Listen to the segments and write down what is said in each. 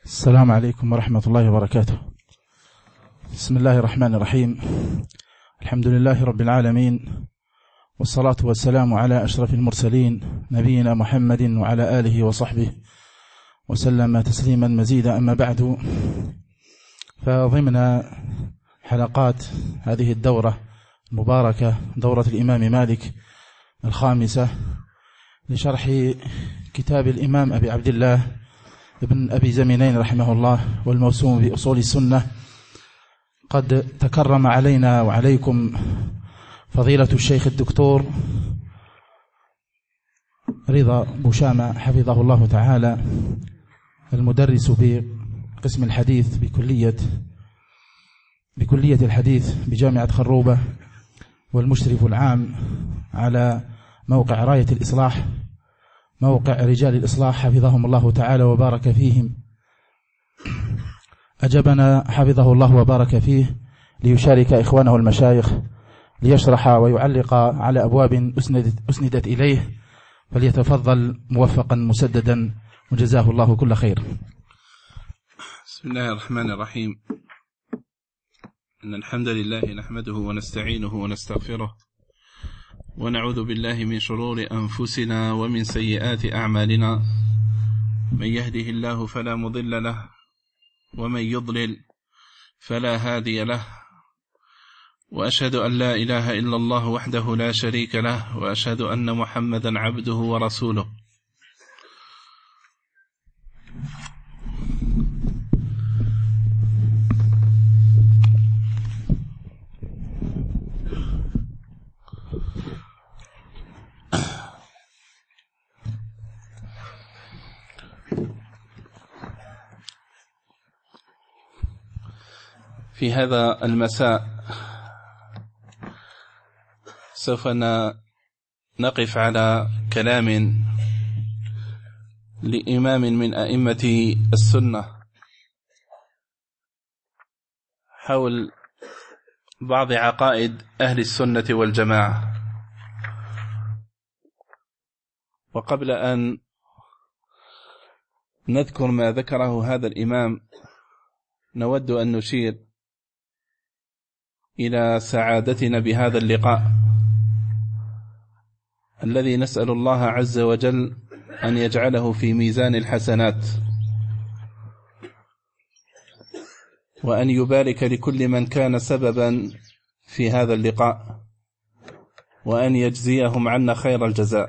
السلام عليكم ورحمة الله وبركاته. بسم الله الرحمن الرحيم. الحمد لله رب العالمين، والصلاة والسلام على أشرف المرسلين نبينا محمد وعلى آله وصحبه وسلم تسليما مزيدا. أما بعد، فضمن حلقات هذه الدورة المباركة، دورة الإمام مالك الخامسة، لشرح كتاب الإمام أبي عبد الله ابن أبي زمينين رحمه الله والموسوم بأصول السنة، قد تكرم علينا وعليكم فضيلة الشيخ الدكتور رضا بوشامة حفظه الله تعالى، المدرس بقسم الحديث بكلية الحديث بجامعة خروبة، والمشرف العام على موقع راية الإصلاح، موقع رجال الإصلاح حفظهم الله تعالى وبارك فيهم. أجبنا حفظه الله وبارك فيه ليشارك إخوانه المشايخ، ليشرح ويعلق على أبواب أسندت إليه، فليتفضل موفقا مسددا وجزاه الله كل خير. بسم الله الرحمن الرحيم. إن الحمد لله نحمده ونستعينه ونستغفره، ونعوذ بالله من شرور أنفسنا ومن سيئات أعمالنا. من يهده الله فلا مضل له، ومن يضلل فلا هادي له، وأشهد أن لا إله إلا الله وحده لا شريك له، وأشهد أن محمدا عبده ورسوله. في هذا المساء سوف نقف على كلام لإمام من أئمة السنة حول بعض عقائد أهل السنة والجماعة. وقبل أن نذكر ما ذكره هذا الإمام، نود أن نشير إلى سعادتنا بهذا اللقاء الذي نسأل الله عز وجل أن يجعله في ميزان الحسنات، وأن يبارك لكل من كان سببا في هذا اللقاء، وأن يجزيهم عنا خير الجزاء.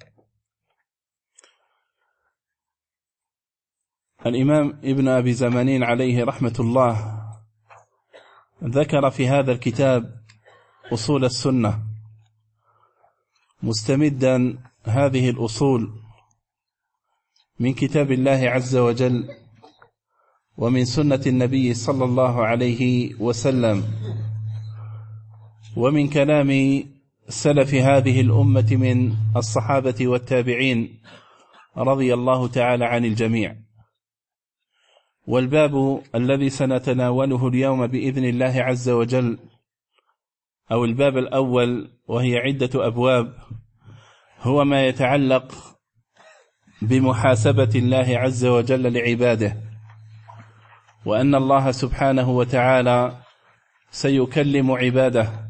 الإمام ابن أبي زمانين عليه رحمة الله ذكر في هذا الكتاب أصول السنة، مستمدا هذه الأصول من كتاب الله عز وجل ومن سنة النبي صلى الله عليه وسلم، ومن كلام سلف هذه الأمة من الصحابة والتابعين رضي الله تعالى عن الجميع. والباب الذي سنتناوله اليوم بإذن الله عز وجل، أو الباب الأول، وهي عدة أبواب، هو ما يتعلق بمحاسبة الله عز وجل لعباده، وأن الله سبحانه وتعالى سيكلم عباده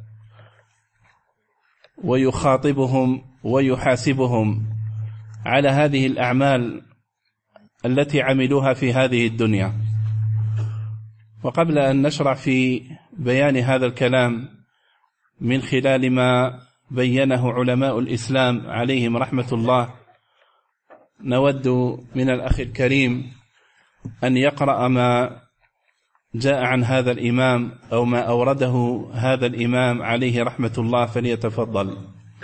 ويخاطبهم ويحاسبهم على هذه الأعمال التي عملوها في هذه الدنيا. وقبل أن نشرع في بيان هذا الكلام من خلال ما بينه علماء الإسلام عليهم رحمة الله، نود من الأخ الكريم أن يقرأ ما جاء عن هذا الإمام أو ما أورده هذا الإمام عليه رحمة الله، فليتفضل.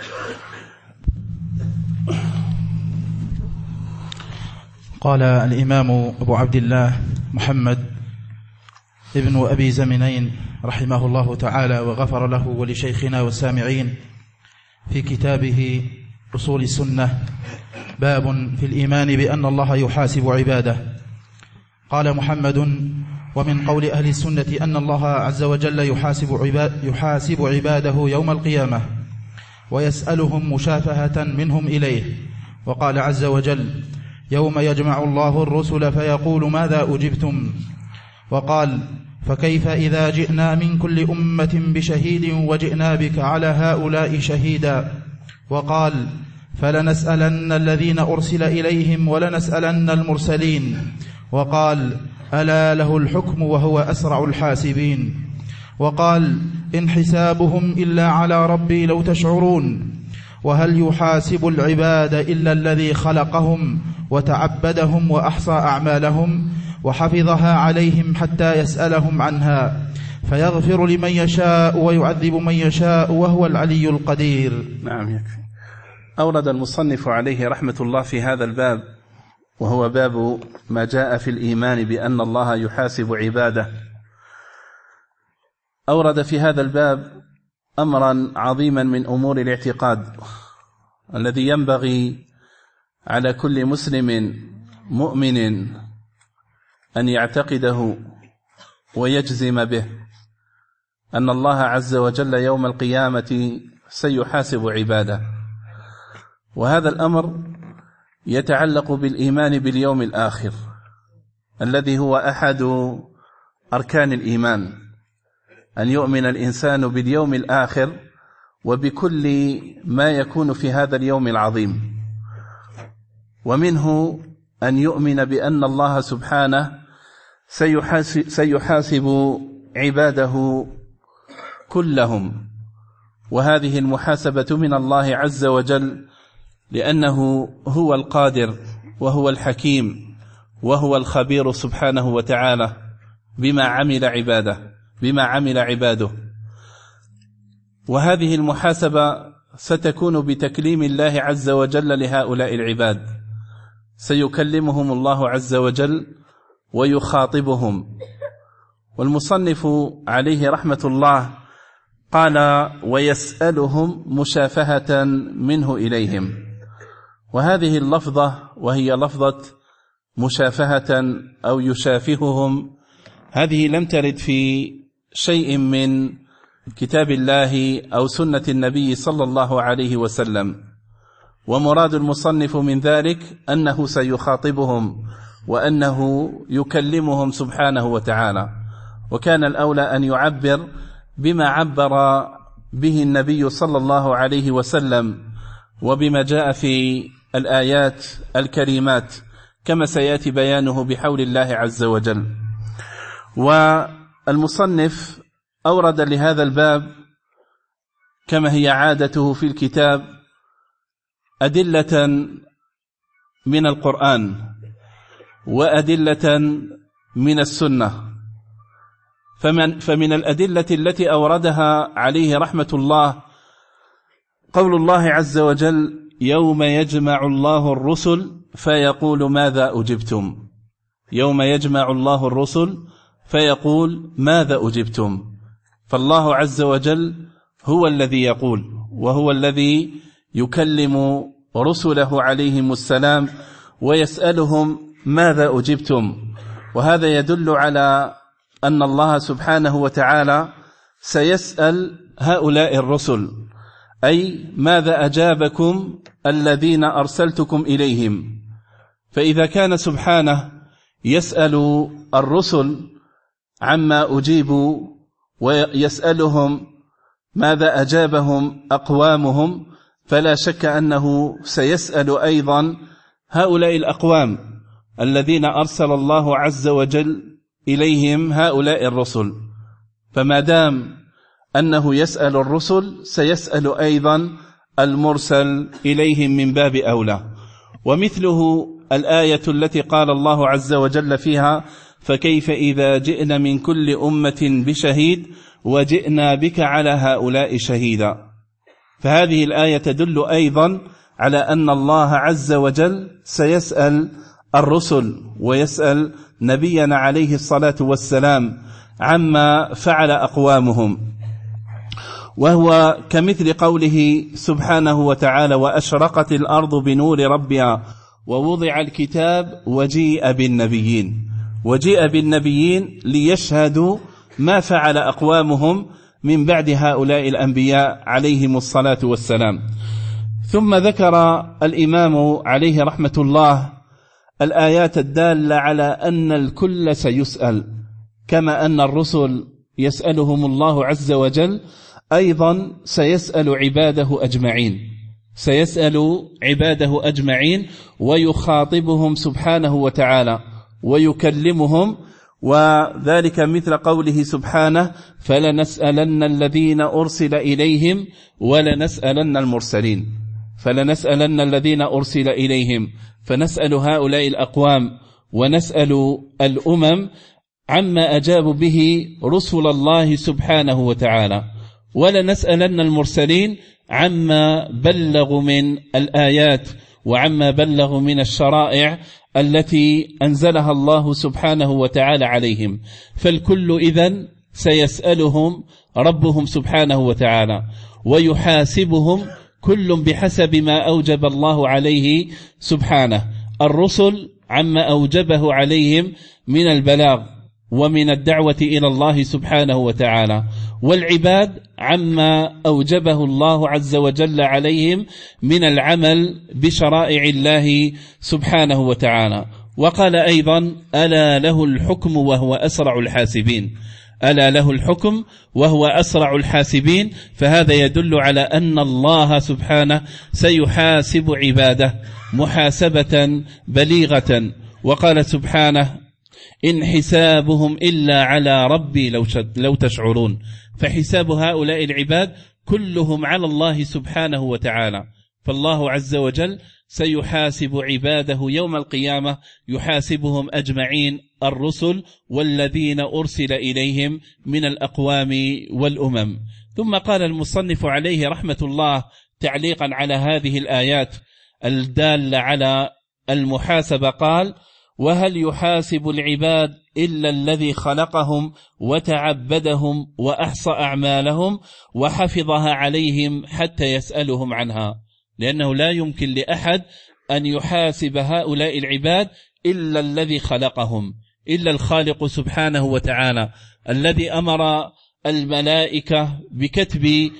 قال الإمام أبو عبد الله محمد ابن أبي زمينين رحمه الله تعالى وغفر له ولشيخنا والسامعين في كتابه أصول السنة: باب في الإيمان بأن الله يحاسب عباده. قال محمد: ومن قول أهل السنة أن الله عز وجل يحاسب عباده يوم القيامة ويسألهم مشافهة منهم إليه. وقال عز وجل: يوم يجمع الله الرسل فيقول ماذا أجبتم؟ وقال فكيف إذا جئنا من كل أمة بشهيد وجئنا بك على هؤلاء شهيدا؟ وقال فلنسألن الذين أرسل إليهم ولنسألن المرسلين. وقال ألا له الحكم وهو أسرع الحاسبين. وقال إن حسابهم إلا على ربي لو تشعرون. وهل يحاسب العباد إلا الذي خلقهم وتعبدهم وأحصى أعمالهم وحفظها عليهم حتى يسألهم عنها، فيغفر لمن يشاء ويعذب من يشاء وهو العلي القدير. نعم، يكفي. أورد المصنف عليه رحمة الله في هذا الباب، وهو باب ما جاء في الإيمان بأن الله يحاسب عباده، أورد في هذا الباب أمرا عظيما من أمور الاعتقاد الذي ينبغي على كل مسلم مؤمن أن يعتقده ويجزم به، أن الله عز وجل يوم القيامة سيحاسب عباده. وهذا الأمر يتعلق بالإيمان باليوم الآخر الذي هو أحد أركان الإيمان، أن يؤمن الإنسان باليوم الآخر وبكل ما يكون في هذا اليوم العظيم. ومنه أن يؤمن بأن الله سبحانه سيحاسب عباده كلهم، وهذه المحاسبة من الله عز وجل، لأنه هو القادر وهو الحكيم وهو الخبير سبحانه وتعالى بما عمل عباده. وهذه المحاسبة ستكون بتكليم الله عز وجل لهؤلاء العباد، سيكلمهم الله عز وجل ويخاطبهم. والمصنف عليه رحمة الله قال ويسألهم مشافهة منه إليهم، وهذه اللفظة وهي لفظة مشافهة أو يشافههم، هذه لم ترد في شيء من كتاب الله أو سنة النبي صلى الله عليه وسلم، ومراد المصنف من ذلك أنه سيخاطبهم وأنه يكلمهم سبحانه وتعالى، وكان الأولى أن يعبر بما عبر به النبي صلى الله عليه وسلم وبما جاء في الآيات الكريمات، كما سيأتي بيانه بحول الله عز وجل. والمصنف أورد لهذا الباب كما هي عادته في الكتاب أدلة من القرآن وأدلة من السنة. فمن الأدلة التي أوردها عليه رحمة الله قول الله عز وجل يوم يجمع الله الرسل فيقول ماذا أجبتم. يوم يجمع الله الرسل فيقول ماذا أجبتم. فالله عز وجل هو الذي يقول، وهو الذي يكلم رسله عليهم السلام ويسألهم ماذا أجبتم. وهذا يدل على أن الله سبحانه وتعالى سيسأل هؤلاء الرسل، أي ماذا أجابكم الذين أرسلتكم إليهم. فإذا كان سبحانه يسأل الرسل عما أجيبوا ويسألهم ماذا أجابهم أقوامهم، فلا شك أنه سيسأل أيضا هؤلاء الأقوام الذين أرسل الله عز وجل إليهم هؤلاء الرسل. فما دام أنه يسأل الرسل سيسأل أيضا المرسل إليهم من باب أولى. ومثله الآية التي قال الله عز وجل فيها فكيف إذا جئنا من كل أمة بشهيد وجئنا بك على هؤلاء شهيدا. فهذه الآية تدل أيضا على أن الله عز وجل سيسأل الرسل ويسأل نبينا عليه الصلاة والسلام عما فعل أقوامهم، وهو كمثل قوله سبحانه وتعالى وأشرقت الأرض بنور ربها ووضع الكتاب وجيء بالنبيين ليشهدوا ما فعل أقوامهم من بعد هؤلاء الأنبياء عليهم الصلاة والسلام. ثم ذكر الإمام عليه رحمة الله الآيات الدالة على أن الكل سيسأل، كما أن الرسل يسألهم الله عز وجل، أيضا سيسأل عباده أجمعين ويخاطبهم سبحانه وتعالى ويكلمهم، وذلك مثل قوله سبحانه: فلنسألن الذين أرسل إليهم ولنسألن المرسلين. فلنسألن الذين أرسل إليهم، فنسأل هؤلاء الأقوام ونسأل الأمم عما أجابوا به رسل الله سبحانه وتعالى، ولنسألن المرسلين عما بلغوا من الآيات وعما بلغوا من الشرائع التي أنزلها الله سبحانه وتعالى عليهم. فالكل إذن سيسألهم ربهم سبحانه وتعالى ويحاسبهم كل بحسب ما أوجب الله عليه سبحانه، الرسل عما أوجبه عليهم من البلاغ ومن الدعوة إلى الله سبحانه وتعالى، والعباد عما أوجبه الله عز وجل عليهم من العمل بشرائع الله سبحانه وتعالى. وقال أيضا: ألا له الحكم وهو أسرع الحاسبين. ألا له الحكم وهو أسرع الحاسبين، فهذا يدل على أن الله سبحانه سيحاسب عباده محاسبة بليغة. وقال سبحانه: إن حسابهم إلا على ربي لو تشعرون. فحساب هؤلاء العباد كلهم على الله سبحانه وتعالى، فالله عز وجل سيحاسب عباده يوم القيامة، يحاسبهم أجمعين، الرسل والذين أرسل إليهم من الأقوام والأمم. ثم قال المصنف عليه رحمة الله تعليقا على هذه الآيات الدالة على المحاسبة، قال: وهل يحاسب العباد إلا الذي خلقهم وتعبدهم وأحصى أعمالهم وحفظها عليهم حتى يسألهم عنها؟ لأنه لا يمكن لأحد أن يحاسب هؤلاء العباد إلا الذي خلقهم، إلا الخالق سبحانه وتعالى الذي أمر الملائكة بكتب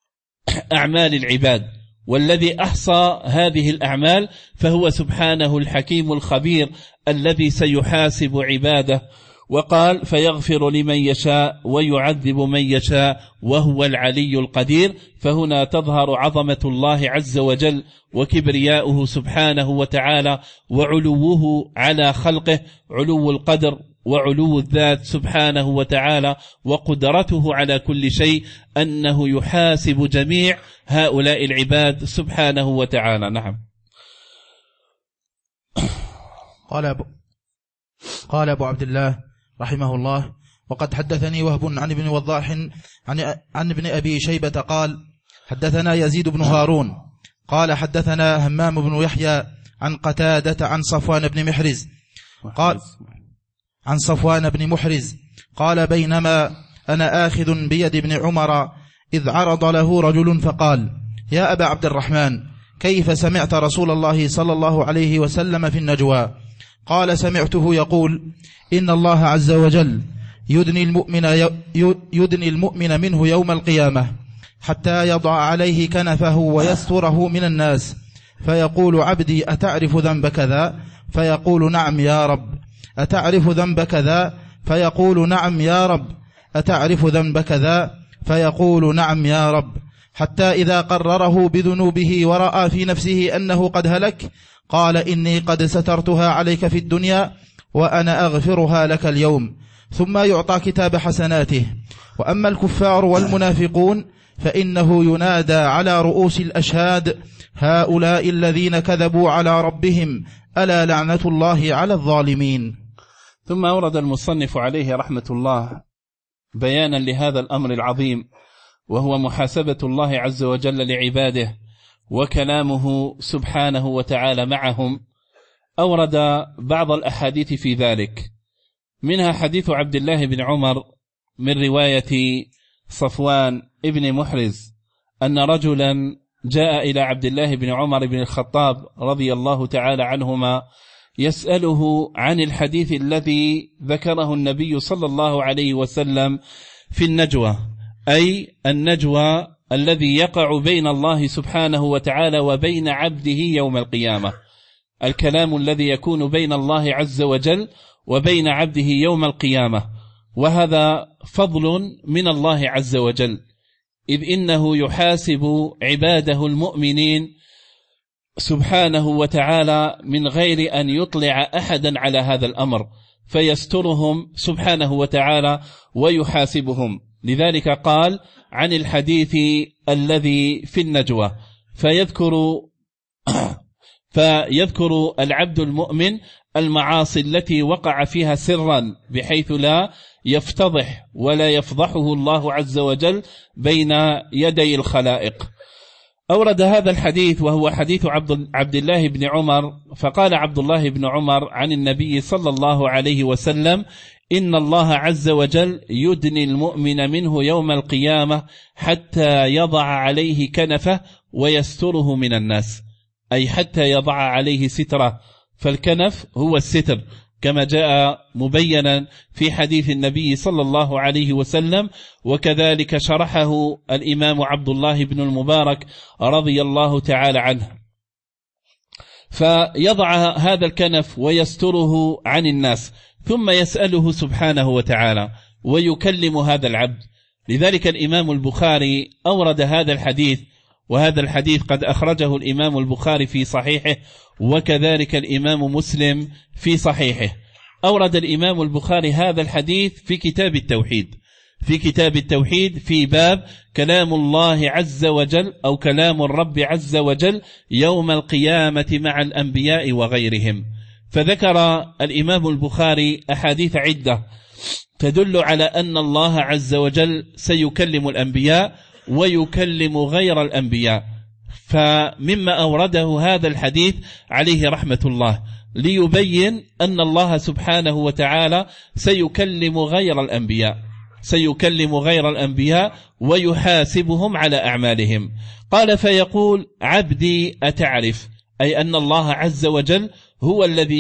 أعمال العباد، والذي أحصى هذه الأعمال فهو سبحانه الحكيم الخبير الذي سيحاسب عباده. وقال: فيغفر لمن يشاء ويعذب من يشاء وهو العلي القدير. فهنا تظهر عظمة الله عز وجل وكبرياؤه سبحانه وتعالى وعلوه على خلقه، علو القدر وعلو الذات سبحانه وتعالى وقدرته على كل شيء، أنه يحاسب جميع هؤلاء العباد سبحانه وتعالى. نعم. قال أبو عبد الله رحمه الله: وقد حدثني وهب عن ابن وضاح عن ابن أبي شيبة قال: حدثنا يزيد بن هارون قال: حدثنا همام بن يحيى عن قتادة عن صفوان بن محرز قال: بينما أنا آخذ بيد ابن عمر إذ عرض له رجل فقال: يا أبا عبد الرحمن، كيف سمعت رسول الله صلى الله عليه وسلم في النجوى؟ قال: سمعته يقول: إن الله عز وجل يدني المؤمن منه يوم القيامة حتى يضع عليه كنفه ويستره من الناس، فيقول: عبدي أتعرف ذنب كذا؟ فيقول: نعم يا رب. أتعرف ذنب كذا؟ فيقول: نعم يا رب. أتعرف ذنب كذا؟ فيقول: نعم يا رب. حتى إذا قرره بذنوبه ورأى في نفسه أنه قد هلك قال: إني قد سترتها عليك في الدنيا وأنا أغفرها لك اليوم. ثم يعطى كتاب حسناته. وأما الكفار والمنافقون فإنه ينادى على رؤوس الأشهاد: هؤلاء الذين كذبوا على ربهم، ألا لعنة الله على الظالمين. ثم أورد المصنف عليه رحمة الله بيانا لهذا الأمر العظيم، وهو محاسبة الله عز وجل لعباده وكلامه سبحانه وتعالى معهم. أورد بعض الأحاديث في ذلك، منها حديث عبد الله بن عمر من رواية صفوان ابن محرز أن رجلا جاء إلى عبد الله بن عمر بن الخطاب رضي الله تعالى عنهما يسأله عن الحديث الذي ذكره النبي صلى الله عليه وسلم في النجوى، أي النجوى الذي يقع بين الله سبحانه وتعالى وبين عبده يوم القيامة. الكلام الذي يكون بين الله عز وجل وبين عبده يوم القيامة، وهذا فضل من الله عز وجل، إذ إنه يحاسب عباده المؤمنين سبحانه وتعالى من غير أن يطلع أحدا على هذا الأمر، فيسترهم سبحانه وتعالى ويحاسبهم. لذلك قال عن الحديث الذي في النجوى: فيذكر العبد المؤمن المعاصي التي وقع فيها سرا بحيث لا يفتضح ولا يفضحه الله عز وجل بين يدي الخلائق. أورد هذا الحديث وهو حديث عبد الله بن عمر، فقال عبد الله بن عمر عن النبي صلى الله عليه وسلم: إن الله عز وجل يدني المؤمن منه يوم القيامة حتى يضع عليه كنفه ويستره من الناس، أي حتى يضع عليه ستره، فالكنف هو الستر كما جاء مبينا في حديث النبي صلى الله عليه وسلم، وكذلك شرحه الإمام عبد الله بن المبارك رضي الله تعالى عنه. فيضع هذا الكنف ويستره عن الناس، ثم يسأله سبحانه وتعالى ويكلم هذا العبد. لذلك الإمام البخاري أورد هذا الحديث، وهذا الحديث قد أخرجه الإمام البخاري في صحيحه، وكذلك الإمام مسلم في صحيحه. أورد الإمام البخاري هذا الحديث في كتاب التوحيد، في باب كلام الله عز وجل أو كلام الرب عز وجل يوم القيامة مع الأنبياء وغيرهم. فذكر الإمام البخاري أحاديث عدة تدل على أن الله عز وجل سيكلم الأنبياء ويكلم غير الأنبياء، فمما أورده هذا الحديث عليه رحمة الله ليبين أن الله سبحانه وتعالى سيكلم غير الأنبياء ويحاسبهم على أعمالهم. قال: فيقول: عبدي أتعرف؟ أي أن الله عز وجل هو الذي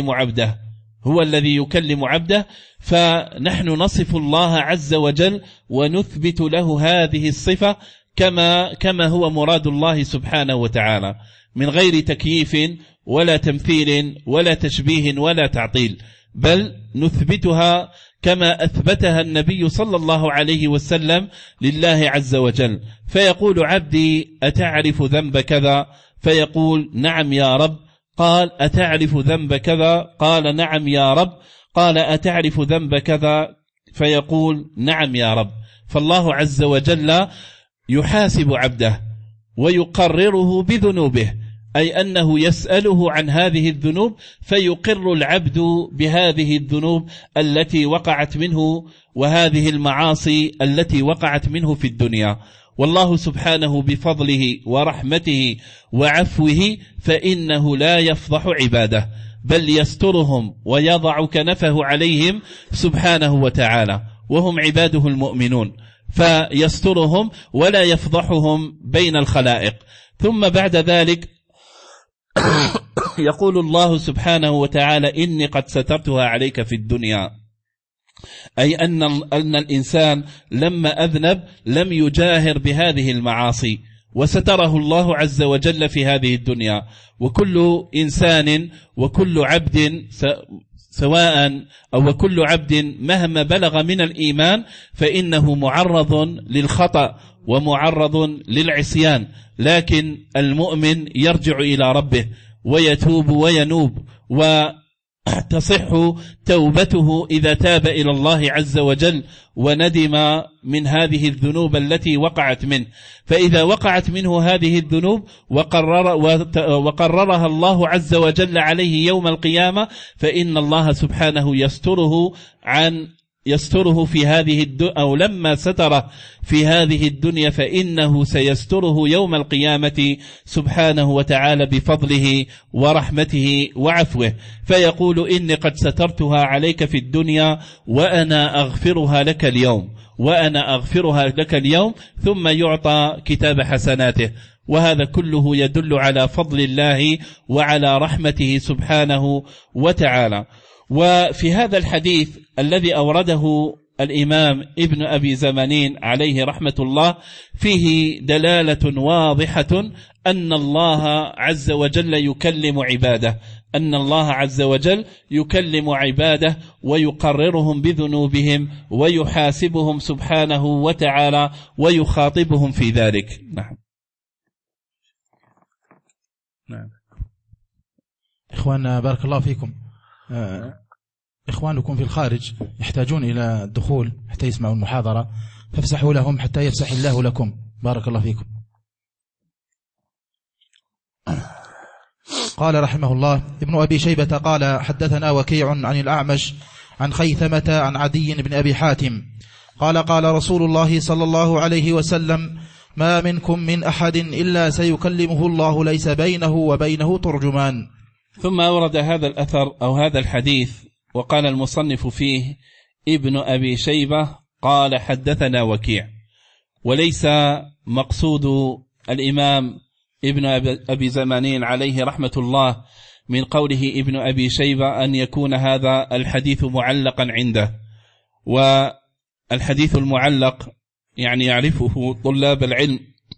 يكلم عبده، فنحن نصف الله عز وجل ونثبت له هذه الصفة كما هو مراد الله سبحانه وتعالى، من غير تكييف ولا تمثيل ولا تشبيه ولا تعطيل، بل نثبتها كما أثبتها النبي صلى الله عليه وسلم لله عز وجل. فيقول: عبدي أتعرف ذنب كذا؟ فيقول: نعم يا رب. قال: أتعرف ذنب كذا؟ قال: نعم يا رب. قال: أتعرف ذنب كذا؟ فيقول: نعم يا رب. فالله عز وجل يحاسب عبده ويقرره بذنوبه، أي أنه يسأله عن هذه الذنوب، فيقر العبد بهذه الذنوب التي وقعت منه وهذه المعاصي التي وقعت منه في الدنيا. والله سبحانه بفضله ورحمته وعفوه فإنه لا يفضح عباده، بل يسترهم ويضع كنفه عليهم سبحانه وتعالى، وهم عباده المؤمنون، فيسترهم ولا يفضحهم بين الخلائق. ثم بعد ذلك يقول الله سبحانه وتعالى: إني قد سترتها عليك في الدنيا، أي أن الإنسان لما أذنب لم يجاهر بهذه المعاصي، وستره الله عز وجل في هذه الدنيا. وكل إنسان وكل عبد وكل عبد مهما بلغ من الإيمان فإنه معرض للخطأ ومعرض للعصيان، لكن المؤمن يرجع إلى ربه ويتوب وينوب، وتصح توبته إذا تاب إلى الله عز وجل وندم من هذه الذنوب التي وقعت منه. فإذا وقعت منه هذه الذنوب وقررها الله عز وجل عليه يوم القيامة، فإن الله سبحانه يستره في هذه الدنيا، أو لما ستره في هذه الدنيا فإنه سيستره يوم القيامة سبحانه وتعالى بفضله ورحمته وعفوه. فيقول: إني قد سترتها عليك في الدنيا وأنا أغفرها لك اليوم، ثم يعطى كتاب حسناته. وهذا كله يدل على فضل الله وعلى رحمته سبحانه وتعالى. وفي هذا الحديث الذي أورده الإمام ابن أبي زمانين عليه رحمة الله فيه دلالة واضحة أن الله عز وجل يكلم عباده، أن الله عز وجل يكلم عباده ويقررهم بذنوبهم ويحاسبهم سبحانه وتعالى ويخاطبهم في ذلك. نعم. إخواننا بارك الله فيكم، إخوانكم في الخارج يحتاجون إلى الدخول حتى يسمعوا المحاضرة، فافسحوا لهم حتى يفسح الله لكم. بارك الله فيكم. قال رحمه الله: ابن أبي شيبة قال: حدثنا وكيع عن الأعمش عن خيثمة عن عدي بن أبي حاتم قال: قال رسول الله صلى الله عليه وسلم: ما منكم من أحد إلا سيكلمه الله ليس بينه وبينه ترجمان. ثم أورد هذا الأثر أو هذا الحديث وقال المصنف فيه: ابن أبي شيبة قال: حدثنا وكيع. وليس مقصود الإمام ابن أبي زمانين عليه رحمة الله من قوله ابن أبي شيبة أن يكون هذا الحديث معلقا عنده، والحديث المعلق يعني يعرفه طلاب العلم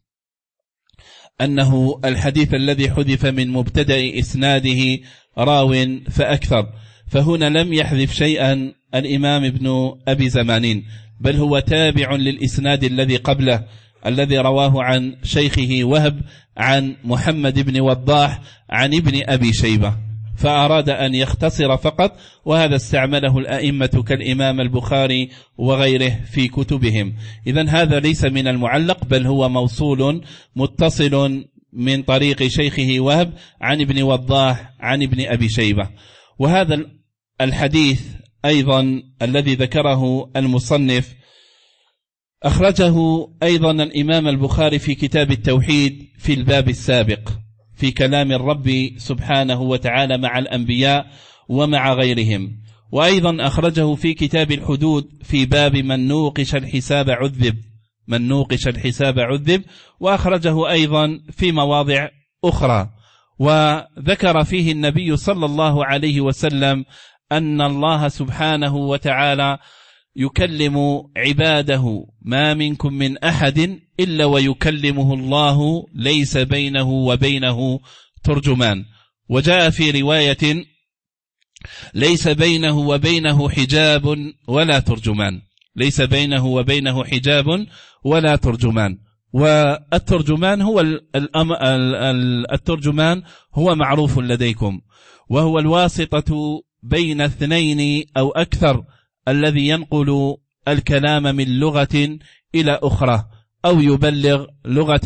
أنه الحديث الذي حذف من مبتدأ إسناده راو فأكثر، فهنا لم يحذف شيئا الإمام ابن أبي زمانين، بل هو تابع للإسناد الذي قبله الذي رواه عن شيخه وهب عن محمد بن وضاح عن ابن أبي شيبة، فأراد أن يختصر فقط، وهذا استعمله الأئمة كالإمام البخاري وغيره في كتبهم. إذن هذا ليس من المعلق، بل هو موصول متصل من طريق شيخه وهب عن ابن وضاح عن ابن أبي شيبة. وهذا الحديث أيضا الذي ذكره المصنف أخرجه أيضا الإمام البخاري في كتاب التوحيد في الباب السابق في كلام الرب سبحانه وتعالى مع الأنبياء ومع غيرهم، وأيضا أخرجه في كتاب الحدود في باب من نوقش الحساب عذب، من نوقش الحساب عذب، وأخرجه أيضا في مواضع أخرى. وذكر فيه النبي صلى الله عليه وسلم أن الله سبحانه وتعالى يكلم عباده: ما منكم من أحد إلا ويكلمه الله ليس بينه وبينه ترجمان. وجاء في رواية: ليس بينه وبينه حجاب ولا ترجمان، ليس بينه وبينه حجاب ولا ترجمان. والترجمان هو الترجمان هو معروف لديكم، وهو الواسطة بين اثنين أو أكثر الذي ينقل الكلام من لغة إلى أخرى أو يبلغ لغة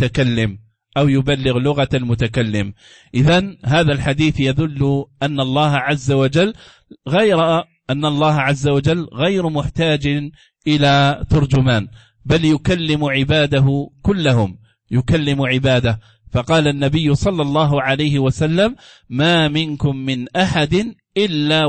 المتكلم إذن هذا الحديث يدل أن الله عز وجل غير محتاج إلى ترجمان، بل يكلم عباده كلهم، يكلم عباده. فقال النبي صلى الله عليه وسلم: ما منكم من أحد إلا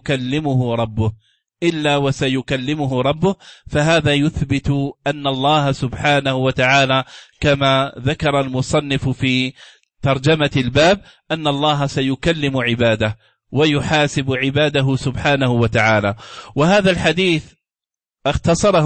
وسيكلمه ربه، فهذا يثبت أن الله سبحانه وتعالى كما ذكر المصنف في ترجمة الباب أن الله سيكلم عباده ويحاسب عباده سبحانه وتعالى. وهذا الحديث اختصره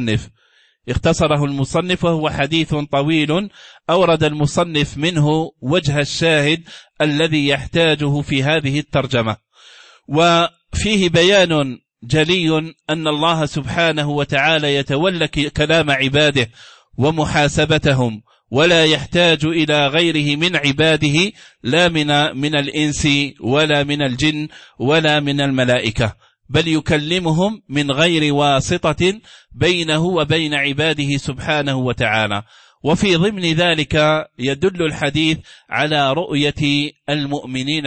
المصنف وهو حديث طويل، أورد المصنف منه وجه الشاهد الذي يحتاجه في هذه الترجمة، وفيه بيان جلي أن الله سبحانه وتعالى يتولى كلام عباده ومحاسبتهم، ولا يحتاج إلى غيره من عباده، لا من الإنس ولا من الجن ولا من الملائكة، بل يكلمهم من غير واسطة بينه وبين عباده سبحانه وتعالى. وفي ضمن ذلك يدل الحديث على رؤية المؤمنين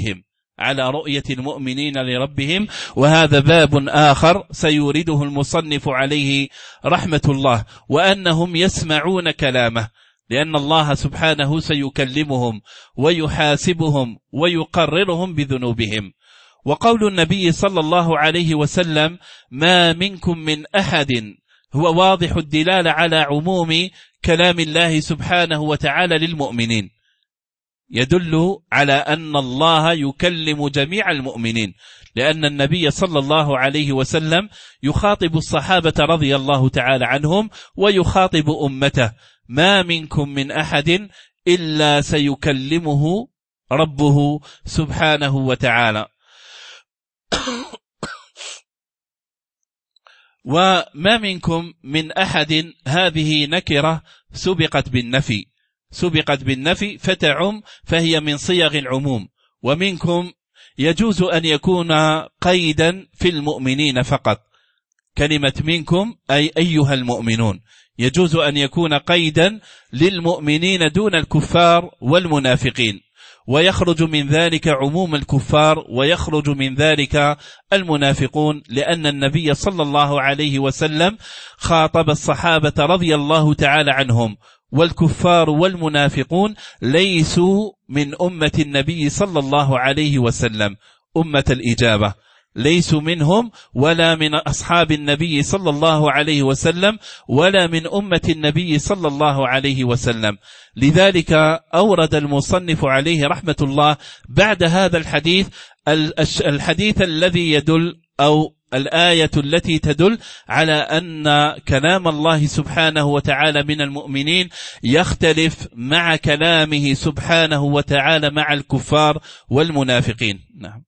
لربهم، وهذا باب آخر سيورده المصنف عليه رحمة الله، وأنهم يسمعون كلامه، لأن الله سبحانه سيكلمهم ويحاسبهم ويقررهم بذنوبهم. وقول النبي صلى الله عليه وسلم: ما منكم من أحد، هو واضح الدلالة على عموم كلام الله سبحانه وتعالى للمؤمنين، يدل على أن الله يكلم جميع المؤمنين، لأن النبي صلى الله عليه وسلم يخاطب الصحابة رضي الله تعالى عنهم ويخاطب أمته: ما منكم من أحد إلا سيكلمه ربه سبحانه وتعالى. وما منكم من أحد هذه نكرة سبقت بالنفي فتعم، فهي من صيغ العموم. ومنكم يجوز أن يكون قيدا في المؤمنين فقط، كلمة منكم أي أيها المؤمنون يجوز أن يكون قيدا للمؤمنين دون الكفار والمنافقين، ويخرج من ذلك عموم الكفار ويخرج من ذلك المنافقون، لأن النبي صلى الله عليه وسلم خاطب الصحابة رضي الله تعالى عنهم، والكفار والمنافقون ليسوا من أمة النبي صلى الله عليه وسلم أمة الإجابة، ليسوا منهم ولا من أصحاب النبي صلى الله عليه وسلم ولا من أمة النبي صلى الله عليه وسلم. لذلك أورد المصنف عليه رحمة الله بعد هذا الحديث الذي يدل أو الآية التي تدل على أن كلام الله سبحانه وتعالى من المؤمنين يختلف مع كلامه سبحانه وتعالى مع الكفار والمنافقين. نعم.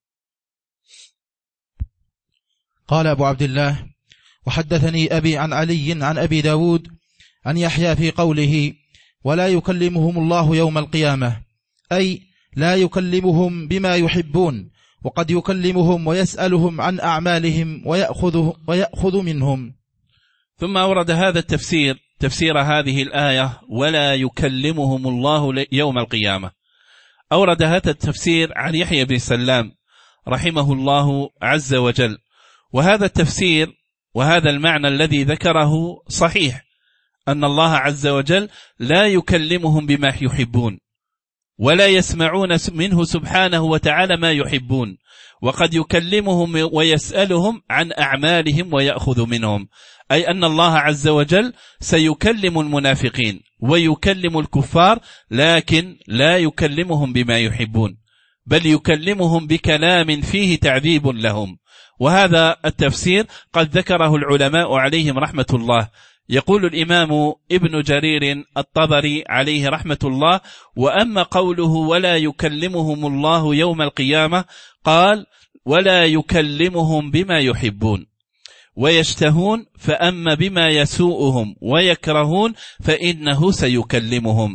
قال أبو عبد الله: وحدثني أبي عن علي عن أبي داود عن يحيى في قوله: ولا يكلمهم الله يوم القيامة، أي لا يكلمهم بما يحبون، وقد يكلمهم ويسألهم عن أعمالهم ويأخذ منهم. ثم أورد هذا تفسير هذه الآية: ولا يكلمهم الله يوم القيامة. أورد هذا التفسير عن يحيى بن سلام رحمه الله عز وجل، وهذا التفسير وهذا المعنى الذي ذكره صحيح، أن الله عز وجل لا يكلمهم بما يحبون ولا يسمعون منه سبحانه وتعالى ما يحبون، وقد يكلمهم ويسألهم عن أعمالهم ويأخذ منهم، أي أن الله عز وجل سيكلم المنافقين ويكلم الكفار، لكن لا يكلمهم بما يحبون، بل يكلمهم بكلام فيه تعذيب لهم. وهذا التفسير قد ذكره العلماء عليهم رحمة الله. يقول الإمام ابن جرير الطبري عليه رحمة الله: وأما قوله ولا يكلمهم الله يوم القيامة، قال: ولا يكلمهم بما يحبون ويشتهون، فأما بما يسوءهم ويكرهون فإنه سيكلمهم،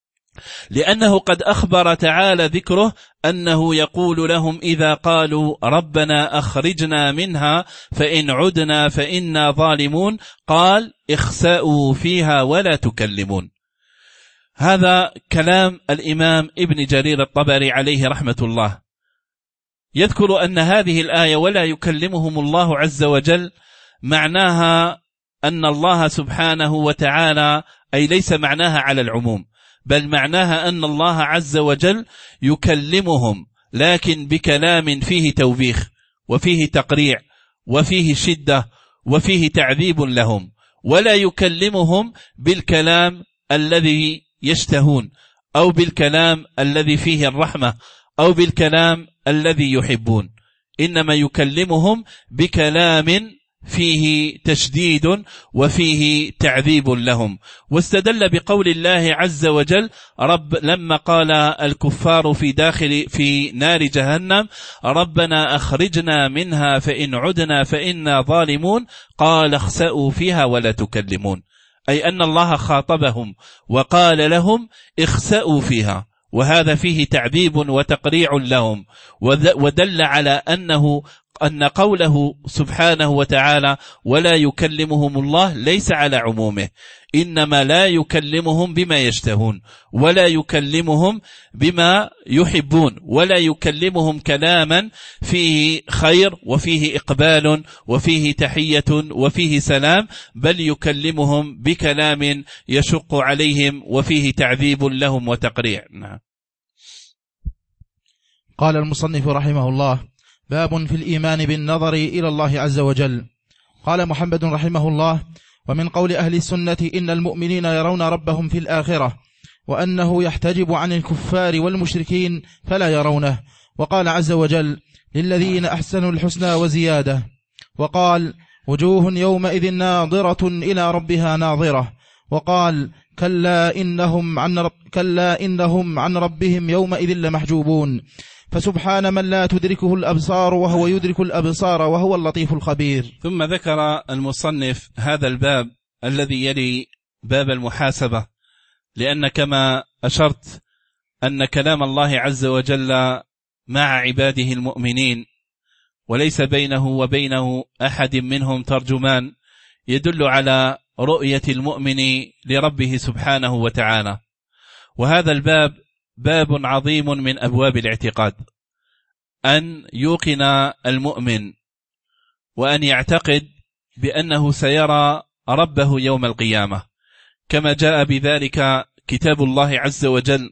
لأنه قد أخبر تعالى ذكره أنه يقول لهم إذا قالوا ربنا أخرجنا منها فإن عدنا فإنا ظالمون، قال: اخسأوا فيها ولا تكلمون. هذا كلام الإمام ابن جرير الطبري عليه رحمة الله. يذكر أن هذه الآية ولا يكلمهم الله عز وجل معناها أن الله سبحانه وتعالى، أي ليس معناها على العموم، بل معناها أن الله عز وجل يكلمهم لكن بكلام فيه توبيخ وفيه تقريع وفيه شدة وفيه تعذيب لهم، ولا يكلمهم بالكلام الذي يشتهون أو بالكلام الذي فيه الرحمة أو بالكلام الذي يحبون، إنما يكلمهم بكلام فيه تشديد وفيه تعذيب لهم. واستدل بقول الله عز وجل لما قال الكفار في نار جهنم ربنا أخرجنا منها فإن عدنا فإنا ظالمون، قال: اخسأوا فيها ولا تكلمون، أي أن الله خاطبهم وقال لهم اخسأوا فيها، وهذا فيه تعذيب وتقريع لهم، ودل على أن قوله سبحانه وتعالى ولا يكلمهم الله ليس على عمومه، إنما لا يكلمهم بما يشتهون ولا يكلمهم بما يحبون ولا يكلمهم كلاما فيه خير وفيه إقبال وفيه تحية وفيه سلام، بل يكلمهم بكلام يشق عليهم وفيه تعذيب لهم وتقريع. قال المصنف رحمه الله: باب في الإيمان بالنظر إلى الله عز وجل. قال محمد رحمه الله: ومن قول أهل السنة إن المؤمنين يرون ربهم في الآخرة، وأنه يحتجب عن الكفار والمشركين فلا يرونه. وقال عز وجل للذين أحسنوا الحسنى وزيادة. وقال وجوه يومئذ ناظرة إلى ربها ناظرة. وقال كلا إنهم عن ربهم يومئذ لمحجوبون. فسبحان من لا تدركه الأبصار وهو يدرك الأبصار وهو اللطيف الخبير. ثم ذكر المصنف هذا الباب الذي يلي باب المحاسبة، لأن كما أشرت أن كلام الله عز وجل مع عباده المؤمنين وليس بينه وبينه أحد منهم ترجمان، يدل على رؤية المؤمن لربه سبحانه وتعالى. وهذا الباب باب عظيم من أبواب الاعتقاد، أن يوقن المؤمن وأن يعتقد بأنه سيرى ربه يوم القيامة، كما جاء بذلك كتاب الله عز وجل،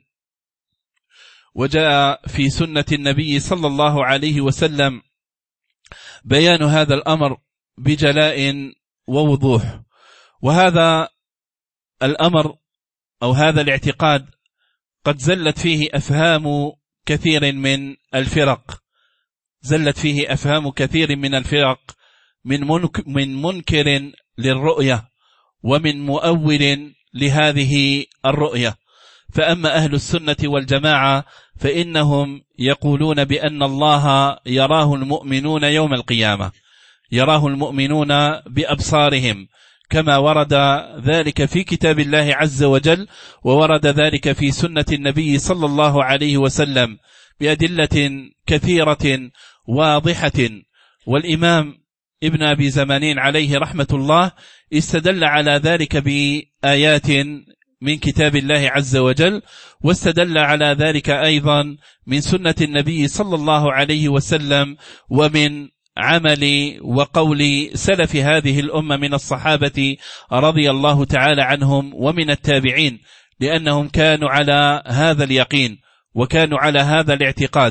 وجاء في سنة النبي صلى الله عليه وسلم بيان هذا الأمر بجلاء ووضوح. وهذا الأمر أو هذا الاعتقاد قد زلت فيه أفهام كثير من الفرق، زلت فيه أفهام كثير من الفرق من منكر للرؤية ومن مؤول لهذه الرؤية. فأما أهل السنة والجماعة فإنهم يقولون بأن الله يراه المؤمنون يوم القيامة، يراه المؤمنون بأبصارهم، كما ورد ذلك في كتاب الله عز وجل، وورد ذلك في سنة النبي صلى الله عليه وسلم بأدلة كثيرة واضحة. والإمام ابن أبي زمانين عليه رحمة الله استدل على ذلك بآيات من كتاب الله عز وجل، واستدل على ذلك أيضا من سنة النبي صلى الله عليه وسلم ومن عمل وقول سلف هذه الأمة من الصحابة رضي الله تعالى عنهم ومن التابعين، لأنهم كانوا على هذا اليقين وكانوا على هذا الاعتقاد.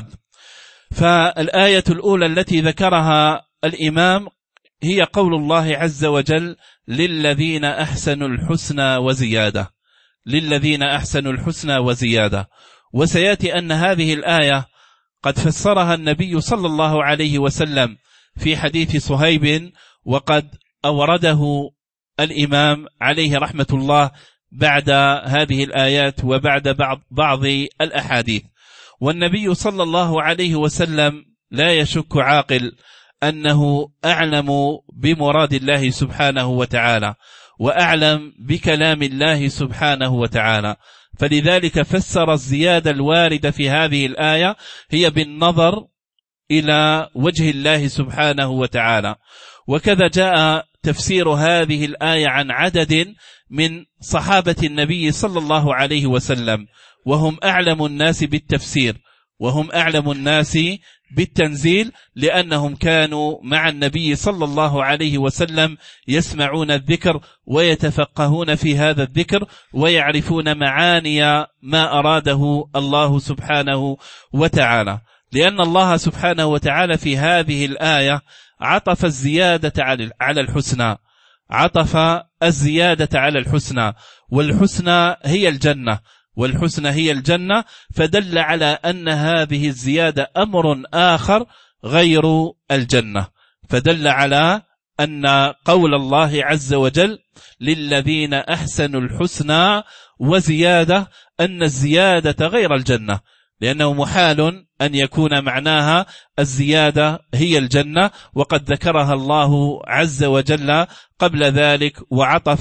فالآية الأولى التي ذكرها الإمام هي قول الله عز وجل للذين أحسنوا الحسنى وزيادة، للذين أحسنوا الحسنى وزيادة. وسيأتي أن هذه الآية قد فسرها النبي صلى الله عليه وسلم في حديث صهيب، وقد أورده الإمام عليه رحمة الله بعد هذه الآيات وبعد بعض الأحاديث. والنبي صلى الله عليه وسلم لا يشك عاقل أنه أعلم بمراد الله سبحانه وتعالى وأعلم بكلام الله سبحانه وتعالى، فلذلك فسر الزيادة الواردة في هذه الآية هي بالنظر إلى وجه الله سبحانه وتعالى. وكذا جاء تفسير هذه الآية عن عدد من صحابة النبي صلى الله عليه وسلم، وهم أعلم الناس بالتفسير وهم أعلم الناس بالتنزيل، لأنهم كانوا مع النبي صلى الله عليه وسلم يسمعون الذكر ويتفقهون في هذا الذكر ويعرفون معاني ما أراده الله سبحانه وتعالى. لأن الله سبحانه وتعالى في هذه الآية عطف الزيادة على الحسنى، عطف الزيادة على الحسنى، والحسنى هي الجنة، والحسنى هي الجنة، فدل على أن هذه الزيادة أمر آخر غير الجنة، فدل على أن قول الله عز وجل للذين أحسنوا الحسنى وزيادة أن الزيادة غير الجنة، لأنه محال أن يكون معناها الزيادة هي الجنة، وقد ذكرها الله عز وجل قبل ذلك وعطف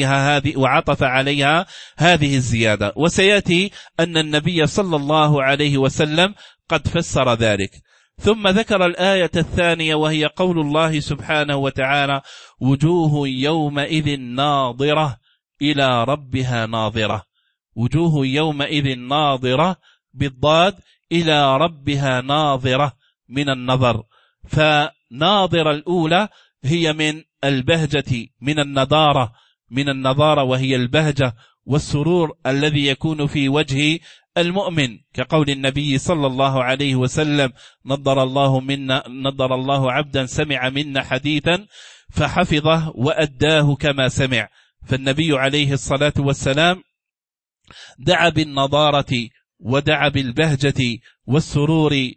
عليها هذه الزيادة. وسيأتي أن النبي صلى الله عليه وسلم قد فسر ذلك. ثم ذكر الآية الثانية وهي قول الله سبحانه وتعالى وجوه يومئذ ناظرة إلى ربها ناظرة، وجوه يومئذ ناظرة بالضاد إلى ربها ناظرة من النظر. فناظر الأولى هي من البهجة، من النضارة وهي البهجة والسرور الذي يكون في وجه المؤمن، كقول النبي صلى الله عليه وسلم نضر الله عبدا سمع منا حديثا فحفظه وأداه كما سمع. فالنبي عليه الصلاة والسلام دعا بالنضارة ودعا بالبهجة والسرور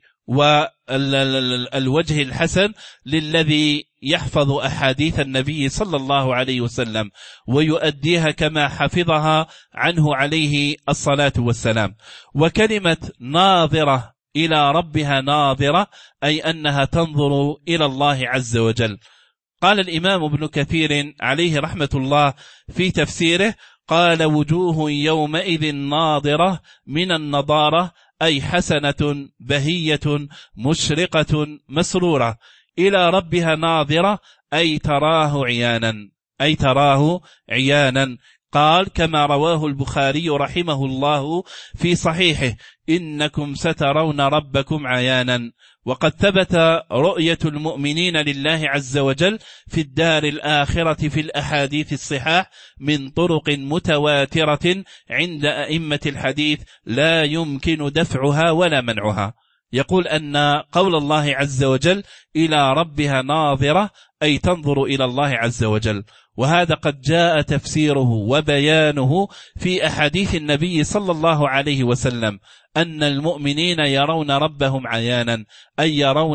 والوجه الحسن للذي يحفظ أحاديث النبي صلى الله عليه وسلم ويؤديها كما حفظها عنه عليه الصلاة والسلام. وكلمة ناظرة إلى ربها ناظرة أي أنها تنظر إلى الله عز وجل. قال الإمام ابن كثير عليه رحمة الله في تفسيره قال وجوه يومئذ ناظرة من النضارة أي حسنة بهية مشرقة مسرورة، إلى ربها ناظرة أي تراه عيانا قال كما رواه البخاري رحمه الله في صحيحه إنكم سترون ربكم عيانا. وقد ثبت رؤية المؤمنين لله عز وجل في الدار الآخرة في الأحاديث الصحاح من طرق متواترة عند أئمة الحديث لا يمكن دفعها ولا منعها. يقول أن قول الله عز وجل إلى ربها ناظرة أي تنظر إلى الله عز وجل، وهذا قد جاء تفسيره وبيانه في أحاديث النبي صلى الله عليه وسلم أن المؤمنين يرون ربهم عيانا أي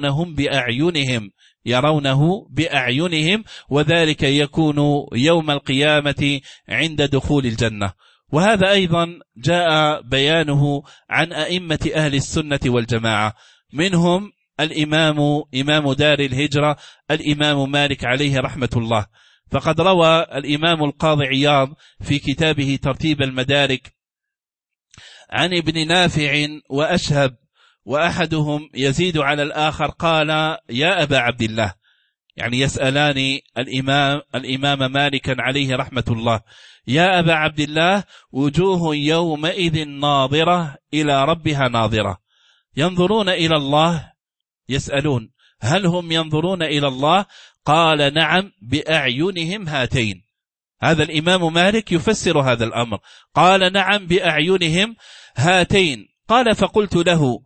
يرونه بأعينهم وذلك يكون يوم القيامة عند دخول الجنة. وهذا أيضا جاء بيانه عن أئمة أهل السنة والجماعة، منهم إمام دار الهجرة الإمام مالك عليه رحمة الله. فقد روى الإمام القاضي عياض في كتابه ترتيب المدارك عن ابن نافع وأشهب وأحدهم يزيد على الآخر قال يا أبا عبد الله، يعني يسألان الإمام مالكا عليه رحمة الله يا أبا عبد الله وجوه يومئذ ناظرة إلى ربها ناظرة، ينظرون إلى الله، يسألون هل هم ينظرون إلى الله؟ قال نعم بأعينهم هاتين. هذا الإمام مالك يفسر هذا الأمر، قال نعم بأعينهم هاتين. قال فقلت له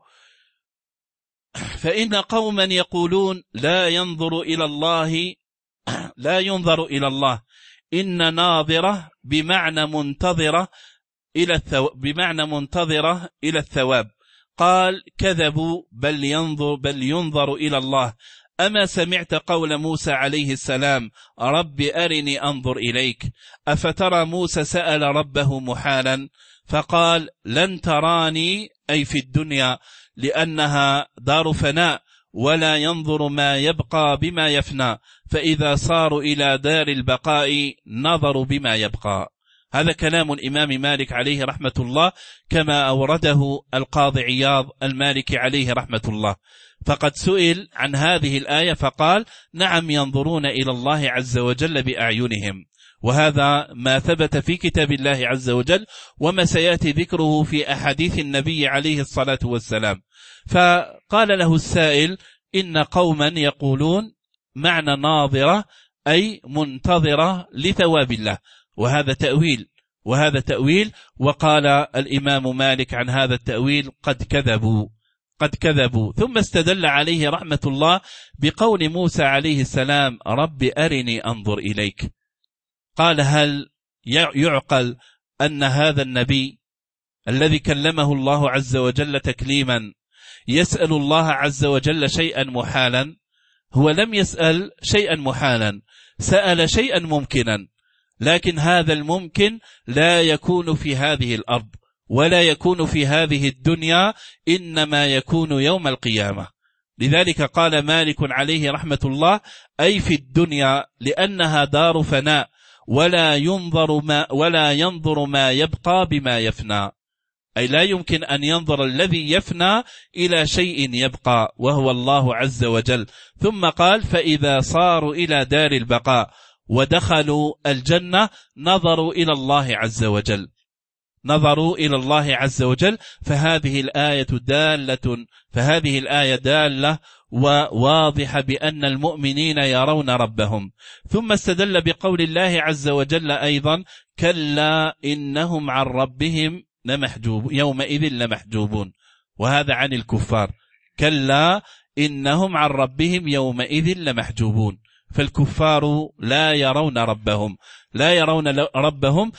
فإن قوما يقولون لا ينظر إلى الله إن ناظرة بمعنى منتظرة إلى الثواب. قال كذبوا بل ينظر إلى الله. أما سمعت قول موسى عليه السلام رب أرني أنظر إليك؟ أفترى موسى سأل ربه محالا فقال لن تراني أي في الدنيا لأنها دار فناء ولا ينظر ما يبقى بما يفنى، فإذا صاروا إلى دار البقاء نظروا بما يبقى. هذا كلام الإمام مالك عليه رحمة الله كما أورده القاضي عياض المالكي عليه رحمة الله. فقد سئل عن هذه الآية فقال نعم ينظرون إلى الله عز وجل بأعينهم، وهذا ما ثبت في كتاب الله عز وجل وما سيأتي ذكره في أحاديث النبي عليه الصلاة والسلام. فقال له السائل إن قوما يقولون معنى ناظرة أي منتظرة لثواب الله، وهذا تأويل وقال الإمام مالك عن هذا التأويل قد كذبوا. ثم استدل عليه رحمة الله بقول موسى عليه السلام رب أرني أنظر إليك. قال هل يعقل أن هذا النبي الذي كلمه الله عز وجل تكليما يسأل الله عز وجل شيئا محالا؟ هو لم يسأل شيئا محالا، سأل شيئا ممكنا، لكن هذا الممكن لا يكون في هذه الأرض ولا يكون في هذه الدنيا، إنما يكون يوم القيامة. لذلك قال مالك عليه رحمة الله أي في الدنيا لأنها دار فناء ولا ينظر ما يبقى بما يفنى، أي لا يمكن أن ينظر الذي يفنى إلى شيء يبقى وهو الله عز وجل. ثم قال فإذا صاروا إلى دار البقاء ودخلوا الجنة نظروا إلى الله عز وجل. فهذه الآية دالة وواضحة بأن المؤمنين يرون ربهم. ثم استدل بقول الله عز وجل أيضا كلا إنهم عن ربهم يومئذ لمحجوبون، وهذا عن الكفار، كلا إنهم عن ربهم يومئذ لمحجوبون. فالكفار لا يرون ربهم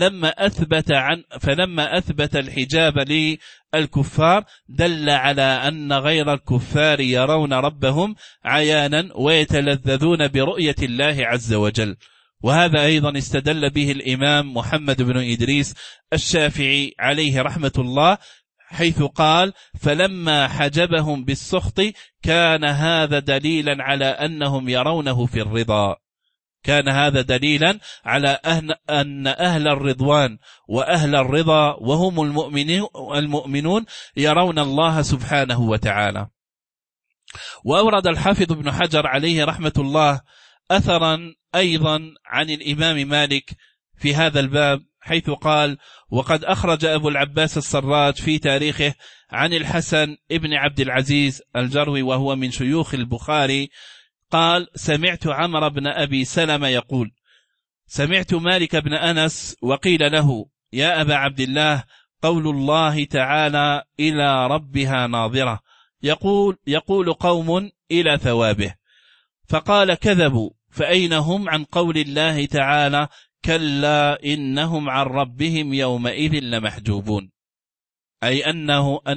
فلما أثبت الحجاب للكفار دل على أن غير الكفار يرون ربهم عيانا ويتلذذون برؤية الله عز وجل. وهذا أيضا استدل به الإمام محمد بن إدريس الشافعي عليه رحمة الله، حيث قال: فلما حجبهم بالسخط كان هذا دليلا على أنهم يرونه في الرضا. كان هذا دليلا على أن أهل الرضوان وأهل الرضا وهم المؤمنون يرون الله سبحانه وتعالى. وأورد الحافظ ابن حجر عليه رحمة الله أثرا أيضا عن الإمام مالك في هذا الباب، حيث قال: وقد أخرج أبو العباس السراج في تاريخه عن الحسن ابن عبد العزيز الجروي وهو من شيوخ البخاري قال: سمعت عمرو بن أبي سلمة يقول: سمعت مالك بن أنس وقيل له: يا أبا عبد الله، قول الله تعالى: إلى ربها ناظرة، يقول قوم إلى ثوابه. فقال: كذبوا، فأين هم عن قول الله تعالى: كلا إنهم عن ربهم يومئذ لمحجوبون. أي أن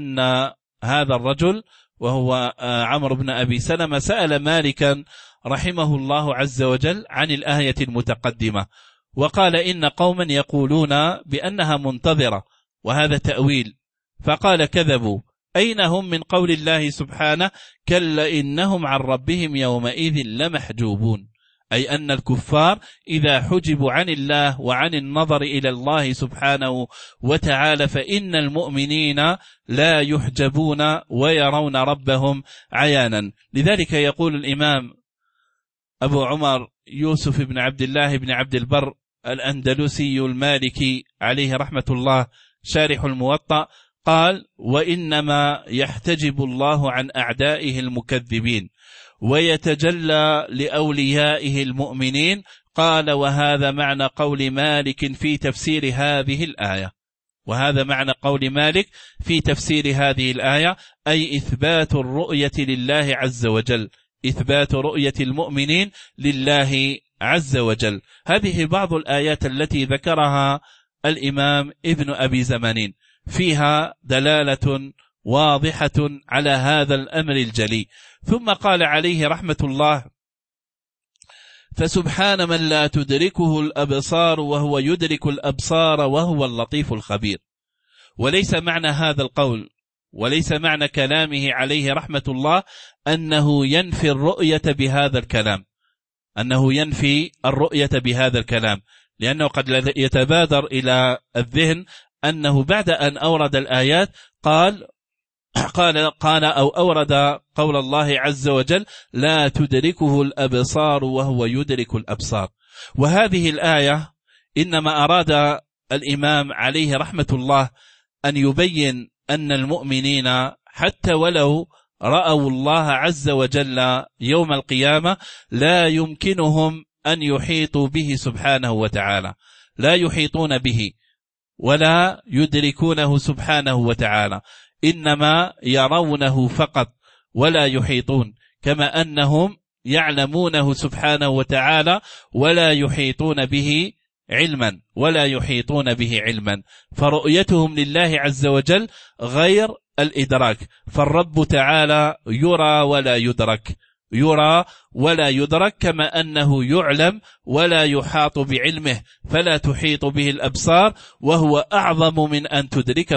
هذا الرجل وهو عمرو بن أبي سلمة سأل مالكا رحمه الله عز وجل عن الآية المتقدمة، وقال: إن قوما يقولون بأنها منتظرة، وهذا تأويل. فقال: كذبوا، أين هم من قول الله سبحانه: كلا إنهم عن ربهم يومئذ لمحجوبون. أي أن الكفار إذا حجبوا عن الله وعن النظر إلى الله سبحانه وتعالى فإن المؤمنين لا يحجبون ويرون ربهم عيانا. لذلك يقول الإمام أبو عمر يوسف بن عبد الله بن عبد البر الأندلسي المالكي عليه رحمة الله شارح الموطأ قال: وإنما يحتجب الله عن أعدائه المكذبين ويتجلى لأوليائه المؤمنين. قال: وهذا معنى قول مالك في تفسير هذه الآية. وهذا معنى قول مالك في تفسير هذه الآية، أي إثبات الرؤية لله عز وجل، إثبات رؤية المؤمنين لله عز وجل. هذه بعض الآيات التي ذكرها الإمام ابن أبي زمانين، فيها دلالة واضحة على هذا الأمر الجلي. ثم قال عليه رحمة الله: فسبحان من لا تدركه الأبصار وهو يدرك الأبصار وهو اللطيف الخبير. وليس معنى هذا القول وليس معنى كلامه عليه رحمة الله أنه ينفي الرؤية بهذا الكلام، أنه ينفي الرؤية بهذا الكلام، لأنه قد يتبادر إلى الذهن أنه بعد أن أورد الآيات قال أو أورد قول الله عز وجل: لا تدركه الأبصار وهو يدرك الأبصار. وهذه الآية إنما أراد الإمام عليه رحمة الله أن يبين أن المؤمنين حتى ولو رأوا الله عز وجل يوم القيامة لا يمكنهم أن يحيطوا به سبحانه وتعالى، لا يحيطون به ولا يدركونه سبحانه وتعالى، إنما يرونه فقط ولا يحيطون، كما أنهم يعلمونه سبحانه وتعالى ولا يحيطون به علما، فرؤيتهم لله عز وجل غير الإدراك. فالرب تعالى يرى ولا يدرك، كما أنه يعلم ولا يحاط بعلمه، فلا تحيط به الأبصار، وهو أعظم من أن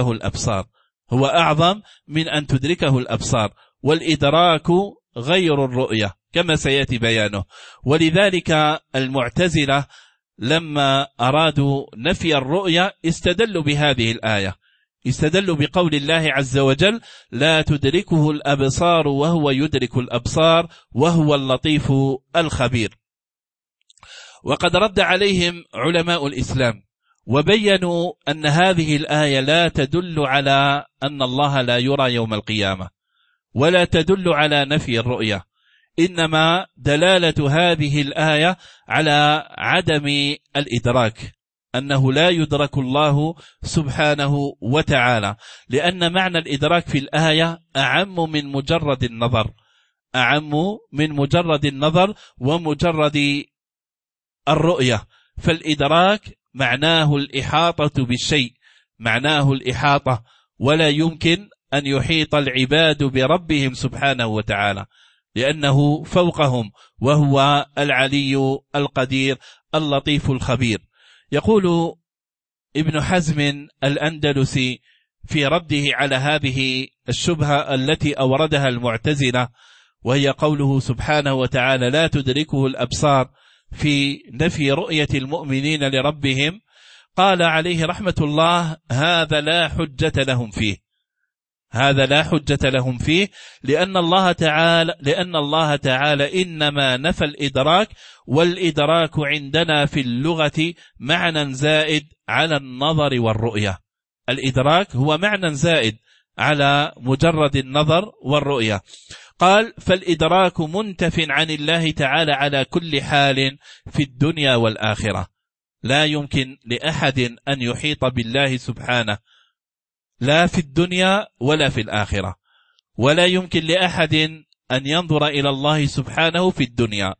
تدركه الأبصار، والإدراك غير الرؤية كما سيأتي بيانه. ولذلك المعتزلة لما أرادوا نفي الرؤية استدلوا بهذه الآية، استدلوا بقول الله عز وجل: لا تدركه الأبصار وهو يدرك الأبصار وهو اللطيف الخبير. وقد رد عليهم علماء الإسلام وبينوا أن هذه الآية لا تدل على أن الله لا يرى يوم القيامة، ولا تدل على نفي الرؤية، إنما دلالة هذه الآية على عدم الإدراك، أنه لا يدرك الله سبحانه وتعالى، لأن معنى الإدراك في الآية أعم من مجرد النظر، أعم من مجرد النظر ومجرد الرؤية. فالإدراك معناه الإحاطة بالشيء، معناه الإحاطة، ولا يمكن أن يحيط العباد بربهم سبحانه وتعالى، لأنه فوقهم وهو العلي القدير اللطيف الخبير. يقول ابن حزم الأندلسي في رده على هذه الشبهة التي أوردها المعتزلة، وهي قوله سبحانه وتعالى لا تدركه الأبصار في نفي رؤية المؤمنين لربهم، قال عليه رحمة الله هذا لا حجة لهم فيه، هذا لا حجة لهم فيه، لأن الله تعالى إنما نفى الإدراك، والإدراك عندنا في اللغة معنى زائد على النظر والرؤية. الإدراك هو معنى زائد على مجرد النظر والرؤية. قال فالإدراك منتف عن الله تعالى على كل حال في الدنيا والآخرة، لا يمكن لأحد أن يحيط بالله سبحانه لا في الدنيا ولا في الآخرة، ولا يمكن لأحد أن ينظر إلى الله سبحانه في الدنيا،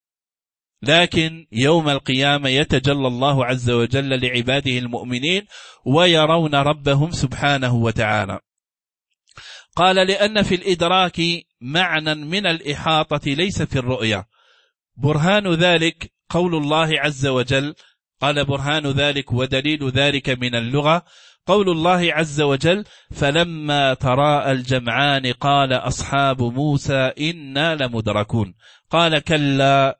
لكن يوم القيامة يتجلى الله عز وجل لعباده المؤمنين ويرون ربهم سبحانه وتعالى. قال لأن في الإدراك معنى من الإحاطة ليس في الرؤية. برهان ذلك قول الله عز وجل، قال برهان ذلك ودليل ذلك من اللغة قول الله عز وجل فلما تراءى الجمعان قال أصحاب موسى إنا لمدركون، قال كلا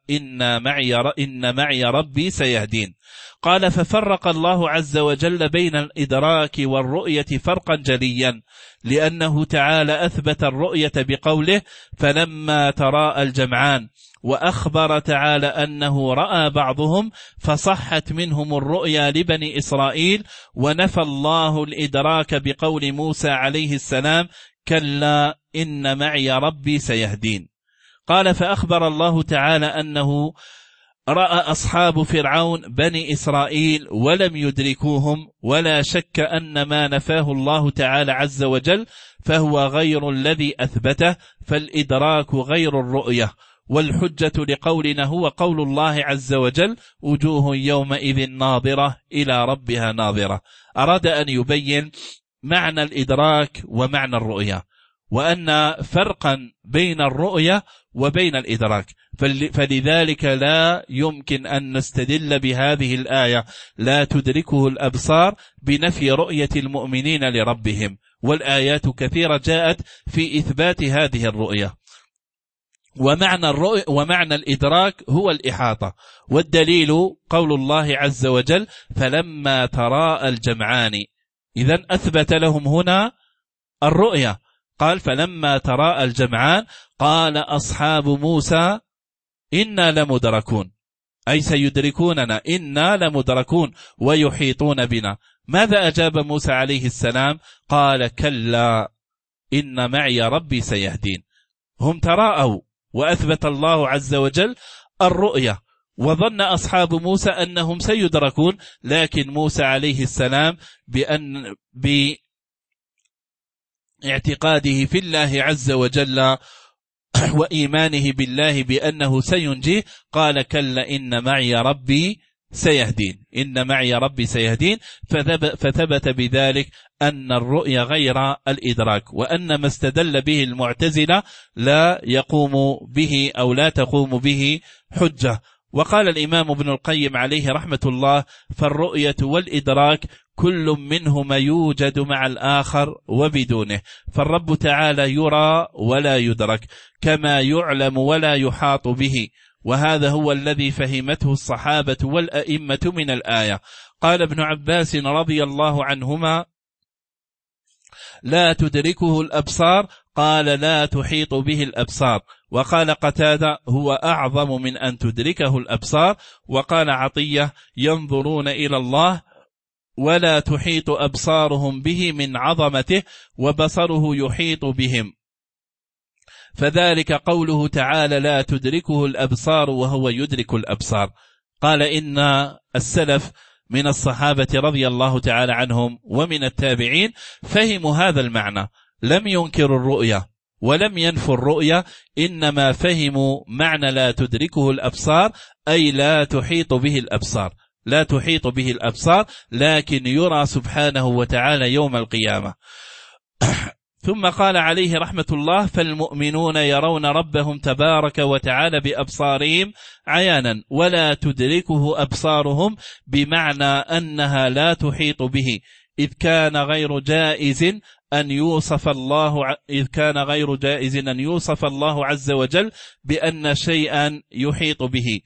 إن معي ربي سيهدين. قال ففرق الله عز وجل بين الإدراك والرؤية فرقا جليا، لأنه تعالى أثبت الرؤية بقوله فلما تراءى الجمعان، وأخبر تعالى أنه رأى بعضهم فصحت منهم الرؤيا لبني إسرائيل، ونفى الله الإدراك بقول موسى عليه السلام كلا إن معي ربي سيهدين. قال فأخبر الله تعالى أنه رأى أصحاب فرعون بني إسرائيل ولم يدركوهم، ولا شك أن ما نفاه الله تعالى عز وجل فهو غير الذي أثبته، فالإدراك غير الرؤية. والحجة لقولنا هو قول الله عز وجل وجوه يومئذ ناظرة إلى ربها ناظرة. أراد أن يبين معنى الإدراك ومعنى الرؤية، وأن فرقا بين الرؤية وبين الإدراك، فلذلك لا يمكن أن نستدل بهذه الآية لا تدركه الأبصار بنفي رؤية المؤمنين لربهم، والآيات كثيرة جاءت في إثبات هذه الرؤية. ومعنى الإدراك هو الإحاطة، والدليل قول الله عز وجل فلما تراءى الجمعان، إذن أثبت لهم هنا الرؤية. قال فلما تراءى الجمعان قال أصحاب موسى إنا لمدركون، أي سيدركوننا، إنا لمدركون ويحيطون بنا. ماذا أجاب موسى عليه السلام؟ قال كلا إن معي ربي سيهدين. هم تراءوا وأثبت الله عز وجل الرؤية، وظن أصحاب موسى أنهم سيدركون، لكن موسى عليه السلام باعتقاده في الله عز وجل وإيمانه بالله بأنه سينجيه قال كلا إن معي ربي سيهدين، إن معي ربي سيهدين. فثبت بذلك أن الرؤيا غير الإدراك، وأن ما استدل به المعتزلة لا يقوم به أو لا تقوم به حجة. وقال الإمام ابن القيم عليه رحمة الله فالرؤية والإدراك كل منهما يوجد مع الآخر وبدونه، فالرب تعالى يرى ولا يدرك كما يعلم ولا يحاط به، وهذا هو الذي فهمته الصحابة والأئمة من الآية. قال ابن عباس رضي الله عنهما لا تدركه الأبصار، قال لا تحيط به الأبصار. وقال قتادة هو أعظم من أن تدركه الأبصار. وقال عطية ينظرون إلى الله ولا تحيط أبصارهم به من عظمته، وبصره يحيط بهم، فذلك قوله تعالى لا تدركه الأبصار وهو يدرك الأبصار. قال إن السلف من الصحابة رضي الله تعالى عنهم ومن التابعين فهموا هذا المعنى، لم ينكروا الرؤية ولم ينفوا الرؤية، إنما فهموا معنى لا تدركه الأبصار أي لا تحيط به الأبصار، لا تحيط به الأبصار، لكن يرى سبحانه وتعالى يوم القيامة. ثم قال عليه رحمة الله: فالمؤمنون يرون ربهم تبارك وتعالى بأبصارهم عيانا ولا تدركه أبصارهم، بمعنى أنها لا تحيط به، إذ كان غير جائز أن يوصف الله عز وجل بأن شيئا يحيط به،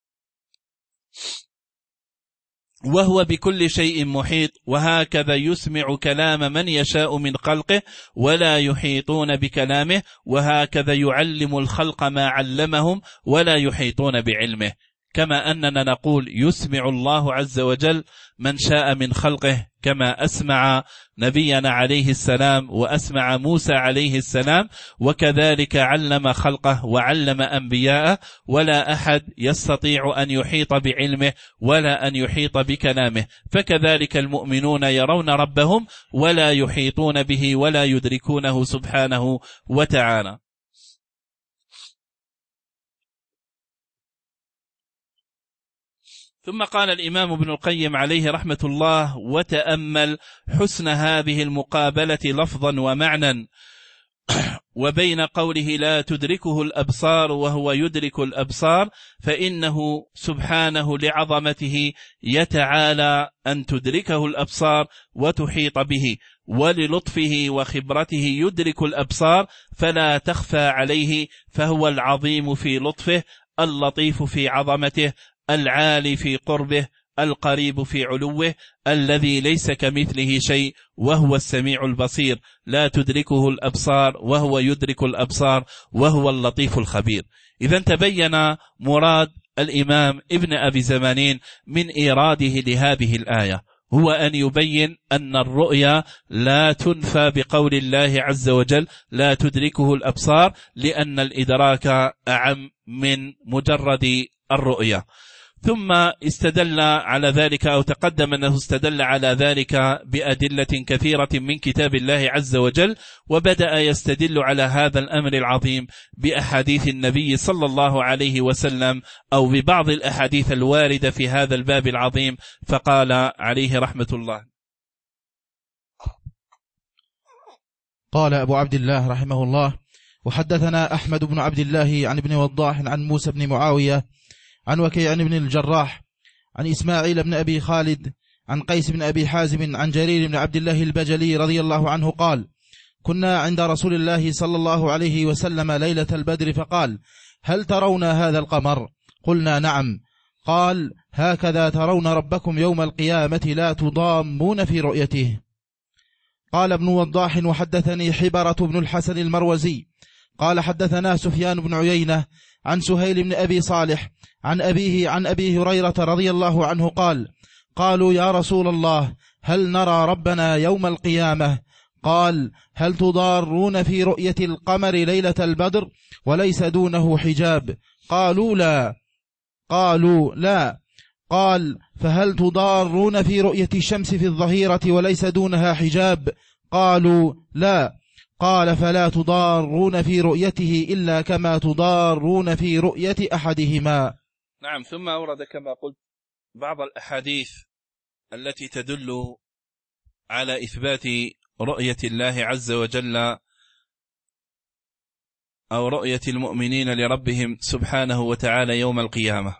وهو بكل شيء محيط. وهكذا يسمع كلام من يشاء من خلقه ولا يحيطون بكلامه، وهكذا يعلم الخلق ما علمهم ولا يحيطون بعلمه. كما أننا نقول يسمع الله عز وجل من شاء من خلقه، كما أسمع نبينا عليه السلام وأسمع موسى عليه السلام، وكذلك علم خلقه وعلم أنبياءه، ولا أحد يستطيع أن يحيط بعلمه ولا أن يحيط بكلامه. فكذلك المؤمنون يرون ربهم ولا يحيطون به ولا يدركونه سبحانه وتعالى. ثم قال الإمام ابن القيم عليه رحمة الله: وتأمل حسن هذه المقابلة لفظا ومعنى وبين قوله لا تدركه الأبصار وهو يدرك الأبصار، فإنه سبحانه لعظمته يتعالى أن تدركه الأبصار وتحيط به، وللطفه وخبرته يدرك الأبصار فلا تخفى عليه، فهو العظيم في لطفه، اللطيف في عظمته، العالي في قربه، القريب في علوه، الذي ليس كمثله شيء وهو السميع البصير، لا تدركه الأبصار وهو يدرك الأبصار، وهو اللطيف الخبير. إذن تبين مراد الإمام ابن أبي زمانين من إيراده لهذه الآية، هو أن يبين أن الرؤيا لا تنفى بقول الله عز وجل لا تدركه الأبصار، لأن الإدراك أعم من مجرد الرؤيا. ثم استدل على ذلك، أو تقدم أنه استدل على ذلك بأدلة كثيرة من كتاب الله عز وجل، وبدأ يستدل على هذا الأمر العظيم بأحاديث النبي صلى الله عليه وسلم، أو ببعض الأحاديث الواردة في هذا الباب العظيم. فقال عليه رحمة الله: قال أبو عبد الله رحمه الله: وحدثنا أحمد بن عبد الله عن ابن وضاح عن موسى بن معاوية عن وكيع بن الجراح عن إسماعيل بن أبي خالد عن قيس بن أبي حازم عن جرير بن عبد الله البجلي رضي الله عنه قال: كنا عند رسول الله صلى الله عليه وسلم ليلة البدر فقال: هل ترون هذا القمر؟ قلنا: نعم. قال: هكذا ترون ربكم يوم القيامة لا تضامون في رؤيته. قال ابن وضاح: وحدثني حبرة بن الحسن المروزي قال حدثنا سفيان بن عيينة عن سهيل بن أبي صالح عن أبيه عن أبي هريرة رضي الله عنه قال: قالوا يا رسول الله هل نرى ربنا يوم القيامة؟ قال: هل تضارون في رؤية القمر ليلة البدر وليس دونه حجاب؟ قالوا لا. قالوا لا. قال: فهل تضارون في رؤية الشمس في الظهيرة وليس دونها حجاب؟ قالوا لا. قال: فلا تضارون في رؤيته إلا كما تضارون في رؤية أحدهما. نعم. ثم أورد كما قلت بعض الأحاديث التي تدل على إثبات رؤية الله عز وجل أو رؤية المؤمنين لربهم سبحانه وتعالى يوم القيامة.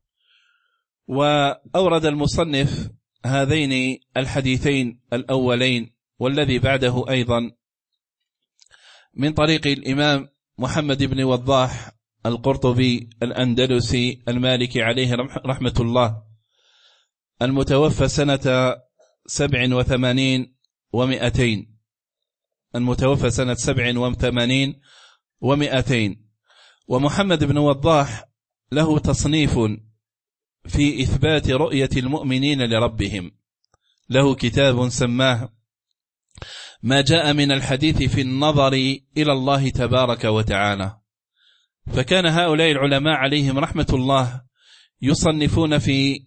وأورد المصنف هذين الحديثين الأولين والذي بعده أيضا من طريق الإمام محمد بن وضاح القرطبي الأندلسي المالكي عليه رحمة الله، المتوفى سنة 87 و200، المتوفى سنة 87 و200. ومحمد بن وضاح له تصنيف في إثبات رؤية المؤمنين لربهم، له كتاب سماه ما جاء من الحديث في النظر إلى الله تبارك وتعالى. فكان هؤلاء العلماء عليهم رحمة الله يصنفون في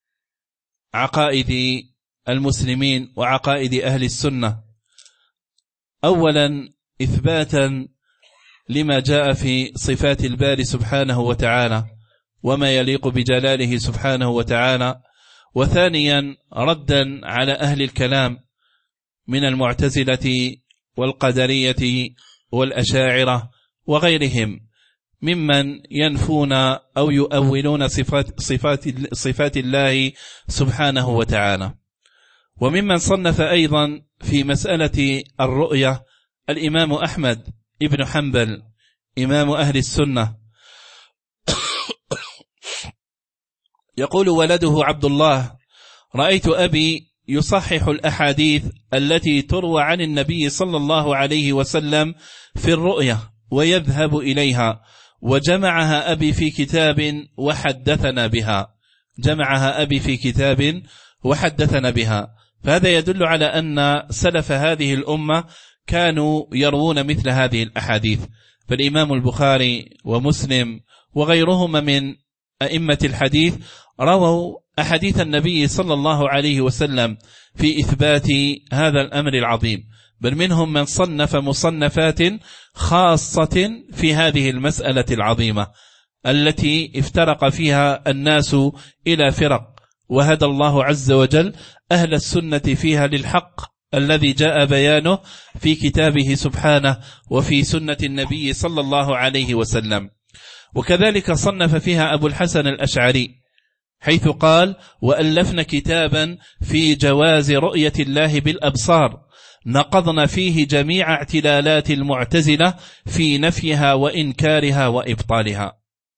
عقائد المسلمين وعقائد أهل السنة أولا إثباتا لما جاء في صفات الباري سبحانه وتعالى وما يليق بجلاله سبحانه وتعالى، وثانيا ردا على أهل الكلام من المعتزلة والقدرية والأشاعرة وغيرهم ممن ينفون أو يؤولون صفات الله سبحانه وتعالى. وممن صنف أيضا في مسألة الرؤية الإمام أحمد ابن حنبل إمام أهل السنة، يقول ولده عبد الله: رأيت أبي يصحح الأحاديث التي تروى عن النبي صلى الله عليه وسلم في الرؤية ويذهب إليها، وجمعها أبي في كتاب وحدثنا بها. جمعها أبي في كتاب وحدثنا بها. فهذا يدل على أن سلف هذه الأمة كانوا يروون مثل هذه الأحاديث. فالإمام البخاري ومسلم وغيرهما من أئمة الحديث رووا أحاديث النبي صلى الله عليه وسلم في إثبات هذا الأمر العظيم، بل منهم من صنف مصنفات خاصة في هذه المسألة العظيمة التي افترق فيها الناس إلى فرق، وهدى الله عز وجل أهل السنة فيها للحق الذي جاء بيانه في كتابه سبحانه وفي سنة النبي صلى الله عليه وسلم. وكذلك صنف فيها أبو الحسن الأشعري حيث قال: وألفنا كتابا في جواز رؤية الله بالأبصار نقضنا فيه جميع اعتلالات المعتزلة في نفيها وإنكارها وإبطالها.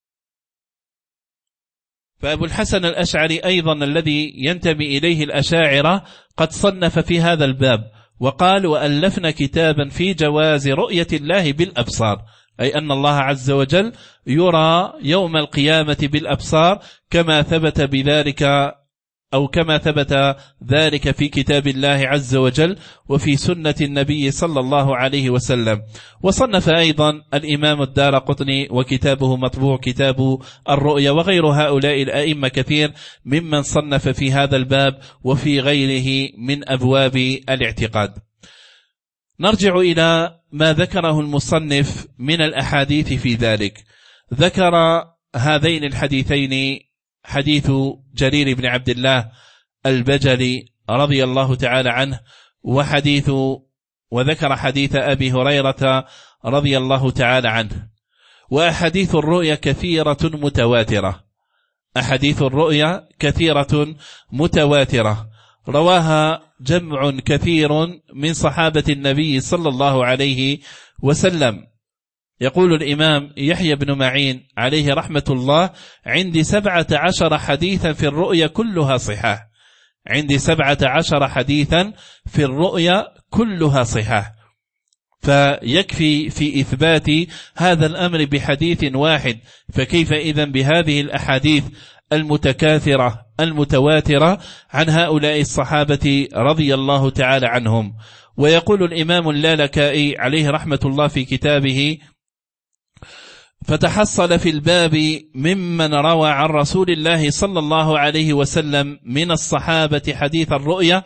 فأبو الحسن الأشعري أيضا الذي ينتمي إليه الأشاعرة قد صنف في هذا الباب وقال: وألفنا كتابا في جواز رؤية الله بالأبصار، أي أن الله عز وجل يرى يوم القيامة بالأبصار كما ثبت بذلك أو كما ثبت ذلك في كتاب الله عز وجل وفي سنة النبي صلى الله عليه وسلم. وصنف أيضا الإمام الدارقطني وكتابه مطبوع كتاب الرؤيا، وغير هؤلاء الأئمة كثير ممن صنف في هذا الباب وفي غيره من أبواب الاعتقاد. نرجع إلى ما ذكره المصنف من الأحاديث في ذلك. ذكر هذين الحديثين، حديث جرير بن عبد الله البجلي رضي الله تعالى عنه، وذكر حديث أبي هريرة رضي الله تعالى عنه. وأحاديث الرؤيا كثيرة متواترة، أحاديث الرؤيا كثيرة متواترة رواها جمع كثير من صحابة النبي صلى الله عليه وسلم. يقول الإمام يحيى بن معين عليه رحمة الله: عندي 17 حديثا في الرؤيا كلها صحاح. عندي 17 حديثا في الرؤيا كلها صحاح. فيكفي في إثبات هذا الأمر بحديث واحد، فكيف إذن بهذه الأحاديث المتكاثرة المتواترة عن هؤلاء الصحابة رضي الله تعالى عنهم. ويقول الإمام اللالكائي عليه رحمة الله في كتابه: فتحصل في الباب ممن روى عن رسول الله صلى الله عليه وسلم من الصحابة حديث الرؤيا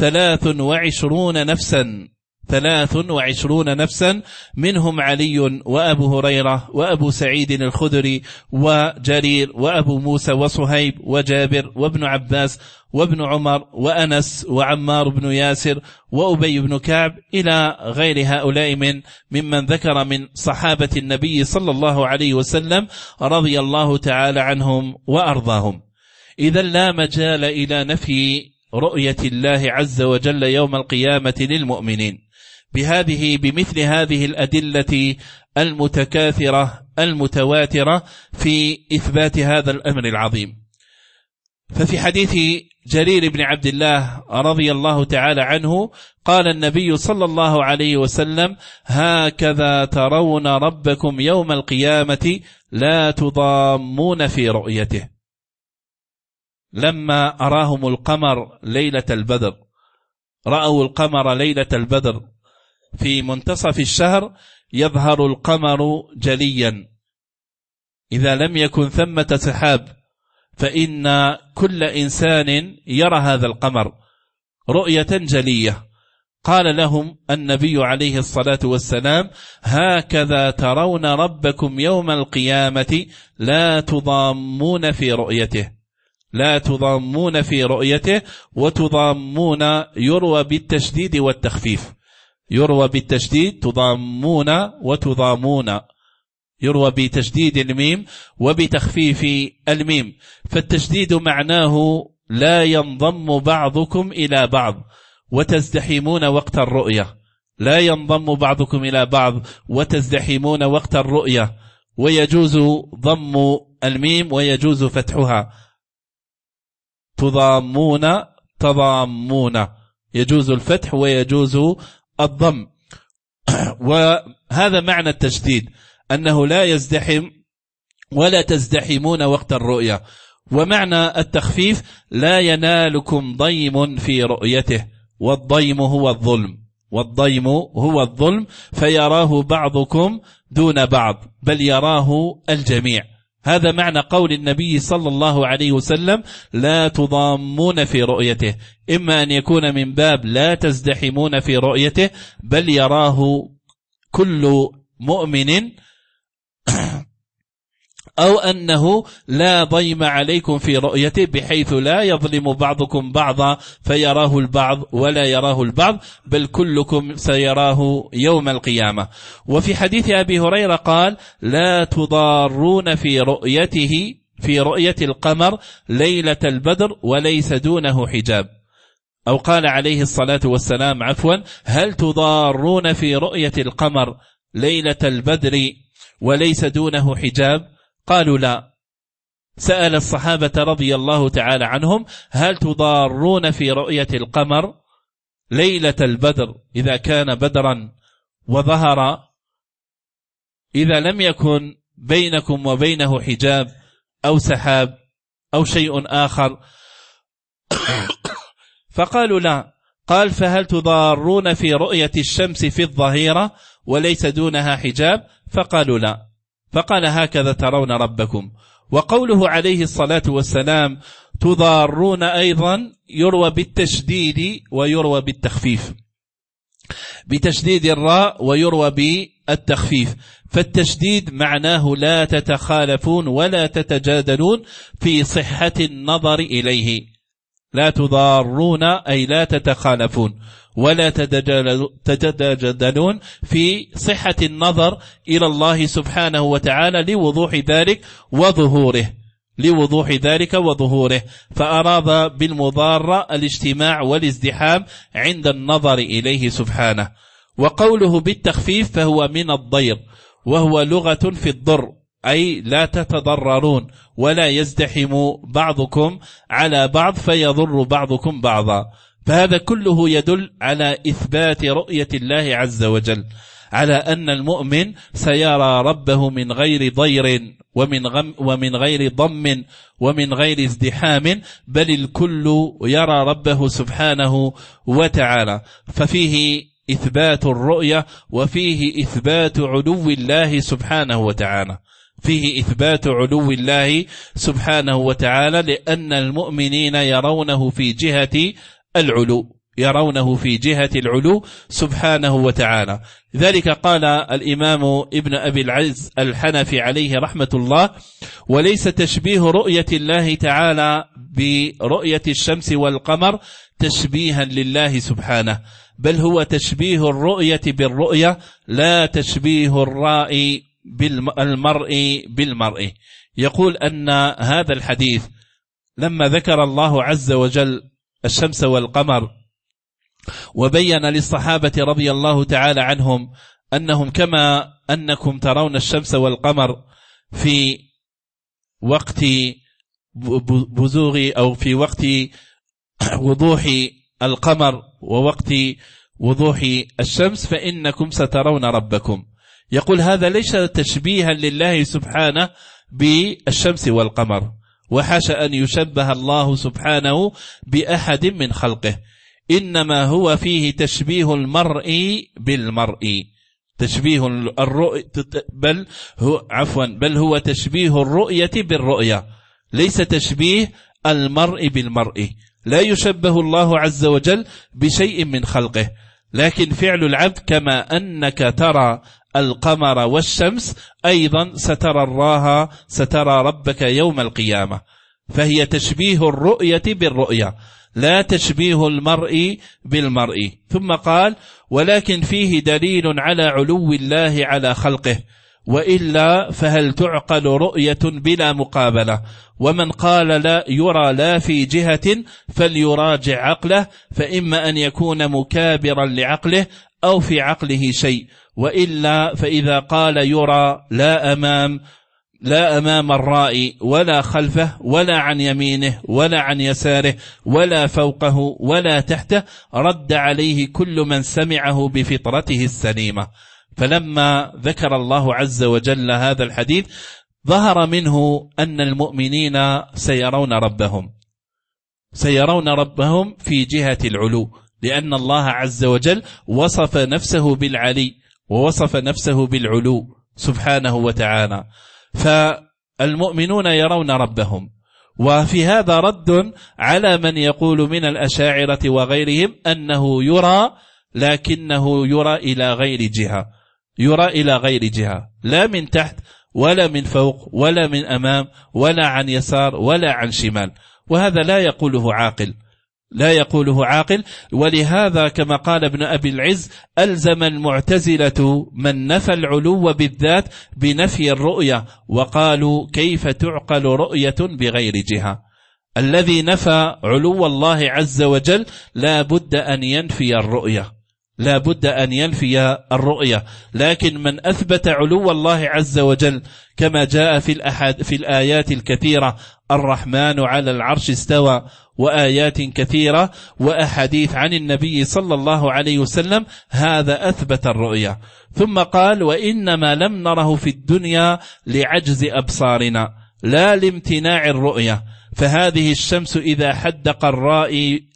23 نفسا، منهم علي وأبو هريرة وأبو سعيد الخدري وجرير وأبو موسى وصهيب وجابر وابن عباس وابن عمر وأنس وعمار بن ياسر وأبي بن كعب إلى غير هؤلاء ممن ذكر من صحابة النبي صلى الله عليه وسلم رضي الله تعالى عنهم وأرضاهم. إذا لا مجال إلى نفي رؤية الله عز وجل يوم القيامة للمؤمنين بمثل هذه الأدلة المتكاثرة المتواترة في إثبات هذا الأمر العظيم. ففي حديث جرير بن عبد الله رضي الله تعالى عنه قال النبي صلى الله عليه وسلم: هكذا ترون ربكم يوم القيامة لا تضامون في رؤيته. لما أراهم القمر ليلة البدر، رأوا القمر ليلة البدر في منتصف الشهر، يظهر القمر جليا إذا لم يكن ثمة سحاب، فإن كل إنسان يرى هذا القمر رؤية جلية. قال لهم النبي عليه الصلاة والسلام: هكذا ترون ربكم يوم القيامة لا تضامون في رؤيته. لا تضامون في رؤيته، وتضامون يروى بالتشديد والتخفيف. يروى بالتشديد تضامون وتضامون، يروى بتشديد الميم وبتخفيف الميم. فالتشديد معناه لا ينضم بعضكم إلى بعض وتزدحمون وقت الرؤية. لا ينضم بعضكم إلى بعض وتزدحمون وقت الرؤية، ويجوز ضم الميم ويجوز فتحها. تضامون تضامون، يجوز الفتح ويجوز الضم. وهذا معنى التشديد، أنه لا يزدحم ولا تزدحمون وقت الرؤية. ومعنى التخفيف: لا ينالكم ضيم في رؤيته، والضيم هو الظلم. والضيم هو الظلم، فيراه بعضكم دون بعض، بل يراه الجميع. هذا معنى قول النبي صلى الله عليه وسلم: لا تضامون في رؤيته. إما أن يكون من باب لا تزدحمون في رؤيته، بل يراه كل مؤمن، أو أنه لا ضيم عليكم في رؤيته، بحيث لا يظلم بعضكم بعضا فيراه البعض ولا يراه البعض، بل كلكم سيراه يوم القيامة. وفي حديث أبي هريرة قال: لا تضارون في رؤيته، في رؤية القمر ليلة البدر وليس دونه حجاب. أو قال عليه الصلاة والسلام عفوا: هل تضارون في رؤية القمر ليلة البدر وليس دونه حجاب؟ قالوا لا. سأل الصحابة رضي الله تعالى عنهم: هل تضارون في رؤية القمر ليلة البدر إذا كان بدرا وظهر، إذا لم يكن بينكم وبينه حجاب أو سحاب أو شيء آخر؟ فقالوا لا. قال: فهل تضارون في رؤية الشمس في الظهيرة وليس دونها حجاب؟ فقالوا لا. فقال: هكذا ترون ربكم. وقوله عليه الصلاة والسلام تضارون أيضا يروى بالتشديد ويروى بالتخفيف، بتشديد الراء ويروى بالتخفيف. فالتشديد معناه لا تتخالفون ولا تتجادلون في صحة النظر إليه. لا تضارون أي لا تتخالفون ولا تتجادلون في صحة النظر إلى الله سبحانه وتعالى لوضوح ذلك وظهوره، لوضوح ذلك وظهوره. فأراد بالمضارة الاجتماع والازدحام عند النظر إليه سبحانه. وقوله بالتخفيف فهو من الضير، وهو لغة في الضر، أي لا تتضررون ولا يزدحم بعضكم على بعض فيضر بعضكم بعضا. فهذا كله يدل على إثبات رؤية الله عز وجل، على أن المؤمن سيرى ربه من غير ضير ومن غير ضم ومن غير ازدحام، بل الكل يرى ربه سبحانه وتعالى. ففيه إثبات الرؤية وفيه إثبات علو الله سبحانه وتعالى، فيه إثبات علو الله سبحانه وتعالى، لأن المؤمنين يرونه في جهة العلو، يرونه في جهة العلو سبحانه وتعالى. ذلك قال الإمام ابن أبي العز الحنفي عليه رحمة الله: وليس تشبيه رؤية الله تعالى برؤية الشمس والقمر تشبيها لله سبحانه، بل هو تشبيه الرؤية بالرؤية، لا تشبيه الرأي بالمرء بالمرء. يقول أن هذا الحديث لما ذكر الله عز وجل الشمس والقمر وبين للصحابة رضي الله تعالى عنهم أنهم كما أنكم ترون الشمس والقمر في وقت بزوغ أو في وقت وضوح القمر ووقت وضوح الشمس فإنكم سترون ربكم. يقول هذا ليس تشبيها لله سبحانه بالشمس والقمر، وحاشا أن يشبه الله سبحانه بأحد من خلقه، إنما هو فيه تشبيه المرء بالمرء، تشبيه الرؤية، بل هو تشبيه الرؤية بالرؤية، ليس تشبيه المرء بالمرء. لا يشبه الله عز وجل بشيء من خلقه، لكن فعل العبد كما أنك ترى القمر والشمس أيضا سترى ربك يوم القيامة، فهي تشبيه الرؤية بالرؤية لا تشبيه المرء بالمرء. ثم قال: ولكن فيه دليل على علو الله على خلقه، وإلا فهل تعقل رؤية بلا مقابلة؟ ومن قال لا يرى لا في جهة فليراجع عقله، فإما أن يكون مكابرا لعقله أو في عقله شيء، وإلا فإذا قال يرى لا أمام الرائي ولا خلفه ولا عن يمينه ولا عن يساره ولا فوقه ولا تحته، رد عليه كل من سمعه بفطرته السليمة. فلما ذكر الله عز وجل هذا الحديث ظهر منه أن المؤمنين سيرون ربهم في جهة العلو، لأن الله عز وجل وصف نفسه بالعلي ووصف نفسه بالعلو سبحانه وتعالى، فالمؤمنون يرون ربهم. وفي هذا رد على من يقول من الأشاعرة وغيرهم أنه يرى لكنه يرى إلى غير جهة، لا من تحت ولا من فوق ولا من أمام ولا عن يسار ولا عن شمال، وهذا لا يقوله عاقل. ولهذا كما قال ابن أبي العز: ألزم المعتزلة من نفى العلو بالذات بنفي الرؤية، وقالوا: كيف تعقل رؤية بغير جهة؟ الذي نفى علو الله عز وجل لا بد أن ينفي الرؤية، لكن من أثبت علو الله عز وجل كما جاء في الآيات الكثيرة: الرحمن على العرش استوى، وآيات كثيرة وأحاديث عن النبي صلى الله عليه وسلم، هذا أثبت الرؤية. ثم قال: وإنما لم نره في الدنيا لعجز أبصارنا لا لامتناع الرؤية، فهذه الشمس إذا حدق الرائي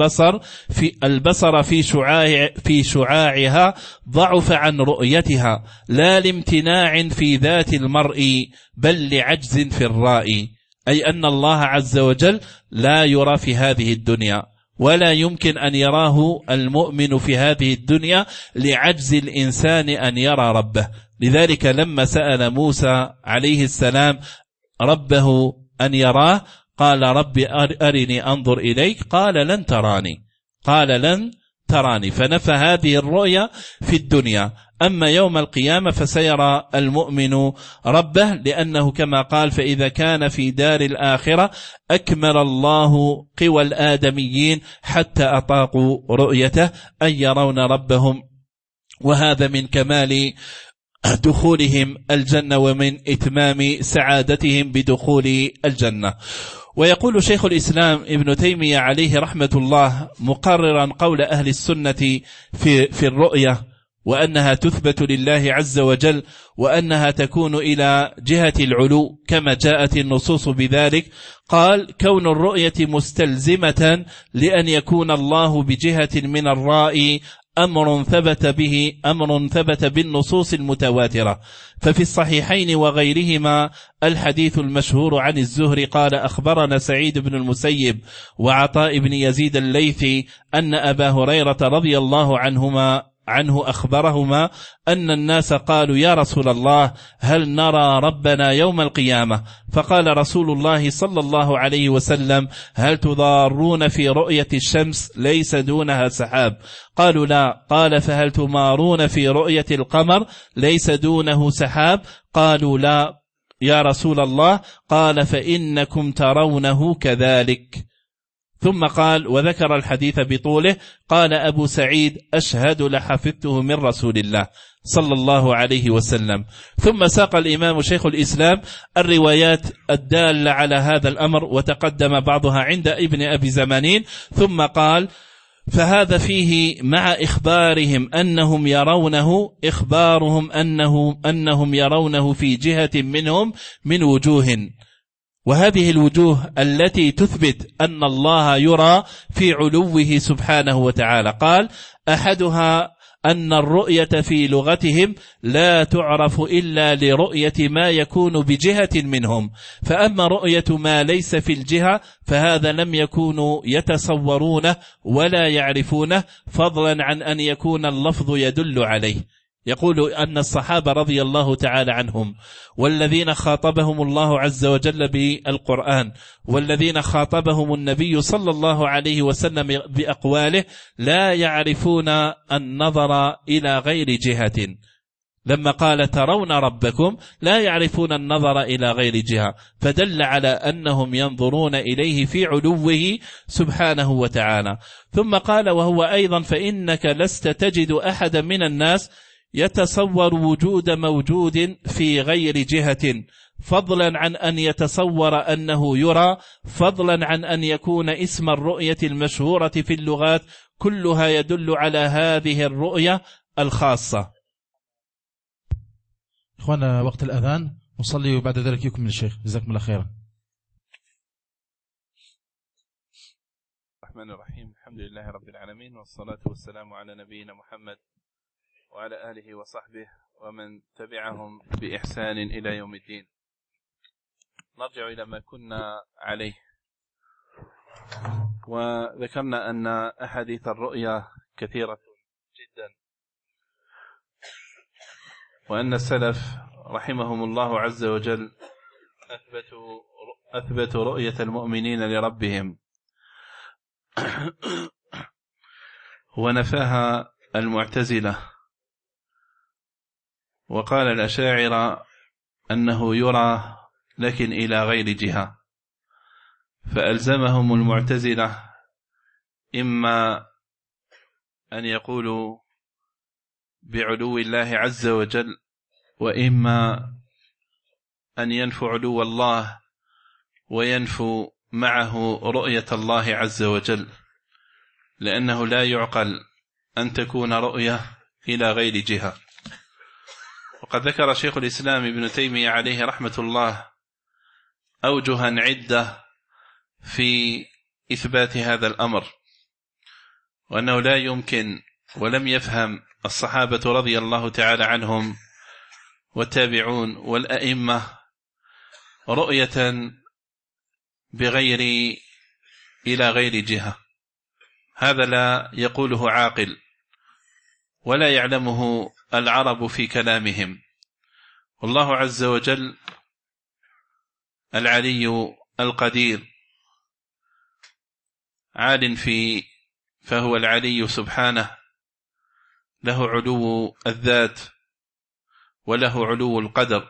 البصر في شعاعها ضعف عن رؤيتها، لا لامتناع في ذات المرء بل لعجز في الرائي، أي أن الله عز وجل لا يرى في هذه الدنيا، ولا يمكن أن يراه المؤمن في هذه الدنيا لعجز الإنسان أن يرى ربه. لذلك لما سأل موسى عليه السلام ربه أن يراه قال: رب أرني أنظر إليك، قال: لن تراني، فنفى هذه الرؤيا في الدنيا. أما يوم القيامة فسيرى المؤمن ربه، لأنه كما قال: فإذا كان في دار الآخرة أكمل الله قوى الآدميين حتى أطاقوا رؤيته، أن يرون ربهم، وهذا من كمال دخولهم الجنة ومن إتمام سعادتهم بدخول الجنة. ويقول شيخ الإسلام ابن تيمية عليه رحمة الله مقررا قول أهل السنة في الرؤية، وأنها تثبت لله عز وجل، وأنها تكون إلى جهة العلو كما جاءت النصوص بذلك. قال: كون الرؤية مستلزمة لأن يكون الله بجهة من الرائي أمر ثبت بالنصوص المتواترة. ففي الصحيحين وغيرهما الحديث المشهور عن الزهري قال: أخبرنا سعيد بن المسيب وعطاء بن يزيد الليثي أن أبا هريرة رضي الله عنه أخبرهما أن الناس قالوا: يا رسول الله، هل نرى ربنا يوم القيامة؟ فقال رسول الله صلى الله عليه وسلم: هل تضارون في رؤية الشمس ليس دونها سحاب؟ قالوا: لا. قال: فهل تمارون في رؤية القمر ليس دونه سحاب؟ قالوا: لا يا رسول الله. قال: فإنكم ترونه كذلك. ثم قال وذكر الحديث بطوله. قال أبو سعيد: أشهد لحفظته من رسول الله صلى الله عليه وسلم. ثم ساق الإمام شيخ الإسلام الروايات الدالة على هذا الأمر، وتقدم بعضها عند ابن أبي زمانين. ثم قال: فهذا فيه مع إخبارهم أنهم يرونه إخبارهم أنهم يرونه في جهة منهم من وجوه، وهذه الوجوه التي تثبت أن الله يرى في علوه سبحانه وتعالى. قال: أن الرؤية في لغتهم لا تعرف إلا لرؤية ما يكون بجهة منهم، فأما رؤية ما ليس في الجهة فهذا لم يكونوا يتصورونه ولا يعرفونه، فضلا عن أن يكون اللفظ يدل عليه. يقول أن الصحابة رضي الله تعالى عنهم والذين خاطبهم الله عز وجل بالقرآن والذين خاطبهم النبي صلى الله عليه وسلم بأقواله لا يعرفون النظر إلى غير جهة. لما قال ترون ربكم لا يعرفون النظر إلى غير جهة، فدل على أنهم ينظرون إليه في علوه سبحانه وتعالى. ثم قال وهو أيضا فإنك لست تجد أحد من الناس يتصور وجود موجود في غير جهة، فضلا عن أن يتصور أنه يرى، فضلا عن أن يكون اسم الرؤية المشهورة في اللغات كلها يدل على هذه الرؤية الخاصة. إخوانا وقت الأذان نصلي وبعد ذلك يكمل الشيخ، جزاكم الله خيرا. الرحمن الرحيم، الحمد لله رب العالمين، والصلاة والسلام على نبينا محمد وعلى آله وصحبه ومن تبعهم بإحسان إلى يوم الدين. نرجع إلى ما كنا عليه، وذكرنا أن أحاديث الرؤيا كثيرة جدا، وأن السلف رحمهم الله عز وجل أثبتوا رؤية المؤمنين لربهم ونفاها المعتزلة، وقال الأشاعرة أنه يرى لكن إلى غير جهة، فألزمهم المعتزلة إما أن يقولوا بعلو الله عز وجل، وإما أن ينفوا علو الله وينفوا معه رؤية الله عز وجل، لأنه لا يعقل أن تكون رؤية إلى غير جهة. وقد ذكر شيخ الإسلام ابن تيمية عليه رحمة الله أوجها عدة في إثبات هذا الأمر، وأنه لا يمكن ولم يفهم الصحابة رضي الله تعالى عنهم والتابعون والأئمة رؤية بغير إلى غير جهة، هذا لا يقوله عاقل ولا يعلمه العرب في كلامهم. والله عز وجل العلي القدير عال فهو العلي سبحانه، له علو الذات وله علو القدر،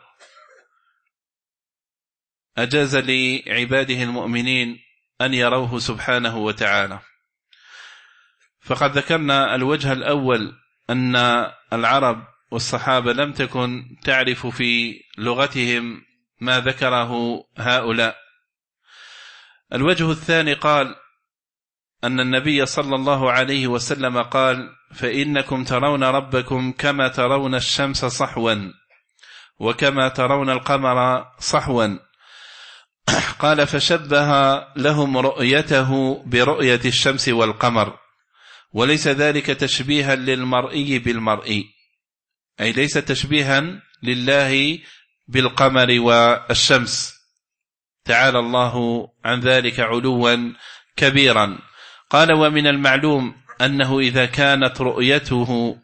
أجاز لعباده المؤمنين أن يروه سبحانه وتعالى. فقد ذكرنا الوجه الأول أن العرب والصحابة لم تكن تعرف في لغتهم ما ذكره هؤلاء. الوجه الثاني قال أن النبي صلى الله عليه وسلم قال فإنكم ترون ربكم كما ترون الشمس صحوا وكما ترون القمر صحوا. قال فشبه لهم رؤيته برؤية الشمس والقمر، وليس ذلك تشبيها للمرئي بالمرئي، أي ليس تشبيها لله بالقمر والشمس، تعالى الله عن ذلك علوا كبيرا. قال ومن المعلوم أنه إذا كانت رؤيته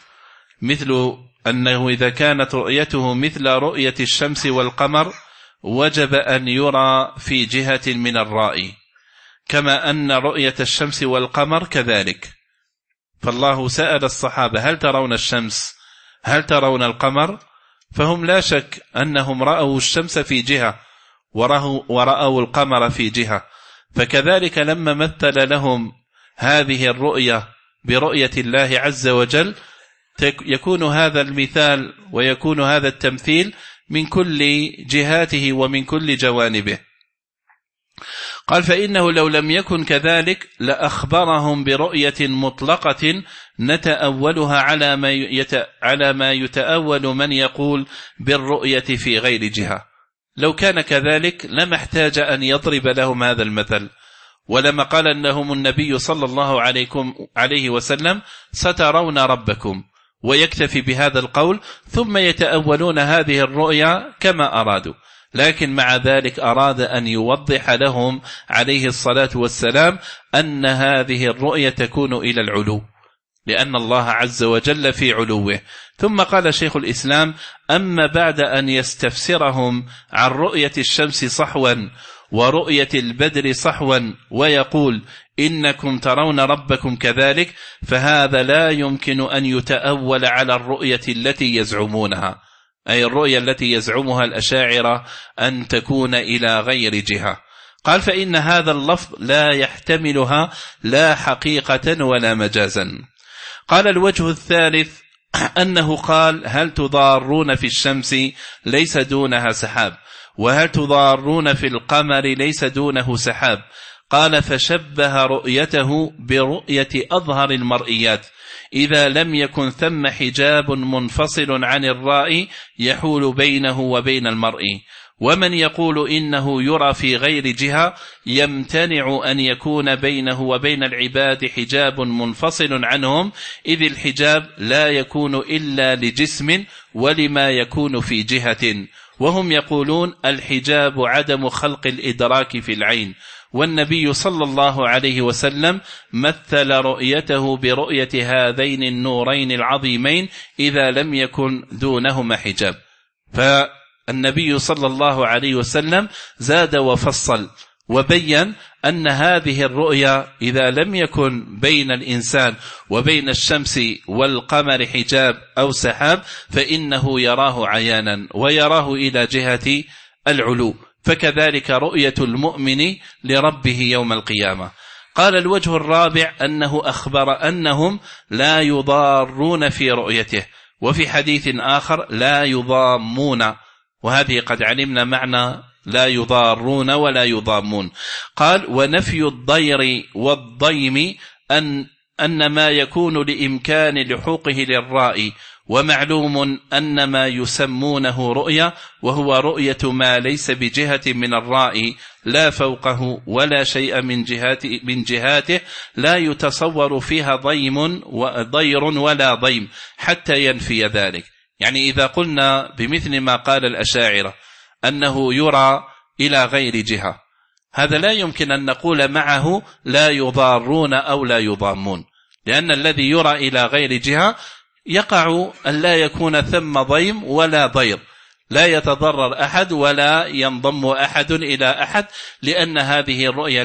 مثل رؤية الشمس والقمر وجب أن يرى في جهة من الرائي، كما أن رؤية الشمس والقمر كذلك. فالله سأل الصحابة هل ترون الشمس هل ترون القمر، فهم لا شك أنهم رأوا الشمس في جهة ورأوا القمر في جهة، فكذلك لما مثل لهم هذه الرؤية برؤية الله عز وجل يكون هذا المثال ويكون هذا التمثيل من كل جهاته ومن كل جوانبه. قال فإنه لو لم يكن كذلك لأخبرهم برؤية مطلقة نتأولها على ما يتأول من يقول بالرؤية في غير جهة. لو كان كذلك لما احتاج أن يضرب لهم هذا المثل، ولما قال لهم النبي صلى الله عليه وسلم سترون ربكم، ويكتفي بهذا القول ثم يتأولون هذه الرؤيا كما أرادوا. لكن مع ذلك أراد أن يوضح لهم عليه الصلاة والسلام أن هذه الرؤيا تكون إلى العلو، لأن الله عز وجل في علوه. ثم قال شيخ الإسلام: أما بعد أن يستفسرهم عن رؤية الشمس صحوا ورؤية البدر صحوا ويقول إنكم ترون ربكم كذلك، فهذا لا يمكن أن يتأول على الرؤية التي يزعمونها، أي الرؤية التي يزعمها الأشاعرة أن تكون إلى غير جهة. قال: فإن هذا اللفظ لا يحتملها لا حقيقة ولا مجازا. قال: الوجه الثالث أنه قال: هل تضارون في الشمس ليس دونها سحاب، وهل تضارون في القمر ليس دونه سحاب. قال: فشبه رؤيته برؤية أظهر المرئيات إذا لم يكن ثم حجاب منفصل عن الرائي يحول بينه وبين المرء. ومن يقول إنه يرى في غير جهة يمتنع أن يكون بينه وبين العباد حجاب منفصل عنهم، إذ الحجاب لا يكون إلا لجسم ولما يكون في جهة، وهم يقولون الحجاب عدم خلق الإدراك في العين. والنبي صلى الله عليه وسلم مثل رؤيته برؤية هذين النورين العظيمين إذا لم يكن دونهما حجاب. فالنبي صلى الله عليه وسلم زاد وفصل وبين أن هذه الرؤيا إذا لم يكن بين الإنسان وبين الشمس والقمر حجاب أو سحاب فإنه يراه عيانا ويراه إلى جهة العلو، فكذلك رؤية المؤمن لربه يوم القيامة. قال: الوجه الرابع أنه أخبر أنهم لا يضارون في رؤيته، وفي حديث آخر لا يضامون، وهذه قد علمنا معنى لا يضارون ولا يضامون. قال: ونفي الضير والضيم أن ما يكون لإمكان لحوقه للرائي، ومعلوم أن ما يسمونه رؤيا وهو رؤية ما ليس بجهة من الرائي لا فوقه ولا شيء من جهاته لا يتصور فيها ضير ولا ضيم حتى ينفي ذلك. يعني إذا قلنا بمثل ما قال الأشاعرة أنه يرى إلى غير جهة، هذا لا يمكن أن نقول معه لا يضارون أو لا يضامون، لأن الذي يرى إلى غير جهة يقع أن لا يكون ثم ضيم ولا ضير، لا يتضرر أحد ولا ينضم أحد إلى أحد، لأن هذه الرؤية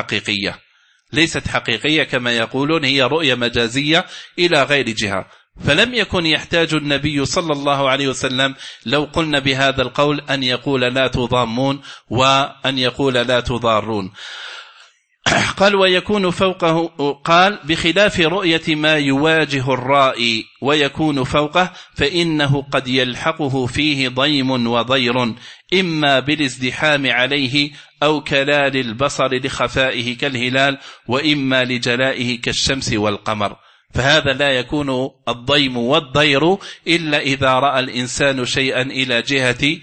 ليست حقيقية كما يقولون، هي رؤية مجازية إلى غير جهة. فلم يكن يحتاج النبي صلى الله عليه وسلم لو قلنا بهذا القول أن يقول لا تضامون وأن يقول لا تضارون. قال: ويكون فوقه، قال: بخلاف رؤية ما يواجه الرائي ويكون فوقه فإنه قد يلحقه فيه ضيم وضير، إما بالازدحام عليه أو كلال البصر لخفائه كالهلال، وإما لجلائه كالشمس والقمر. فهذا لا يكون الضيم والضير إلا إذا رأى الإنسان شيئا إلى جهة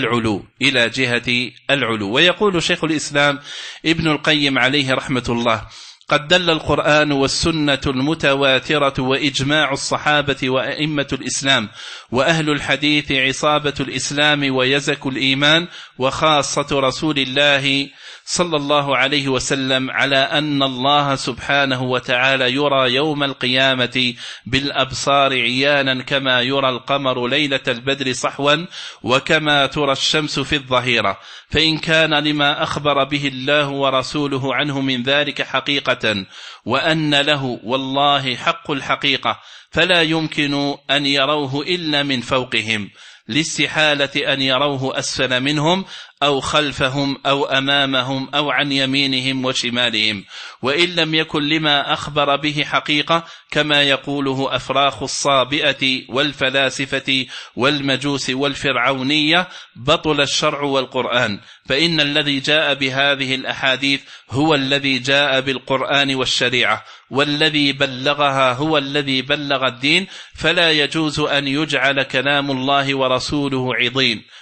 العلو. ويقول شيخ الإسلام ابن القيم عليه رحمة الله: قد دل القرآن والسنة المتواترة وإجماع الصحابة وأئمة الإسلام وأهل الحديث عصابة الإسلام ويزك الإيمان وخاصة رسول الله صلى الله عليه وسلم على أن الله سبحانه وتعالى يرى يوم القيامة بالأبصار عيانا كما يرى القمر ليلة البدر صحوا وكما ترى الشمس في الظهيرة، فإن كان لما أخبر به الله ورسوله عنه من ذلك حقيقة وأن له والله حق الحقيقة، فلا يمكن أن يروه إلا من فوقهم، لاستحالة أن يروه أسفل منهم أو خلفهم أو أمامهم أو عن يمينهم وشمالهم، وإن لم يكن لما أخبر به حقيقة كما يقوله أفراخ الصابئة والفلاسفة والمجوس والفرعونية بطل الشرع والقرآن، فإن الذي جاء بهذه الأحاديث هو الذي جاء بالقرآن والشريعة، والذي بلغها هو الذي بلغ الدين، فلا يجوز أن يجعل كلام الله ورسوله عضين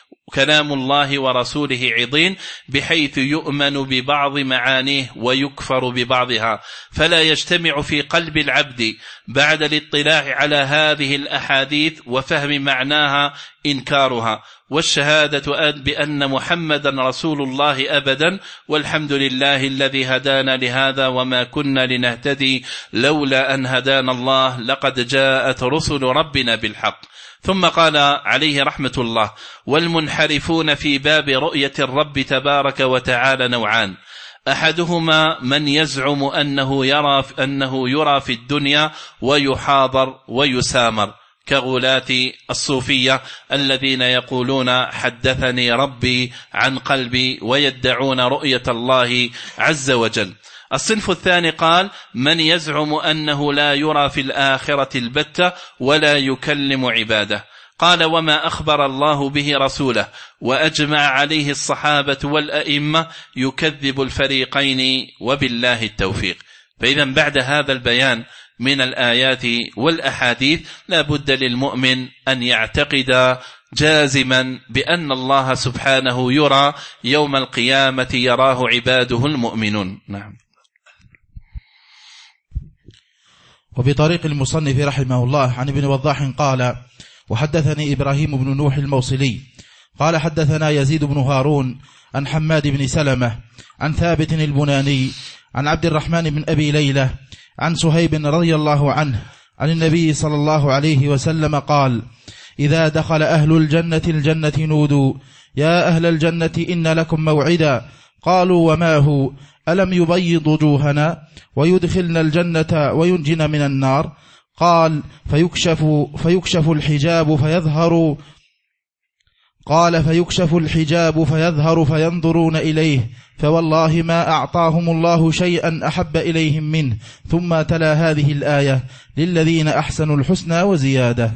كلام الله ورسوله عضين، بحيث يؤمن ببعض معانيه ويكفر ببعضها، فلا يجتمع في قلب العبد بعد الاطلاع على هذه الأحاديث وفهم معناها إنكارها، والشهادة بأن محمدا رسول الله أبدا، والحمد لله الذي هدانا لهذا وما كنا لنهتدي لولا أن هدانا الله، لقد جاءت رسل ربنا بالحق. ثم قال عليه رحمة الله: والمنحرفون في باب رؤية الرب تبارك وتعالى نوعان: أحدهما من يزعم أنه يرى في الدنيا ويحاضر ويسامر، كغلاة الصوفية الذين يقولون حدثني ربي عن قلبي، ويدعون رؤية الله عز وجل. الصنف الثاني قال: من يزعم أنه لا يرى في الآخرة البتة ولا يكلم عباده. قال: وما أخبر الله به رسوله وأجمع عليه الصحابة والأئمة يكذب الفريقين، وبالله التوفيق. فإذا بعد هذا البيان من الآيات والأحاديث لا بد للمؤمن أن يعتقد جازما بأن الله سبحانه يرى يوم القيامة، يراه عباده المؤمنون. نعم. وبطريق المصنف رحمه الله عن ابن وضاح قال: وحدثني إبراهيم بن نوح الموصلي قال حدثنا يزيد بن هارون عن حماد بن سلمة عن ثابت البناني عن عبد الرحمن بن أبي ليلى عن صهيب رضي الله عنه عن النبي صلى الله عليه وسلم قال: إذا دخل أهل الجنة الجنة نودوا: يا أهل الجنة إن لكم موعدا. قالوا: وما هو؟ ألم يبيض وجوهنا ويدخلنا الجنة وينجنا من النار؟ قال: فيكشف الحجاب فيظهر. قال: فيكشف الحجاب فيظهر فينظرون إليه، فوالله ما أعطاهم الله شيئا أحب إليهم منه. ثم تلا هذه الآية: للذين أحسنوا الحسنى وزيادة.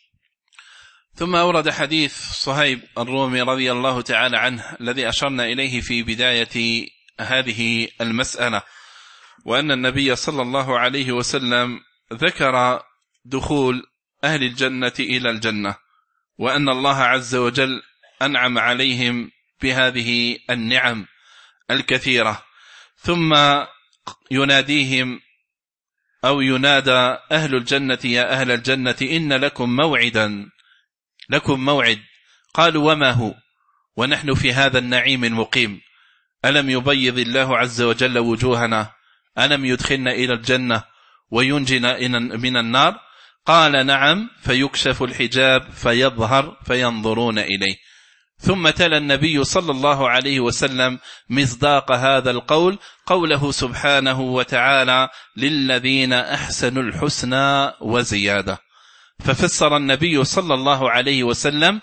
ثم أورد حديث صهيب الرومي رضي الله تعالى عنه الذي أشرنا إليه في بداية هذه المسألة، وأن النبي صلى الله عليه وسلم ذكر دخول أهل الجنة إلى الجنة، وأن الله عز وجل أنعم عليهم بهذه النعم الكثيرة، ثم يناديهم أو ينادى أهل الجنة: يا أهل الجنة إن لكم موعدا، لكم موعد. قالوا: وما هو؟ ونحن في هذا النعيم المقيم، ألم يبيض الله عز وجل وجوهنا؟ ألم يدخلنا إلى الجنة وينجنا من النار؟ قال: نعم، فيكشف الحجاب فيظهر فينظرون إليه. ثم تلا النبي صلى الله عليه وسلم مصداق هذا القول قوله سبحانه وتعالى: للذين أحسنوا الحسنى وزيادة. ففسر النبي صلى الله عليه وسلم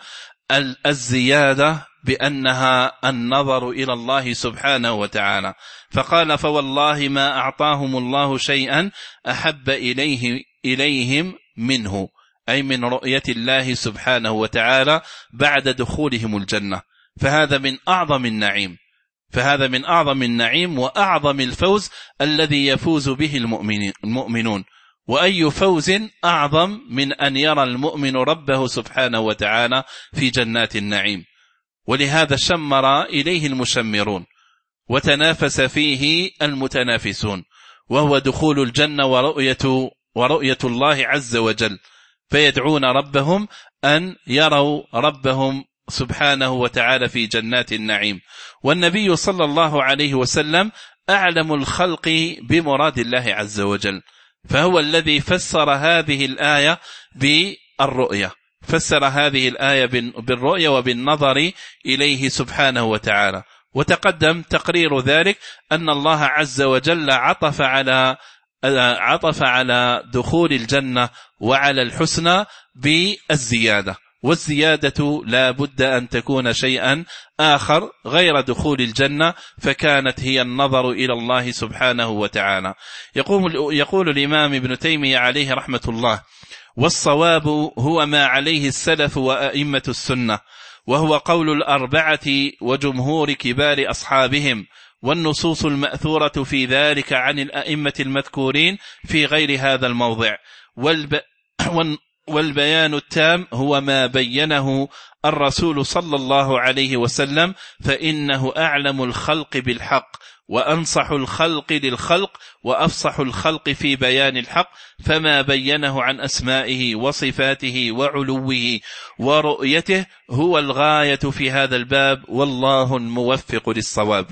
الزيادة بأنها النظر إلى الله سبحانه وتعالى، فقال: فوالله ما أعطاهم الله شيئا أحب إليهم منه، أي من رؤية الله سبحانه وتعالى بعد دخولهم الجنة. فهذا من أعظم النعيم وأعظم الفوز الذي يفوز به المؤمنون. وأي فوز أعظم من أن يرى المؤمن ربه سبحانه وتعالى في جنات النعيم. ولهذا شمر إليه المشمرون وتنافس فيه المتنافسون، وهو دخول الجنة ورؤية الله عز وجل، فيدعون ربهم أن يروا ربهم سبحانه وتعالى في جنات النعيم. والنبي صلى الله عليه وسلم أعلم الخلق بمراد الله عز وجل، فهو الذي فسر هذه الآية بالرؤية، فسر هذه الآية بالرؤية وبالنظر إليه سبحانه وتعالى. وتقدم تقرير ذلك أن الله عز وجل عطف على دخول الجنة وعلى الحسنى بالزيادة، والزيادة لا بد أن تكون شيئا آخر غير دخول الجنة، فكانت هي النظر إلى الله سبحانه وتعالى. يقول الإمام ابن تيمية عليه رحمة الله: والصواب هو ما عليه السلف وأئمة السنة، وهو قول الأربعة وجمهور كبار أصحابهم، والنصوص المأثورة في ذلك عن الأئمة المذكورين في غير هذا الموضع، والبيان التام هو ما بينه الرسول صلى الله عليه وسلم، فإنه أعلم الخلق بالحق وأنصح الخلق للخلق وأفصح الخلق في بيان الحق، فما بينه عن أسمائه وصفاته وعلوه ورؤيته هو الغاية في هذا الباب، والله الموفق للصواب.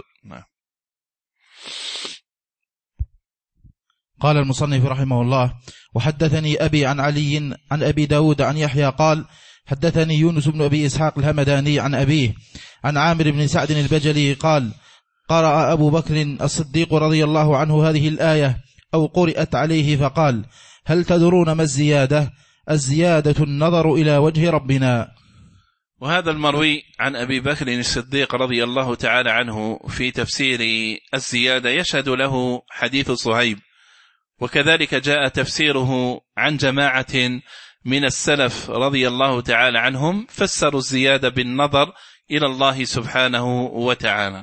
قال المصنف رحمه الله: وحدثني أبي عن علي عن أبي داود عن يحيى قال: حدثني يونس بن أبي إسحاق الهمداني عن أبيه عن عامر بن سعد البجلي قال: قرأ أبو بكر الصديق رضي الله عنه هذه الآية أو قرأت عليه فقال: هل تدرون ما الزيادة؟ الزيادة النظر إلى وجه ربنا. وهذا المروي عن أبي بكر الصديق رضي الله تعالى عنه في تفسير الزيادة يشهد له حديث صهيب، وكذلك جاء تفسيره عن جماعة من السلف رضي الله تعالى عنهم فسروا الزيادة بالنظر إلى الله سبحانه وتعالى.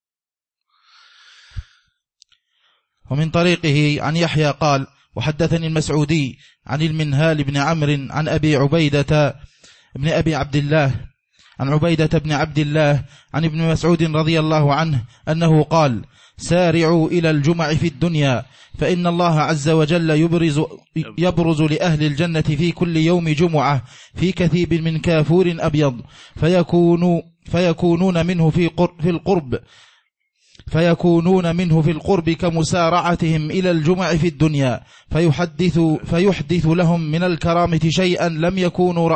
ومن طريقه عن يحيى قال: وحدثني المسعودي عن المنهال بن عمرو عن أبي عبيدة بن أبي عبد الله عن عبيدة بن عبد الله عن ابن مسعود رضي الله عنه أنه قال: سارعوا إلى الجمع في الدنيا، فإن الله عز وجل يبرز لأهل الجنة في كل يوم جمعة في كثيب من كافور أبيض، فيكونون منه في القرب كمسارعتهم إلى الجمع في الدنيا، فيحدث لهم من الكرامة شيئا لم يكونوا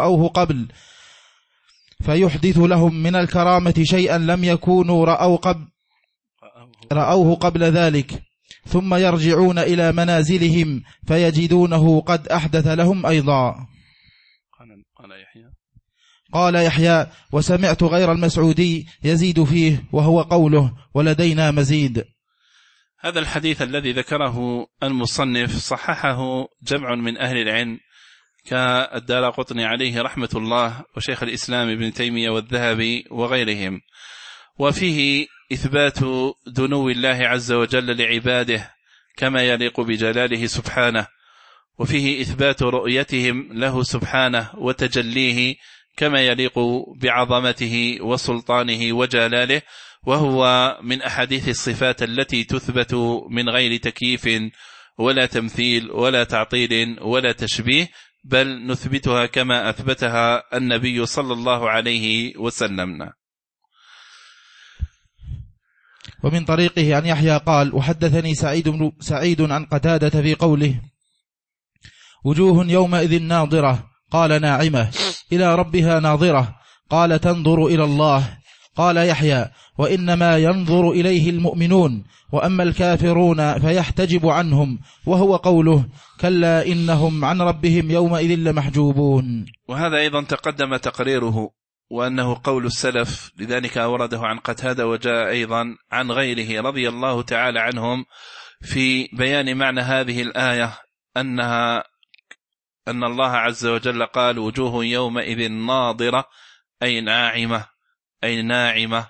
رأوه قبل ذلك، ثم يرجعون إلى منازلهم فيجدونه قد أحدث لهم أيضا. قال يحيى: وسمعت غير المسعودي يزيد فيه وهو قوله: ولدينا مزيد. هذا الحديث الذي ذكره المصنف صححه جمع من أهل العلم كالدارقطني عليه رحمة الله وشيخ الإسلام ابن تيمية والذهبي وغيرهم، وفيه إثبات دنو الله عز وجل لعباده كما يليق بجلاله سبحانه، وفيه إثبات رؤيتهم له سبحانه وتجليه كما يليق بعظمته وسلطانه وجلاله، وهو من أحاديث الصفات التي تثبت من غير تكييف ولا تمثيل ولا تعطيل ولا تشبيه، بل نثبتها كما أثبتها النبي صلى الله عليه وسلم. ومن طريقه عن يحيى قال: وحدثني سعيد عن قتادة في قوله: وجوه يومئذ ناظرة، قال: ناعمة إلى ربها ناظرة، قال: تنظر إلى الله. قال يحيى: وإنما ينظر إليه المؤمنون، وأما الكافرون فيحتجب عنهم، وهو قوله: كلا إنهم عن ربهم يومئذ لمحجوبون. وهذا أيضا تقدم تقريره وأنه قول السلف، لذلك أورده عن قتادة وجاء أيضا عن غيره رضي الله تعالى عنهم في بيان معنى هذه الآية، أن الله عز وجل قال: وجوه يومئذ ناظرة، أي ناعمة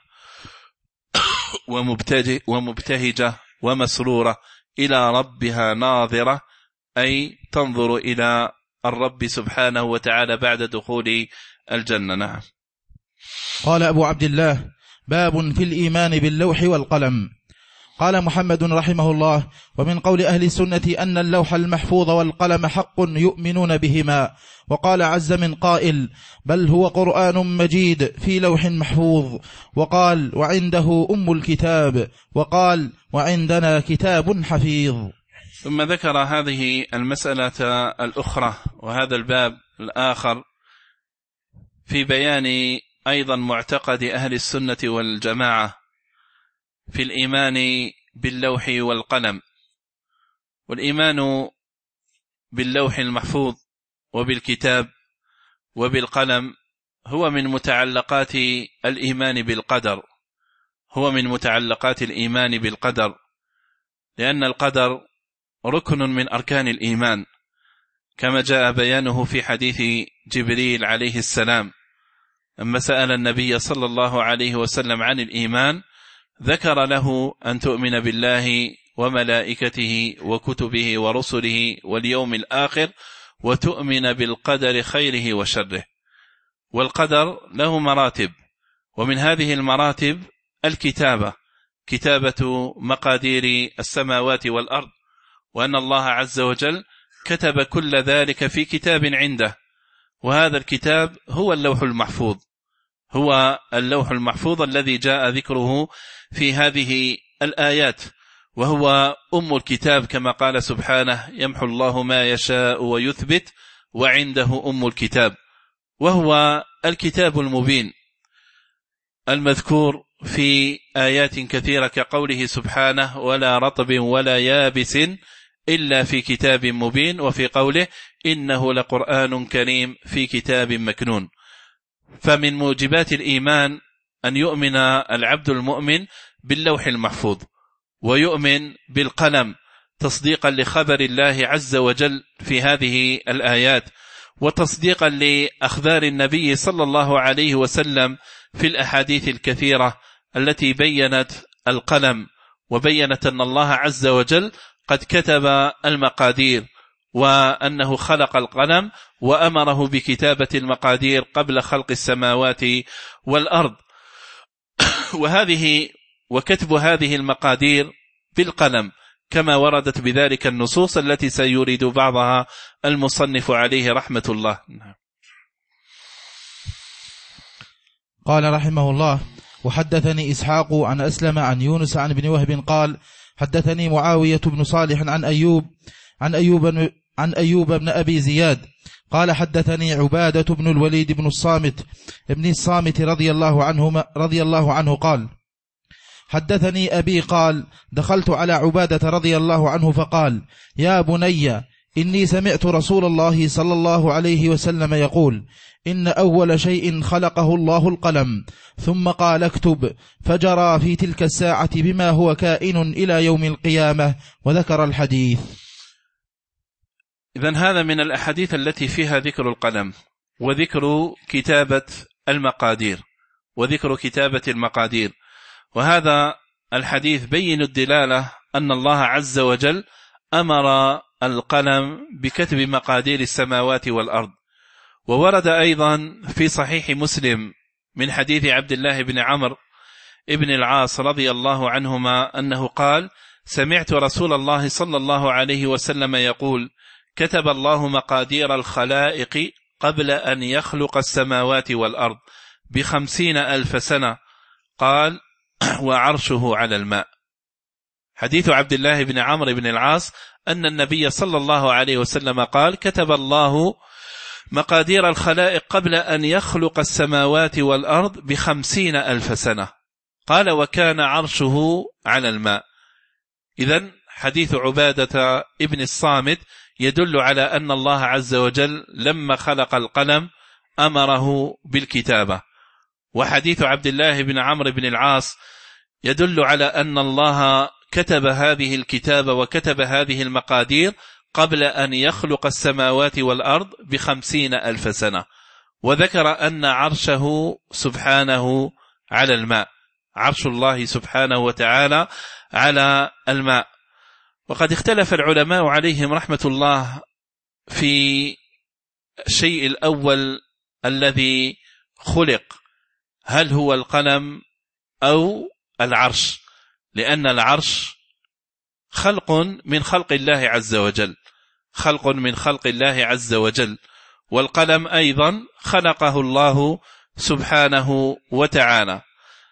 ومبتهجة ومسرورة، إلى ربها ناظرة، أي تنظر إلى الرب سبحانه وتعالى بعد دخول الجنة. نعم. قال أبو عبد الله: باب في الإيمان باللوح والقلم. قال محمد رحمه الله: ومن قول أهل السنة أن اللوح المحفوظ والقلم حق يؤمنون بهما. وقال عز من قائل: بل هو قرآن مجيد في لوح محفوظ. وقال: وعنده أم الكتاب. وقال: وعندنا كتاب حفيظ. ثم ذكر هذه المسألة الأخرى وهذا الباب الآخر في بيان أيضا معتقد أهل السنة والجماعة في الإيمان باللوح والقلم. والإيمان باللوح المحفوظ وبالكتاب وبالقلم هو من متعلقات الإيمان بالقدر، لأن القدر ركن من أركان الإيمان، كما جاء بيانه في حديث جبريل عليه السلام لما سأل النبي صلى الله عليه وسلم عن الإيمان، ذكر له أن تؤمن بالله وملائكته وكتبه ورسله واليوم الآخر وتؤمن بالقدر خيره وشره. والقدر له مراتب، ومن هذه المراتب الكتابة، كتابة مقادير السماوات والأرض، وأن الله عز وجل كتب كل ذلك في كتاب عنده، وهذا الكتاب هو اللوح المحفوظ، هو اللوح المحفوظ الذي جاء ذكره في هذه الآيات، وهو أم الكتاب كما قال سبحانه: يمحو الله ما يشاء ويثبت وعنده أم الكتاب، وهو الكتاب المبين المذكور في آيات كثيرة كقوله سبحانه: ولا رطب ولا يابس إلا في كتاب مبين، وفي قوله: إنه لقرآن كريم في كتاب مكنون. فمن موجبات الإيمان أن يؤمن العبد المؤمن باللوح المحفوظ، ويؤمن بالقلم تصديقا لخبر الله عز وجل في هذه الآيات، وتصديقا لأخبار النبي صلى الله عليه وسلم في الأحاديث الكثيرة التي بيّنت القلم، وبيّنت أن الله عز وجل قد كتب المقادير، وأنه خلق القلم وأمره بكتابة المقادير قبل خلق السماوات والأرض. وكتب هذه المقادير بالقلم كما وردت بذلك النصوص التي سيريد بعضها المصنف عليه رحمة الله. قال رحمه الله: وحدثني إسحاق عن أسلم عن يونس عن ابن وهب قال: حدثني معاوية بن صالح عن أيوب بن أبي زياد قال: حدثني عبادة بن الوليد بن الصامت رضي الله عنه قال: حدثني أبي قال: دخلت على عبادة رضي الله عنه فقال: يا بني، إني سمعت رسول الله صلى الله عليه وسلم يقول: إن أول شيء خلقه الله القلم، ثم قال: اكتب، فجرى في تلك الساعة بما هو كائن إلى يوم القيامة، وذكر الحديث. إذن هذا من الأحاديث التي فيها ذكر القلم، وذكر كتابة المقادير، وذكر كتابة المقادير. وهذا الحديث بين الدلالة أن الله عز وجل أمر القلم بكتب مقادير السماوات والأرض. وورد أيضا في صحيح مسلم من حديث عبد الله بن عمرو ابن العاص رضي الله عنهما أنه قال: سمعت رسول الله صلى الله عليه وسلم يقول: كتب الله مقادير الخلائق قبل أن يخلق السماوات والأرض ب50,000 سنة، قال: وعرشه على الماء. حديث عبد الله بن عمرو بن العاص أن النبي صلى الله عليه وسلم قال: كتب الله مقادير الخلائق قبل أن يخلق السماوات والأرض ب50,000 سنة، قال: وكان عرشه على الماء. إذن حديث عبادة ابن الصامت يدل على أن الله عز وجل لما خلق القلم أمره بالكتابة. وحديث عبد الله بن عمرو بن العاص يدل على أن الله كتب هذه الكتابة وكتب هذه المقادير قبل أن يخلق السماوات والأرض ب50,000 سنة. وذكر أن عرشه سبحانه على الماء، عرش الله سبحانه وتعالى على الماء. وقد اختلف العلماء عليهم رحمة الله في الشيء الأول الذي خلق، هل هو القلم أو العرش؟ لأن العرش خلق من خلق الله عز وجل، خلق من خلق الله عز وجل، والقلم أيضا خلقه الله سبحانه وتعالى.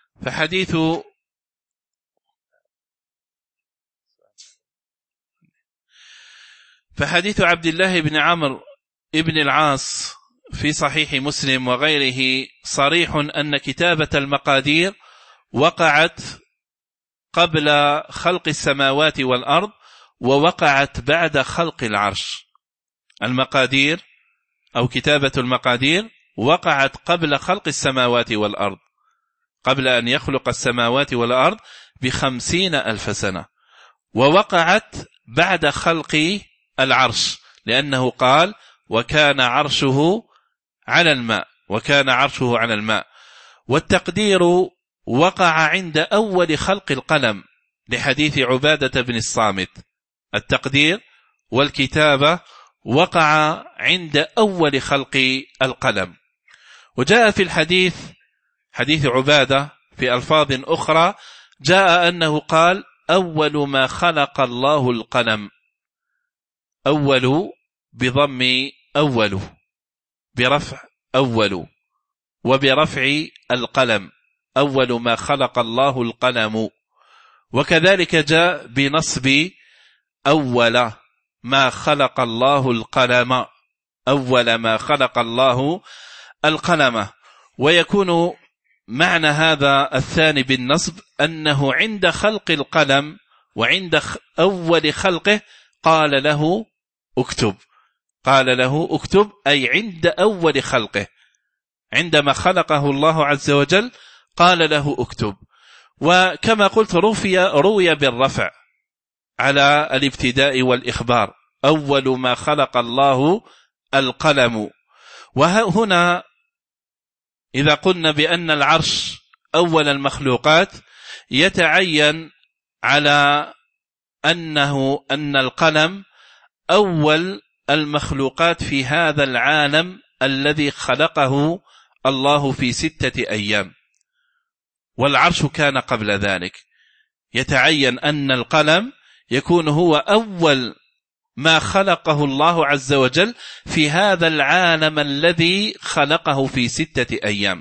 فحديث عبد الله بن عمرو ابن العاص في صحيح مسلم وغيره صريح أن كتابة المقادير وقعت قبل خلق السماوات والأرض، ووقعت بعد خلق العرش. المقادير أو كتابة المقادير وقعت قبل خلق السماوات والأرض، قبل أن يخلق السماوات والأرض ب50,000 سنة، ووقعت بعد خلق العرش، لأنه قال: وكان عرشه على الماء، وكان عرشه على الماء. والتقدير وقع عند أول خلق القلم لحديث عبادة بن الصامت. التقدير والكتابة وقع عند أول خلق القلم. وجاء في الحديث حديث عبادة في ألفاظ أخرى جاء أنه قال أول ما خلق الله القلم. أول بضم أول، برفع أول، وبرفع القلم، أول ما خلق الله القلم. وكذلك جاء بنصب أول ما خلق الله القلم، أول ما خلق الله القلم. ويكون معنى هذا الثاني بالنصب أنه عند خلق القلم وعند أول خلقه قال له اكتب، قال له اكتب، أي عند أول خلقه، عندما خلقه الله عز وجل قال له اكتب. وكما قلت روي بالرفع على الابتداء والإخبار، أول ما خلق الله القلم. وهنا إذا قلنا بأن العرش أول المخلوقات يتعين على أن القلم أول المخلوقات في هذا العالم الذي خلقه الله في 6 أيام، والعرش كان قبل ذلك. يتعين أن القلم يكون هو أول ما خلقه الله عز وجل في هذا العالم الذي خلقه في 6 أيام.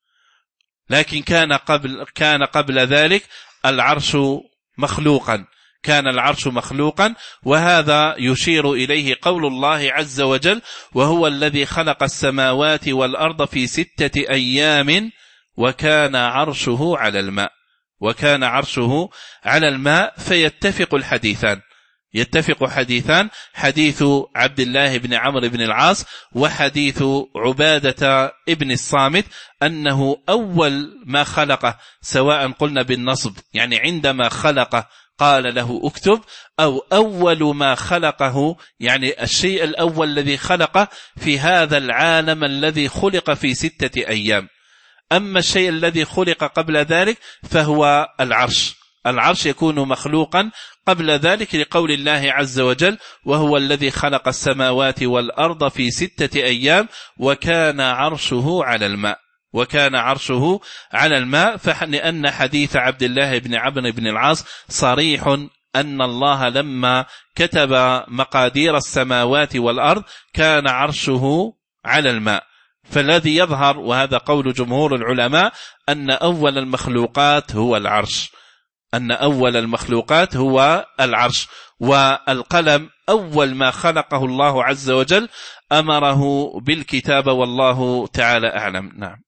لكن كان قبل ذلك العرش مخلوقا، كان العرش مخلوقا. وهذا يشير إليه قول الله عز وجل وهو الذي خلق السماوات والأرض في 6 أيام وكان عرشه على الماء، وكان عرشه على الماء. فيتفق الحديثان، يتفق حديثان، حديث عبد الله بن عمرو بن العاص وحديث عبادة ابن الصامت، أنه أول ما خلقه، سواء قلنا بالنصب يعني عندما خلقه قال له اكتب، أو أول ما خلقه يعني الشيء الأول الذي خلقه في هذا العالم الذي خلق في 6 أيام. أما الشيء الذي خلق قبل ذلك فهو العرش، العرش يكون مخلوقا قبل ذلك لقول الله عز وجل وهو الذي خلق السماوات والأرض في 6 أيام وكان عرشه على الماء، وكان عرشه على الماء. فلأن حديث عبد الله بن عمرو بن العاص صريح أن الله لما كتب مقادير السماوات والأرض كان عرشه على الماء. فالذي يظهر، وهذا قول جمهور العلماء، أن أول المخلوقات هو العرش، أن أول المخلوقات هو العرش. والقلم أول ما خلقه الله عز وجل أمره بالكتابة، والله تعالى أعلم. نعم.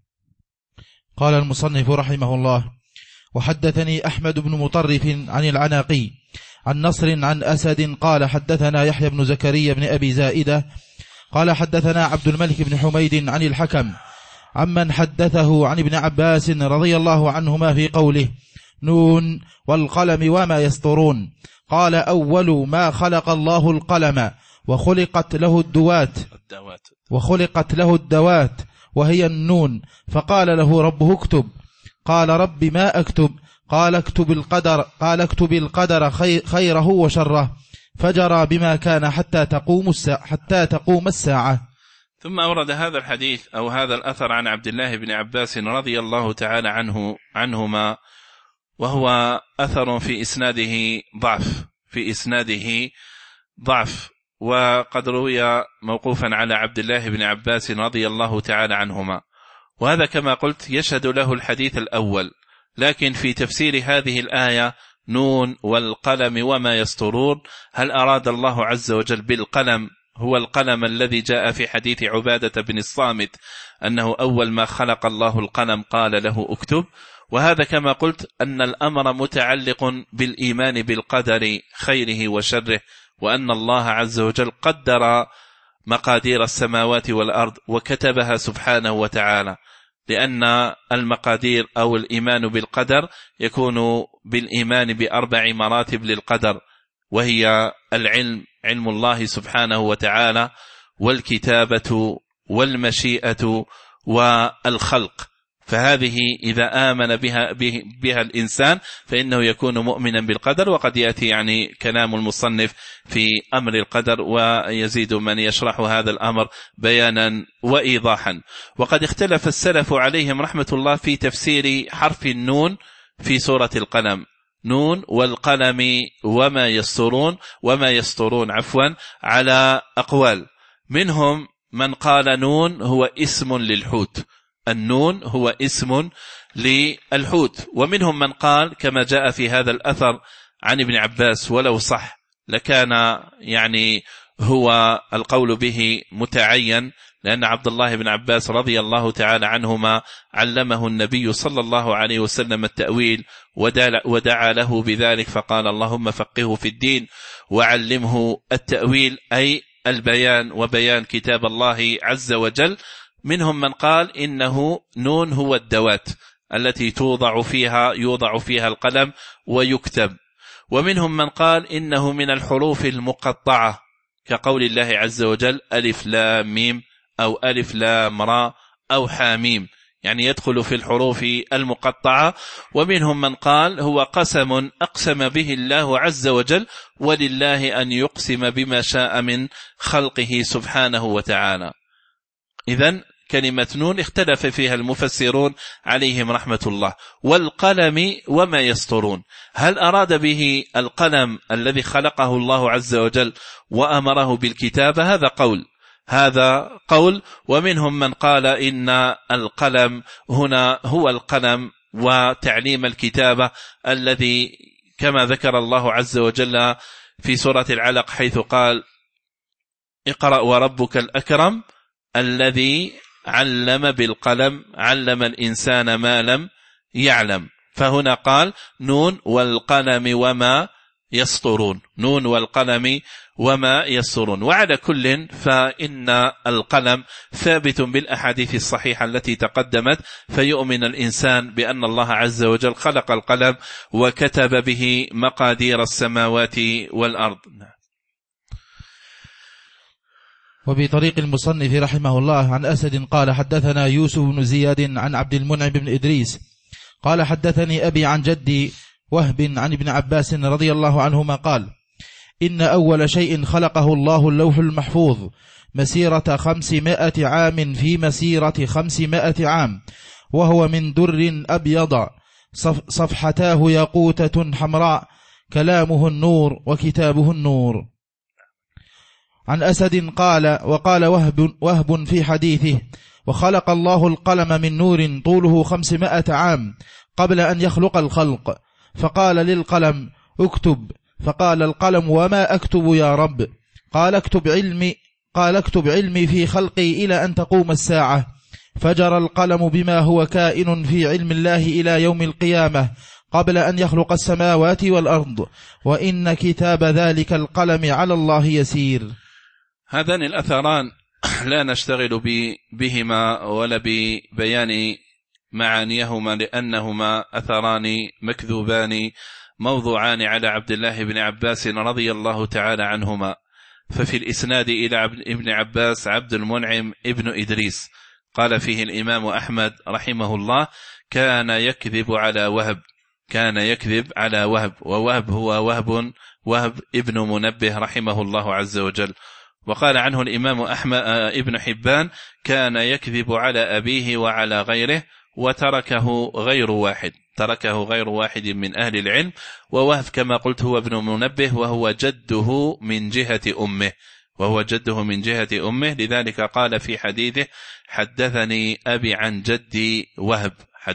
قال المصنف رحمه الله: وحدثني أحمد بن مطرف عن العناقي عن نصر عن أسد قال حدثنا يحيى بن زكريا بن أبي زائدة قال حدثنا عبد الملك بن حميد عن الحكم عمن حدثه عن ابن عباس رضي الله عنهما في قوله نون والقلم وما يسطرون، قال أول ما خلق الله القلم وخلقت له الدوات وهي النون، فقال له ربه اكتب، قال رب ما أكتب، قال اكتب القدر خيره وشره، فجرى بما كان حتى تقوم الساعة. ثم أورد هذا الحديث أو هذا الأثر عن عبد الله بن عباس رضي الله تعالى عنهما، وهو أثر في إسناده ضعف، وقد روي موقوفا على عبد الله بن عباس رضي الله تعالى عنهما. وهذا كما قلت يشهد له الحديث الأول، لكن في تفسير هذه الآية نون والقلم وما يسطرون، هل أراد الله عز وجل بالقلم هو القلم الذي جاء في حديث عبادة بن الصامت أنه أول ما خلق الله القلم قال له اكتب؟ وهذا كما قلت أن الأمر متعلق بالإيمان بالقدر خيره وشره، وأن الله عز وجل قدر مقادير السماوات والأرض وكتبها سبحانه وتعالى، لأن المقادير أو الإيمان بالقدر يكون بالإيمان ب4 مراتب للقدر، وهي العلم، علم الله سبحانه وتعالى، والكتابة والمشيئة والخلق. فهذه إذا آمن بها الإنسان فإنه يكون مؤمنا بالقدر. وقد يأتي يعني كلام المصنف في أمر القدر ويزيد من يشرح هذا الأمر بيانا وإيضاحا. وقد اختلف السلف عليهم رحمة الله في تفسير حرف النون في سورة القلم، نون والقلم وما يسطرون على أقوال. منهم من قال نون هو اسم للحوت، النون هو اسم للحوت. ومنهم من قال كما جاء في هذا الأثر عن ابن عباس، ولو صح لكان يعني هو القول به متعين، لأن عبد الله بن عباس رضي الله تعالى عنهما علمه النبي صلى الله عليه وسلم التأويل ودعا له بذلك، فقال اللهم فقهه في الدين وعلمه التأويل، أي البيان وبيان كتاب الله عز وجل. منهم من قال إنه نون هو الدوات التي يوضع فيها القلم ويكتب. ومنهم من قال إنه من الحروف المقطعة كقول الله عز وجل ألف لام ميم أو ألف لام را أو حاميم، يعني يدخل في الحروف المقطعة. ومنهم من قال هو قسم أقسم به الله عز وجل، ولله أن يقسم بما شاء من خلقه سبحانه وتعالى. إذن كلمة نون اختلف فيها المفسرون عليهم رحمة الله. والقلم وما يسطرون، هل أراد به القلم الذي خلقه الله عز وجل وأمره بالكتابة؟ هذا قول. ومنهم من قال إن القلم هنا هو القلم وتعليم الكتابة الذي كما ذكر الله عز وجل في سورة العلق حيث قال اقرأ وربك الأكرم الذي علم بالقلم علم الإنسان ما لم يعلم. فهنا قال نون والقلم وما يسطرون، نون والقلم وما يسطرون. وعلى كل فإن القلم ثابت بالأحاديث الصحيحة التي تقدمت، فيؤمن الإنسان بأن الله عز وجل خلق القلم وكتب به مقادير السماوات والأرض. وبطريق المصنف رحمه الله عن أسد قال حدثنا يوسف بن زياد عن عبد المنعم بن إدريس قال حدثني أبي عن جدي وهب عن ابن عباس رضي الله عنهما قال إن أول شيء خلقه الله اللوح المحفوظ مسيرة 500 عام في مسيرة 500 عام، وهو من در أبيض صفحتاه ياقوتة حمراء، كلامه النور وكتابه النور. عن أسد قال وقال وهب في حديثه وخلق الله القلم من نور طوله 500 عام قبل أن يخلق الخلق، فقال للقلم اكتب، فقال القلم وما أكتب يا رب؟ قال اكتب علمي في خلقي إلى أن تقوم الساعة، فجرى القلم بما هو كائن في علم الله إلى يوم القيامة قبل أن يخلق السماوات والأرض، وإن كتاب ذلك القلم على الله يسير. هذان الأثران لا نشتغل بهما ولا ببيان معانيهما، لأنهما أثران مكذوبان موضوعان على عبد الله بن عباس رضي الله تعالى عنهما. ففي الإسناد إلى ابن عباس عبد المنعم ابن إدريس قال فيه الإمام أحمد رحمه الله كان يكذب على وهب، ووهب هو وهب ابن منبه رحمه الله عز وجل. وقال عنه الإمام أحمد ابن حبان كان يكذب على أبيه وعلى غيره، وتركه غير واحد من أهل العلم. ووهب كما قلت هو ابن منبه وهو جده من جهة أمه، لذلك قال في حديثه حدثني أبي عن جدي وهب،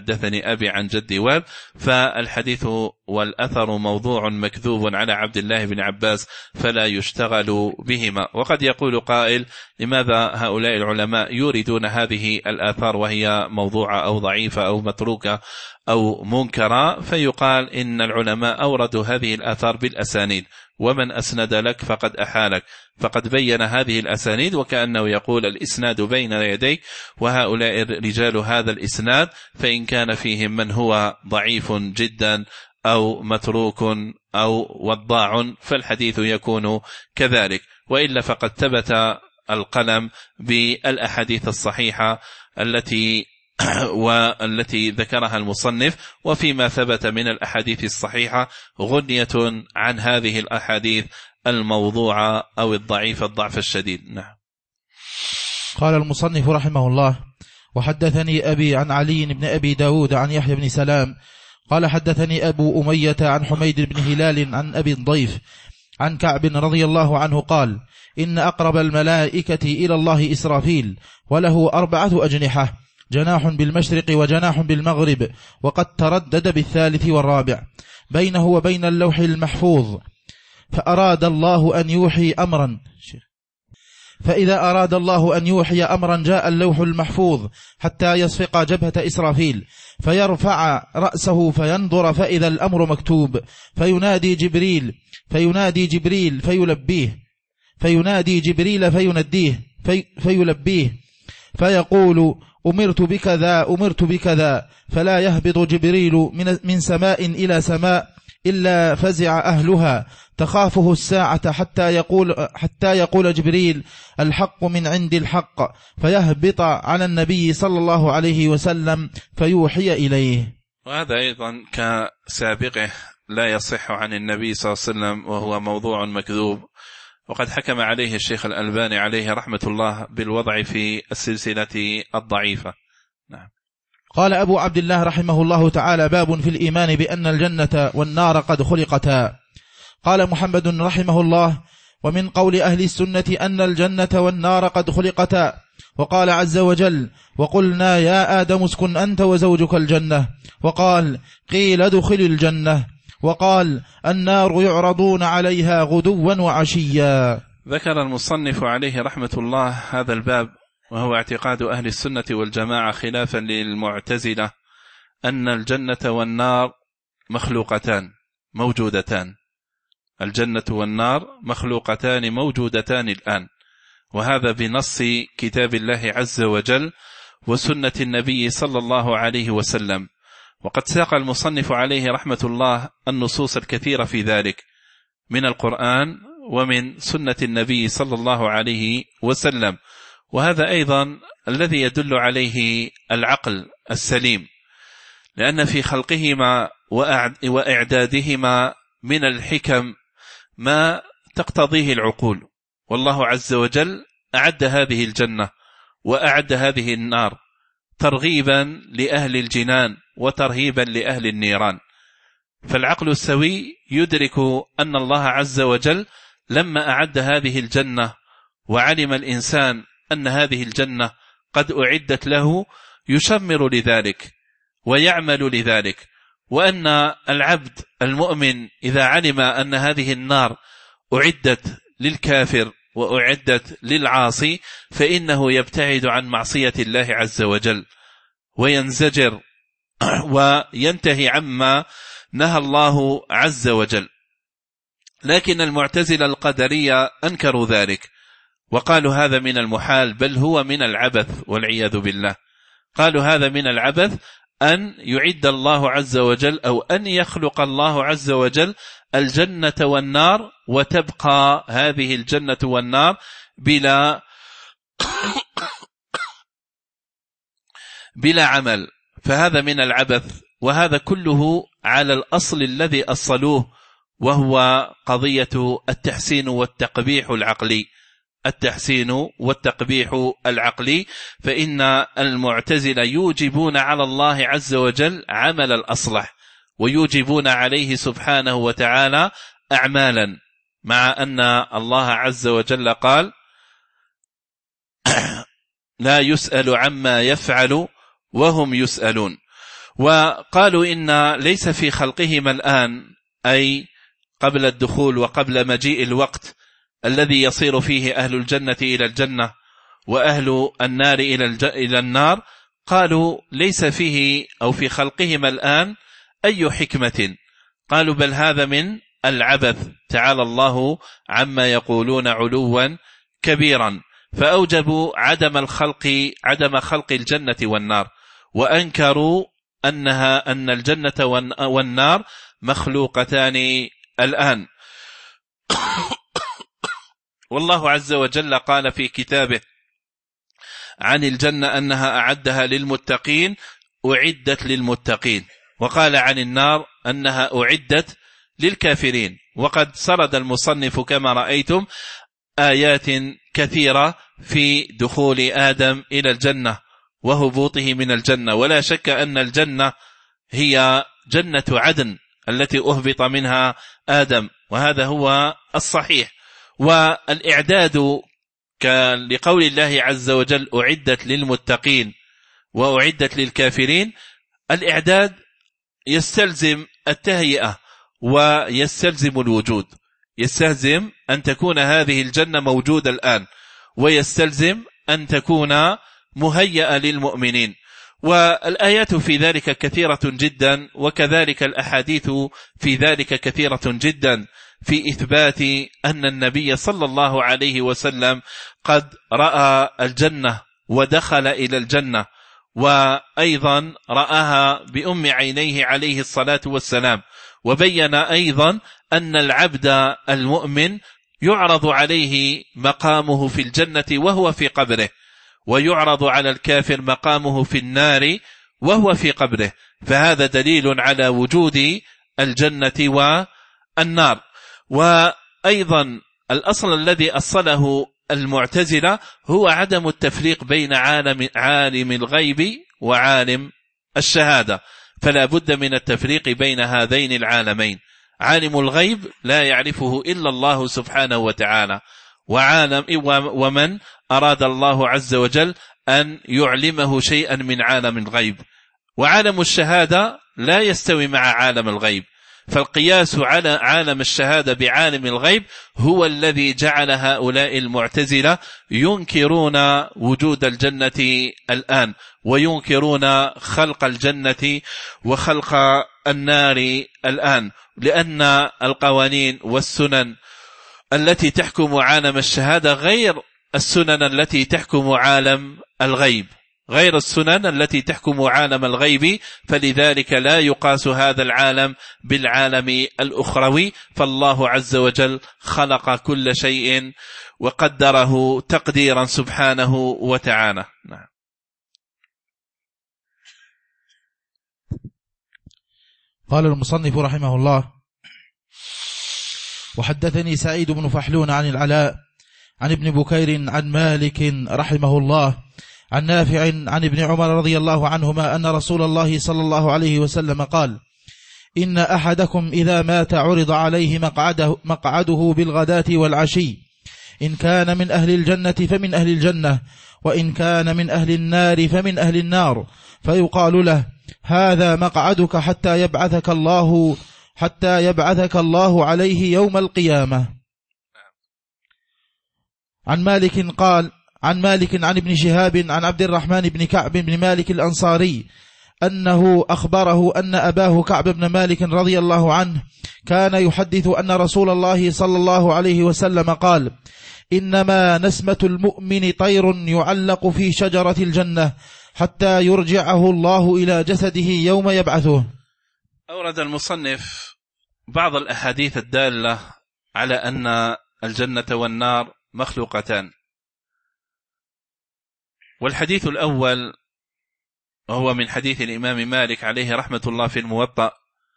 فالحديث والأثر موضوع مكذوب على عبد الله بن عباس فلا يشتغل بهما. وقد يقول قائل لماذا هؤلاء العلماء يوردون هذه الآثار وهي موضوعة أو ضعيفة أو متروكة أو منكرة؟ فيقال إن العلماء أوردوا هذه الآثار بالأسانيد، ومن أسند لك فقد أحالك، فقد بين هذه الأسانيد وكأنه يقول الإسناد بين يديك، وهؤلاء رجال هذا الإسناد فإن كان فيهم من هو ضعيف جدا أو متروك أو وضاع فالحديث يكون كذلك، وإلا فقد ثبت القلم بالأحاديث الصحيحة التي والتي ذكرها المصنف، وفيما ثبت من الأحاديث الصحيحة غنية عن هذه الأحاديث الموضوعة أو الضعيفة الضعف الشديد. نعم. قال المصنف رحمه الله: وحدثني أبي عن علي بن أبي داود عن يحيى بن سلام قال حدثني أبو أمية عن حميد بن هلال عن أبي الضيف عن كعب رضي الله عنه قال: إن أقرب الملائكة إلى الله إسرافيل، وله 4 أجنحة، جناح بالمشرق وجناح بالمغرب، وقد تردد بالثالث والرابع بينه وبين اللوح المحفوظ. فإذا أراد الله أن يوحي أمرا جاء اللوح المحفوظ حتى يصفق جبهة إسرافيل، فيرفع رأسه فينظر فإذا الأمر مكتوب، فينادي جبريل فيلبيه فيقول: أمرت بكذا، فلا يهبط جبريل من سماء إلى سماء إلا فزع أهلها تخافه الساعة حتى يقول جبريل: الحق من عند الحق، فيهبط على النبي صلى الله عليه وسلم فيوحي إليه. وهذا أيضا كسابقه لا يصح عن النبي صلى الله عليه وسلم، وهو موضوع مكذوب، وقد حكم عليه الشيخ الألباني عليه رحمة الله بالوضع في السلسلة الضعيفة. نعم. قال أبو عبد الله رحمه الله تعالى: باب في الإيمان بأن الجنة والنار قد خلقتا. قال محمد رحمه الله: ومن قول أهل السنة أن الجنة والنار قد خلقتا. وقال عز وجل: وقلنا يا آدم اسكن أنت وزوجك الجنة. وقال: قيل ادخل الجنة. وقال: النار يعرضون عليها غدوا وعشيا. ذكر المصنف عليه رحمة الله هذا الباب، وهو اعتقاد أهل السنة والجماعة خلافا للمعتزلة أن الجنة والنار مخلوقتان موجودتان. الجنة والنار مخلوقتان موجودتان الآن، وهذا بنص كتاب الله عز وجل وسنة النبي صلى الله عليه وسلم. وقد ساق المصنف عليه رحمة الله النصوص الكثيرة في ذلك من القرآن ومن سنة النبي صلى الله عليه وسلم، وهذا أيضا الذي يدل عليه العقل السليم، لأن في خلقهما وإعدادهما من الحكم ما تقتضيه العقول. والله عز وجل أعد هذه الجنة وأعد هذه النار ترغيبا لأهل الجنان وترهيبا لأهل النيران. فالعقل السوي يدرك أن الله عز وجل لما أعد هذه الجنة وعلم الإنسان أن هذه الجنة قد أعدت له يشمر لذلك ويعمل لذلك، وأن العبد المؤمن إذا علم أن هذه النار أعدت للكافر وأعدت للعاصي فإنه يبتعد عن معصية الله عز وجل وينزجر وينتهي عما نهى الله عز وجل. لكن المعتزلة القدرية أنكروا ذلك وقالوا هذا من المحال، بل هو من العبث والعياذ بالله. قالوا هذا من العبث أن يعد الله عز وجل أو أن يخلق الله عز وجل الجنة والنار وتبقى هذه الجنة والنار بلا عمل، فهذا من العبث. وهذا كله على الأصل الذي أصلوه، وهو قضية التحسين والتقبيح العقلي. التحسين والتقبيح العقلي، فإن المعتزلة يوجبون على الله عز وجل عمل الأصلح ويوجبون عليه سبحانه وتعالى أعمالا، مع أن الله عز وجل قال لا يسأل عما يفعل وهم يسألون. وقالوا إن ليس في خلقهما الآن، أي قبل الدخول وقبل مجيء الوقت الذي يصير فيه أهل الجنة إلى الجنة وأهل النار إلى النار، قالوا ليس فيه أو في خلقهما الآن أي حكمة. قالوا بل هذا من العبث، تعالى الله عما يقولون علوا كبيرا. فأوجبوا عدم خلق الجنة والنار، وأنكروا أن الجنة والنار مخلوقتان الآن. والله عز وجل قال في كتابه عن الجنة أنها أعدها للمتقين أعدت للمتقين، وقال عن النار أنها أعدت للكافرين. وقد سرد المصنف كما رأيتم آيات كثيرة في دخول آدم إلى الجنة وهبوطه من الجنة، ولا شك أن الجنة هي جنة عدن التي أهبط منها آدم، وهذا هو الصحيح. والإعداد لقول الله عز وجل أعدت للمتقين وأعدت للكافرين، الإعداد يستلزم التهيئة ويستلزم الوجود، يستلزم أن تكون هذه الجنة موجودة الآن، ويستلزم أن تكون مهيئة للمؤمنين. والآيات في ذلك كثيرة جدا، وكذلك الأحاديث في ذلك كثيرة جدا في إثبات أن النبي صلى الله عليه وسلم قد رأى الجنة ودخل إلى الجنة، وأيضا رآها بأم عينيه عليه الصلاة والسلام. وبين أيضا أن العبد المؤمن يعرض عليه مقامه في الجنة وهو في قبره، ويعرض على الكافر مقامه في النار وهو في قبره، فهذا دليل على وجود الجنة والنار. وأيضا الأصل الذي أصله المعتزلة هو عدم التفريق بين عالم الغيب وعالم الشهادة، فلا بد من التفريق بين هذين العالمين. عالم الغيب لا يعرفه إلا الله سبحانه وتعالى، ومن أراد الله عز وجل أن يعلمه شيئا من عالم الغيب. وعالم الشهادة لا يستوي مع عالم الغيب، فالقياس على عالم الشهادة بعالم الغيب هو الذي جعل هؤلاء المعتزلة ينكرون وجود الجنة الآن، وينكرون خلق الجنة وخلق النار الآن، لأن القوانين والسنن التي تحكم عالم الشهادة غير السنن التي تحكم عالم الغيب، غير السنن التي تحكم عالم الغيب، فلذلك لا يقاس هذا العالم بالعالم الأخروي، فالله عز وجل خلق كل شيء وقدره تقديرا سبحانه وتعالى. نعم. قال المصنف رحمه الله: وحدثني سعيد بن فحلون عن العلاء عن ابن بكير عن مالك رحمه الله عن نافع عن ابن عمر رضي الله عنهما أن رسول الله صلى الله عليه وسلم قال: إن أحدكم إذا مات عرض عليه مقعده بالغداة والعشي، إن كان من أهل الجنة فمن أهل الجنة، وإن كان من أهل النار فمن أهل النار، فيقال له: هذا مقعدك حتى يبعثك الله عليه يوم القيامة. عن مالك عن ابن شهاب عن عبد الرحمن بن كعب بن مالك الأنصاري أنه أخبره أن أباه كعب بن مالك رضي الله عنه كان يحدث أن رسول الله صلى الله عليه وسلم قال: إنما نسمة المؤمن طير يعلق في شجرة الجنة حتى يرجعه الله إلى جسده يوم يبعثه. أورد المصنف بعض الأحاديث الدالة على أن الجنة والنار مخلوقتان. والحديث الأول وهو من حديث الإمام مالك عليه رحمة الله في الموطأ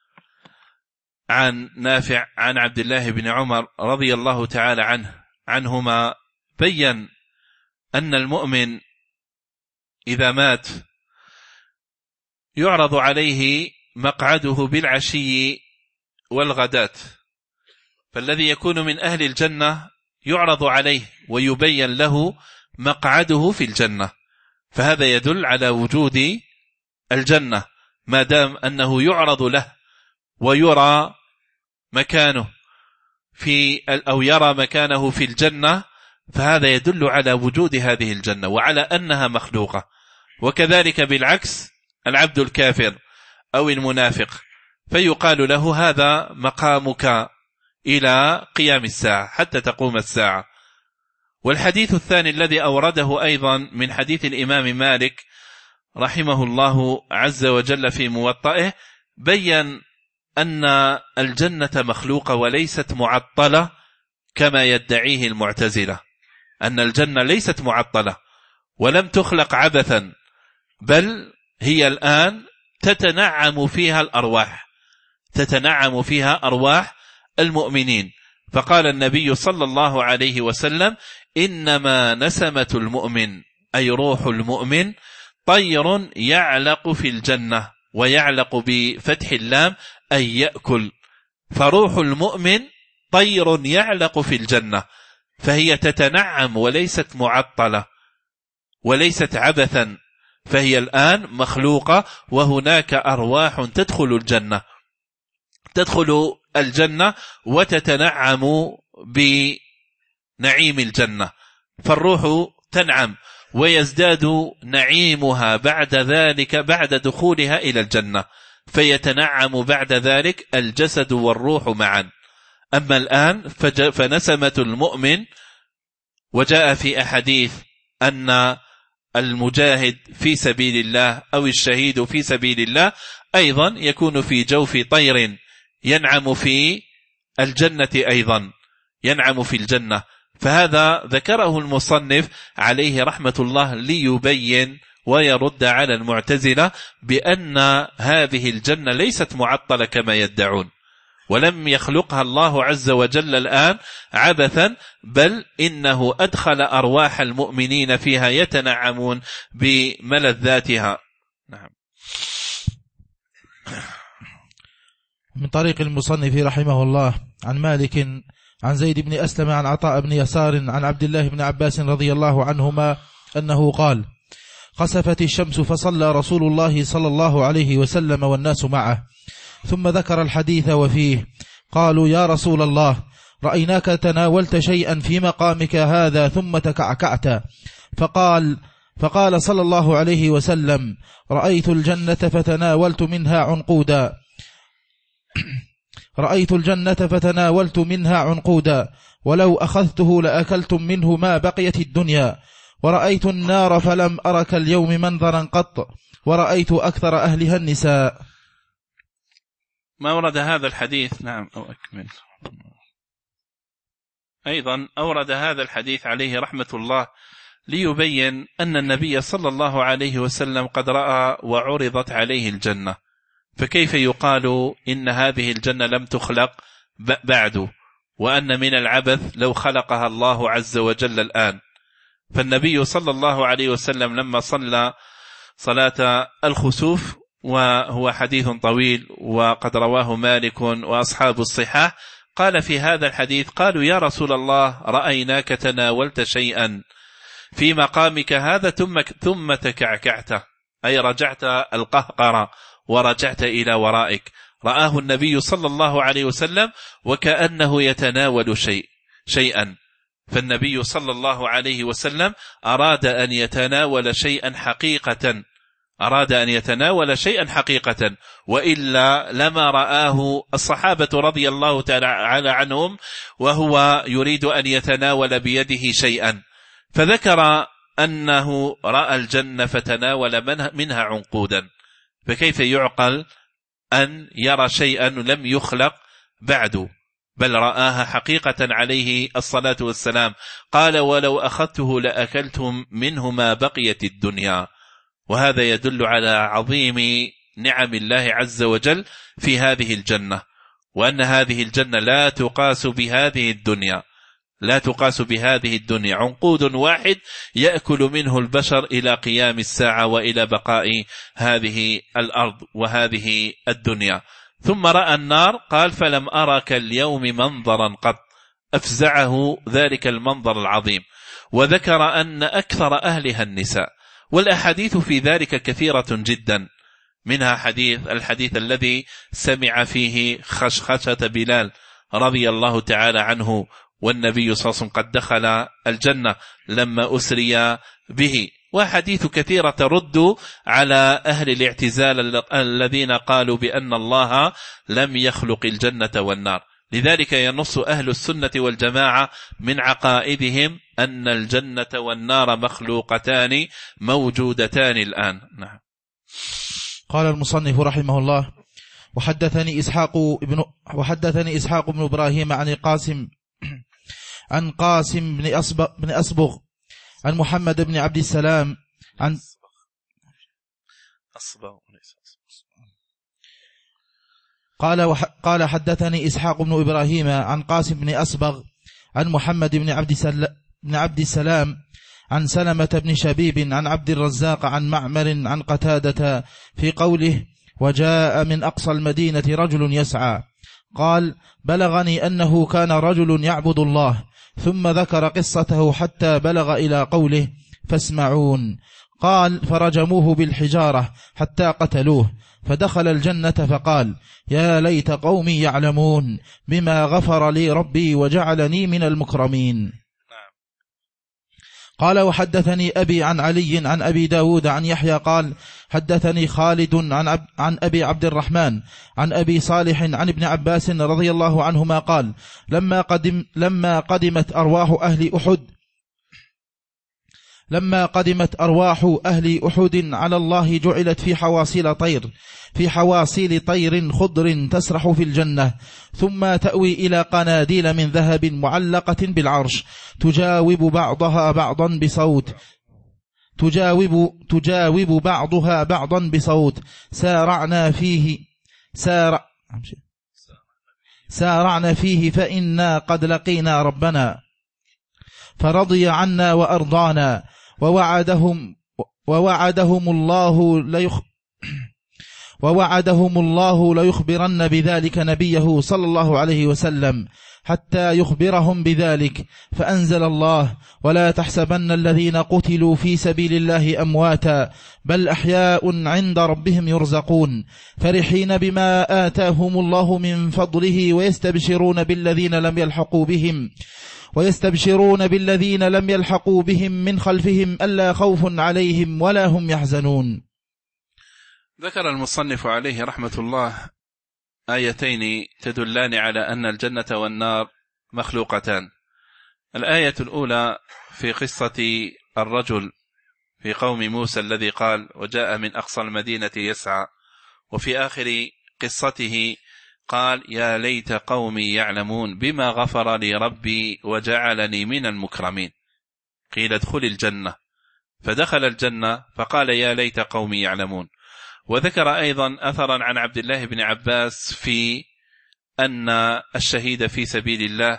عن نافع عن عبد الله بن عمر رضي الله تعالى عنهما، بيّن أن المؤمن إذا مات يعرض عليه مقعده بالعشي والغداة، فالذي يكون من أهل الجنة يعرض عليه ويبين له مقعده في الجنة، فهذا يدل على وجود الجنة ما دام أنه يعرض له ويرى مكانه يرى مكانه في الجنة، فهذا يدل على وجود هذه الجنة وعلى أنها مخلوقة. وكذلك بالعكس العبد الكافر أو المنافق فيقال له: هذا مقامك إلى قيام الساعة حتى تقوم الساعة. والحديث الثاني الذي أورده أيضا من حديث الإمام مالك رحمه الله عز وجل في موطئه، بيّن أن الجنة مخلوقة وليست معطلة كما يدعيه المعتزلة، أن الجنة ليست معطلة ولم تخلق عبثا، بل هي الآن تتنعم فيها الأرواح، تتنعم فيها أرواح المؤمنين. فقال النبي صلى الله عليه وسلم: إنما نسمة المؤمن أي روح المؤمن طير يعلق في الجنة، ويعلق بفتح اللام أي يأكل، فروح المؤمن طير يعلق في الجنة، فهي تتنعم وليست معطلة وليست عبثا، فهي الآن مخلوقة، وهناك أرواح تدخل الجنة وتتنعم بنعيم الجنة، فالروح تنعم ويزداد نعيمها بعد ذلك بعد دخولها إلى الجنة، فيتنعم بعد ذلك الجسد والروح معا. أما الآن فنسمة المؤمن، وجاء في أحاديث أن المجاهد في سبيل الله أو الشهيد في سبيل الله أيضا يكون في جوف طير ينعم في الجنة، أيضا ينعم في الجنة. فهذا ذكره المصنف عليه رحمة الله ليبين ويرد على المعتزلة بأن هذه الجنة ليست معطلة كما يدعون، ولم يخلقها الله عز وجل الآن عبثا، بل إنه أدخل أرواح المؤمنين فيها يتنعمون بملذاتها. نعم. من طريق المصنف رحمه الله عن مالك عن زيد بن أسلم عن عطاء بن يسار عن عبد الله بن عباس رضي الله عنهما أنه قال: خسفت الشمس فصلى رسول الله صلى الله عليه وسلم والناس معه، ثم ذكر الحديث وفيه قالوا: يا رسول الله، رأيناك تناولت شيئا في مقامك هذا ثم تكعكعت. فقال صلى الله عليه وسلم: رأيت الجنة فتناولت منها عنقودا ولو أخذته لأكلتم منه ما بقيت الدنيا، ورأيت النار فلم أرك اليوم منظرا قط، ورأيت أكثر أهلها النساء. ما ورد هذا الحديث. نعم، أو أكمل. أيضا أورد هذا الحديث عليه رحمة الله ليبين أن النبي صلى الله عليه وسلم قد رأى وعرضت عليه الجنة، فكيف يقال إن هذه الجنة لم تخلق بعد، وأن من العبث لو خلقها الله عز وجل الآن؟ فالنبي صلى الله عليه وسلم لما صلى صلاة الخسوف، وهو حديث طويل وقد رواه مالك وأصحاب الصحاح، قال في هذا الحديث: قالوا: يا رسول الله، رأيناك تناولت شيئا في مقامك هذا ثم تكعكعت، أي رجعت القهقرة ورجعت إلى ورائك. رآه النبي صلى الله عليه وسلم وكأنه يتناول شيئا، فالنبي صلى الله عليه وسلم أراد أن يتناول شيئا حقيقة، وإلا لما رآه الصحابة رضي الله تعالى عنهم وهو يريد أن يتناول بيده شيئا، فذكر أنه رأى الجنة فتناول منها عنقودا، فكيف يعقل أن يرى شيئا لم يخلق بعد، بل رآها حقيقة عليه الصلاة والسلام. قال: ولو أخذته لأكلتم منه ما بقيت الدنيا. وهذا يدل على عظيم نعم الله عز وجل في هذه الجنة، وأن هذه الجنة لا تقاس بهذه الدنيا، عنقود واحد يأكل منه البشر إلى قيام الساعة وإلى بقاء هذه الأرض وهذه الدنيا. ثم رأى النار، قال: فلم أرك اليوم منظرا قط، أفزعه ذلك المنظر العظيم. وذكر أن أكثر أهلها النساء، والأحاديث في ذلك كثيرة جدا، منها الحديث الذي سمع فيه خشخشة بلال رضي الله تعالى عنه، والنبي صلى الله عليه وسلم قد دخل الجنة لما أسري به، وحديث كثيرة ترد على أهل الاعتزال الذين قالوا بأن الله لم يخلق الجنة والنار. لذلك ينص أهل السنة والجماعة من عقائدهم أن الجنة والنار مخلوقتان موجودتان الآن. نعم. قال المصنف رحمه الله: وحدثني إسحاق بن إبراهيم عن قاسم بن أصبغ عن محمد بن عبد السلام عن قال حدثني إسحاق بن إبراهيم عن قاسم بن أصبغ عن محمد بن عبد السلام عن سلمة بن شبيب عن عبد الرزاق عن معمر عن قتادة في قوله وجاء من أقصى المدينة رجل يسعى. قال بلغني أنه كان رجل يعبد الله، ثم ذكر قصته حتى بلغ إلى قوله فاسمعون. قال فرجموه بالحجارة حتى قتلوه، فدخل الجنة فقال يا ليت قومي يعلمون بما غفر لي ربي وجعلني من المكرمين. قال وحدثني أبي عن علي عن أبي داود عن يحيى قال حدثني خالد عن أبي عبد الرحمن عن أبي صالح عن ابن عباس رضي الله عنهما قال لما قدمت أرواح أهل أحد على الله جعلت في حواصيل طير خضر تسرح في الجنة، ثم تأوي إلى قناديل من ذهب معلقة بالعرش تجاوب بعضها بعضا بصوت سارعنا فيه فإنا قد لقينا ربنا فرضي عنا وأرضانا ووعدهم الله ليخبرن بذلك نبيه صلى الله عليه وسلم حتى يخبرهم بذلك، فأنزل الله ولا تحسبن الذين قتلوا في سبيل الله أمواتا بل أحياء عند ربهم يرزقون فرحين بما آتاهم الله من فضله ويستبشرون بالذين لم يلحقوا بهم من خلفهم ألا خوف عليهم ولا هم يحزنون. ذكر المصنف عليه رحمة الله آيتين تدلان على أن الجنة والنار مخلوقتان. الآية الأولى في قصة الرجل في قوم موسى الذي قال وجاء من أقصى المدينة يسعى، وفي آخر قصته قال يا ليت قومي يعلمون بما غفر لي ربي وجعلني من المكرمين. قيل ادخل الجنة، فدخل الجنة فقال يا ليت قومي يعلمون. وذكر أيضا أثرا عن عبد الله بن عباس في أن الشهيد في سبيل الله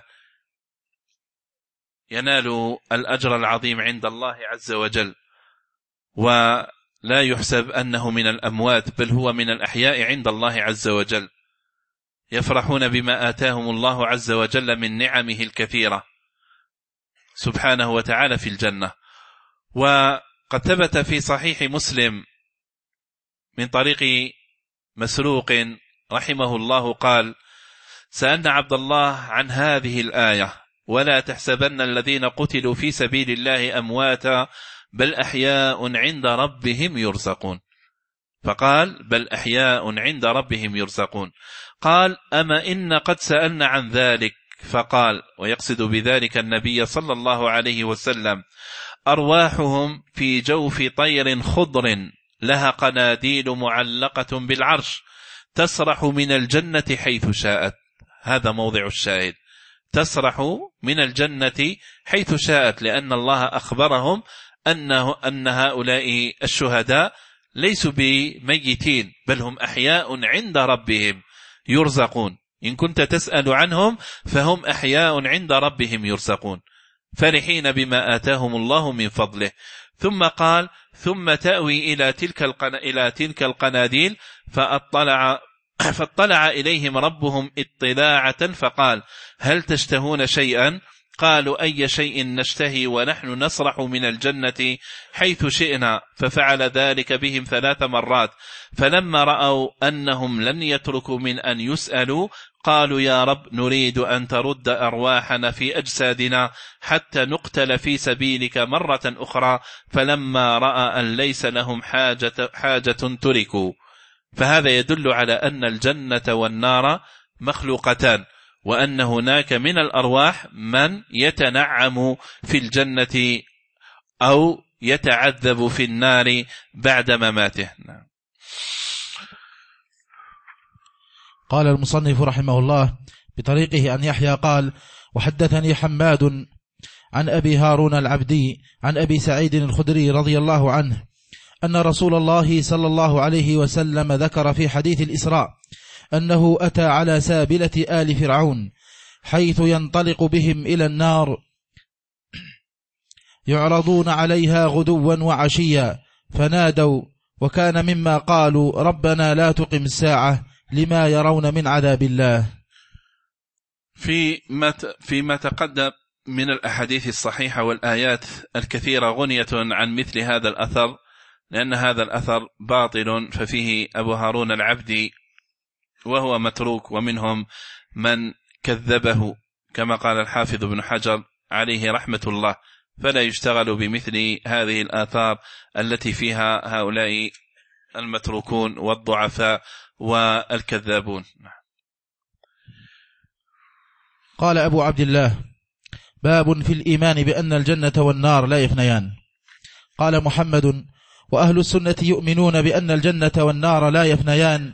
ينال الأجر العظيم عند الله عز وجل، ولا يحسب أنه من الأموات بل هو من الأحياء عند الله عز وجل، يفرحون بما آتاهم الله عز وجل من نعمه الكثيرة سبحانه وتعالى في الجنة. وقد ثبت في صحيح مسلم من طريق مسروق رحمه الله قال سألنا عبد الله عن هذه الآية ولا تحسبن الذين قتلوا في سبيل الله أمواتا بل أحياء عند ربهم يرزقون، فقال بل أحياء عند ربهم يرزقون. قال أما إن قد سألنا عن ذلك، فقال ويقصد بذلك النبي صلى الله عليه وسلم أرواحهم في جوف طير خضر لها قناديل معلقة بالعرش تسرح من الجنة حيث شاءت. هذا موضع الشاهد، تسرح من الجنة حيث شاءت، لأن الله أخبرهم أن هؤلاء الشهداء ليسوا بميتين بل هم أحياء عند ربهم يرزقون. إن كنت تسأل عنهم فهم أحياء عند ربهم يرزقون فرحين بما آتاهم الله من فضله. ثم قال ثم تأوي إلى تلك القناديل فاطلع إليهم ربهم اطلاعة فقال هل تشتهون شيئا؟ قالوا أي شيء نشتهي ونحن نسرح من الجنة حيث شئنا، ففعل ذلك بهم 3 مرات، فلما رأوا أنهم لن يتركوا من أن يسألوا قالوا يا رب نريد أن ترد أرواحنا في أجسادنا حتى نقتل في سبيلك مرة أخرى، فلما رأى أن ليس لهم حاجة تركوا. فهذا يدل على أن الجنة والنار مخلوقتان، وأن هناك من الأرواح من يتنعم في الجنة أو يتعذب في النار بعد مماته. قال المصنف رحمه الله بطريقه أن يحيى قال وحدثني حماد عن أبي هارون العبدي عن أبي سعيد الخدري رضي الله عنه أن رسول الله صلى الله عليه وسلم ذكر في حديث الإسراء أنه أتى على سابلة آل فرعون حيث ينطلق بهم إلى النار يعرضون عليها غدوا وعشيا فنادوا، وكان مما قالوا ربنا لا تقم الساعة لما يرون من عذاب الله. فيما تقدم من الأحاديث الصحيحة والآيات الكثيرة غنية عن مثل هذا الأثر، لأن هذا الأثر باطل، ففيه أبو هارون العبدي وهو متروك، ومنهم من كذبه كما قال الحافظ ابن حجر عليه رحمة الله، فلا يشتغل بمثل هذه الآثار التي فيها هؤلاء المتروكون والضعفاء والكذابون. قال أبو عبد الله: باب في الإيمان بأن الجنة والنار لا يفنيان. قال محمد: وأهل السنة يؤمنون بأن الجنة والنار لا يفنيان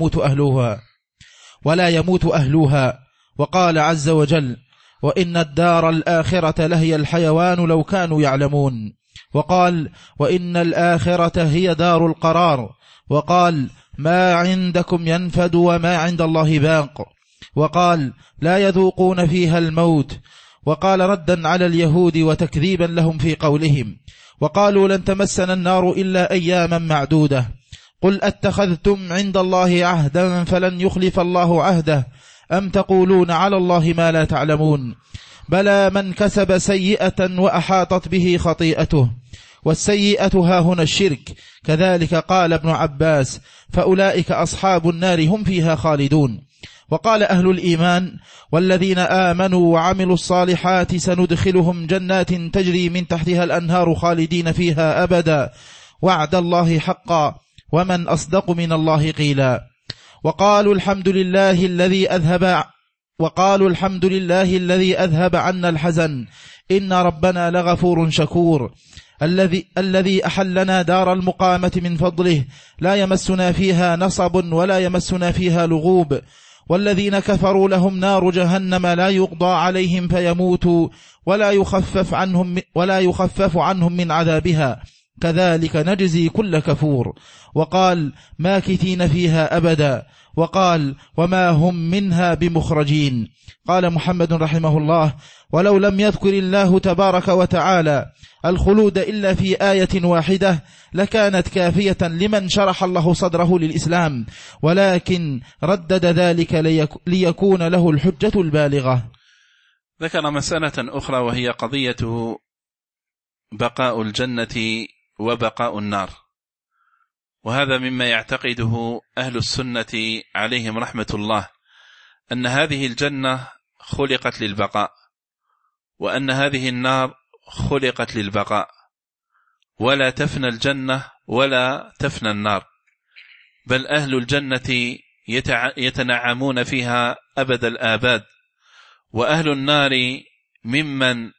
ولا يموت أهلها. وقال عز وجل: وإن الدار الآخرة لهي الحيوان لو كانوا يعلمون. وقال: وإن الآخرة هي دار القرار. وقال: ما عندكم ينفد وما عند الله باق. وقال: لا يذوقون فيها الموت. وقال ردا على اليهود وتكذيبا لهم في قولهم: وقالوا لن تمسنا النار إلا أياما معدودة. قل أتخذتم عند الله عهدا فلن يخلف الله عهده أم تقولون على الله ما لا تعلمون. بلى من كسب سيئة وأحاطت به خطيئته، والسيئة ها هنا الشرك، كذلك قال ابن عباس: فأولئك أصحاب النار هم فيها خالدون. وقال أهل الإيمان: والذين آمنوا وعملوا الصالحات سندخلهم جنات تجري من تحتها الأنهار خالدين فيها أبدا، وعد الله حقا، ومن أصدق من الله قيلا. وقالوا الحمد لله الذي أذهب عنا الحزن، إن ربنا لغفور شكور، الذي أحلنا دار المقامة من فضله، لا يمسنا فيها نصب ولا يمسنا فيها لغوب. والذين كفروا لهم نار جهنم لا يقضى عليهم فيموتوا ولا يخفف عنهم من عذابها، كذلك نجزي كل كفور. وقال: ماكثين فيها أبدا. وقال: وما هم منها بمخرجين. قال محمد رحمه الله: ولو لم يذكر الله تبارك وتعالى الخلود إلا في آية واحدة لكانت كافية لمن شرح الله صدره للإسلام، ولكن ردد ذلك ليكون له الحجة البالغة. ذكر مسألة أخرى وهي قضية بقاء الجنة وبقاء النار، وهذا مما يعتقده أهل السنة عليهم رحمة الله، أن هذه الجنة خلقت للبقاء، وأن هذه النار خلقت للبقاء، ولا تفنى الجنة ولا تفنى النار، بل أهل الجنة يتنعمون فيها أبد الآباد، وأهل النار ممن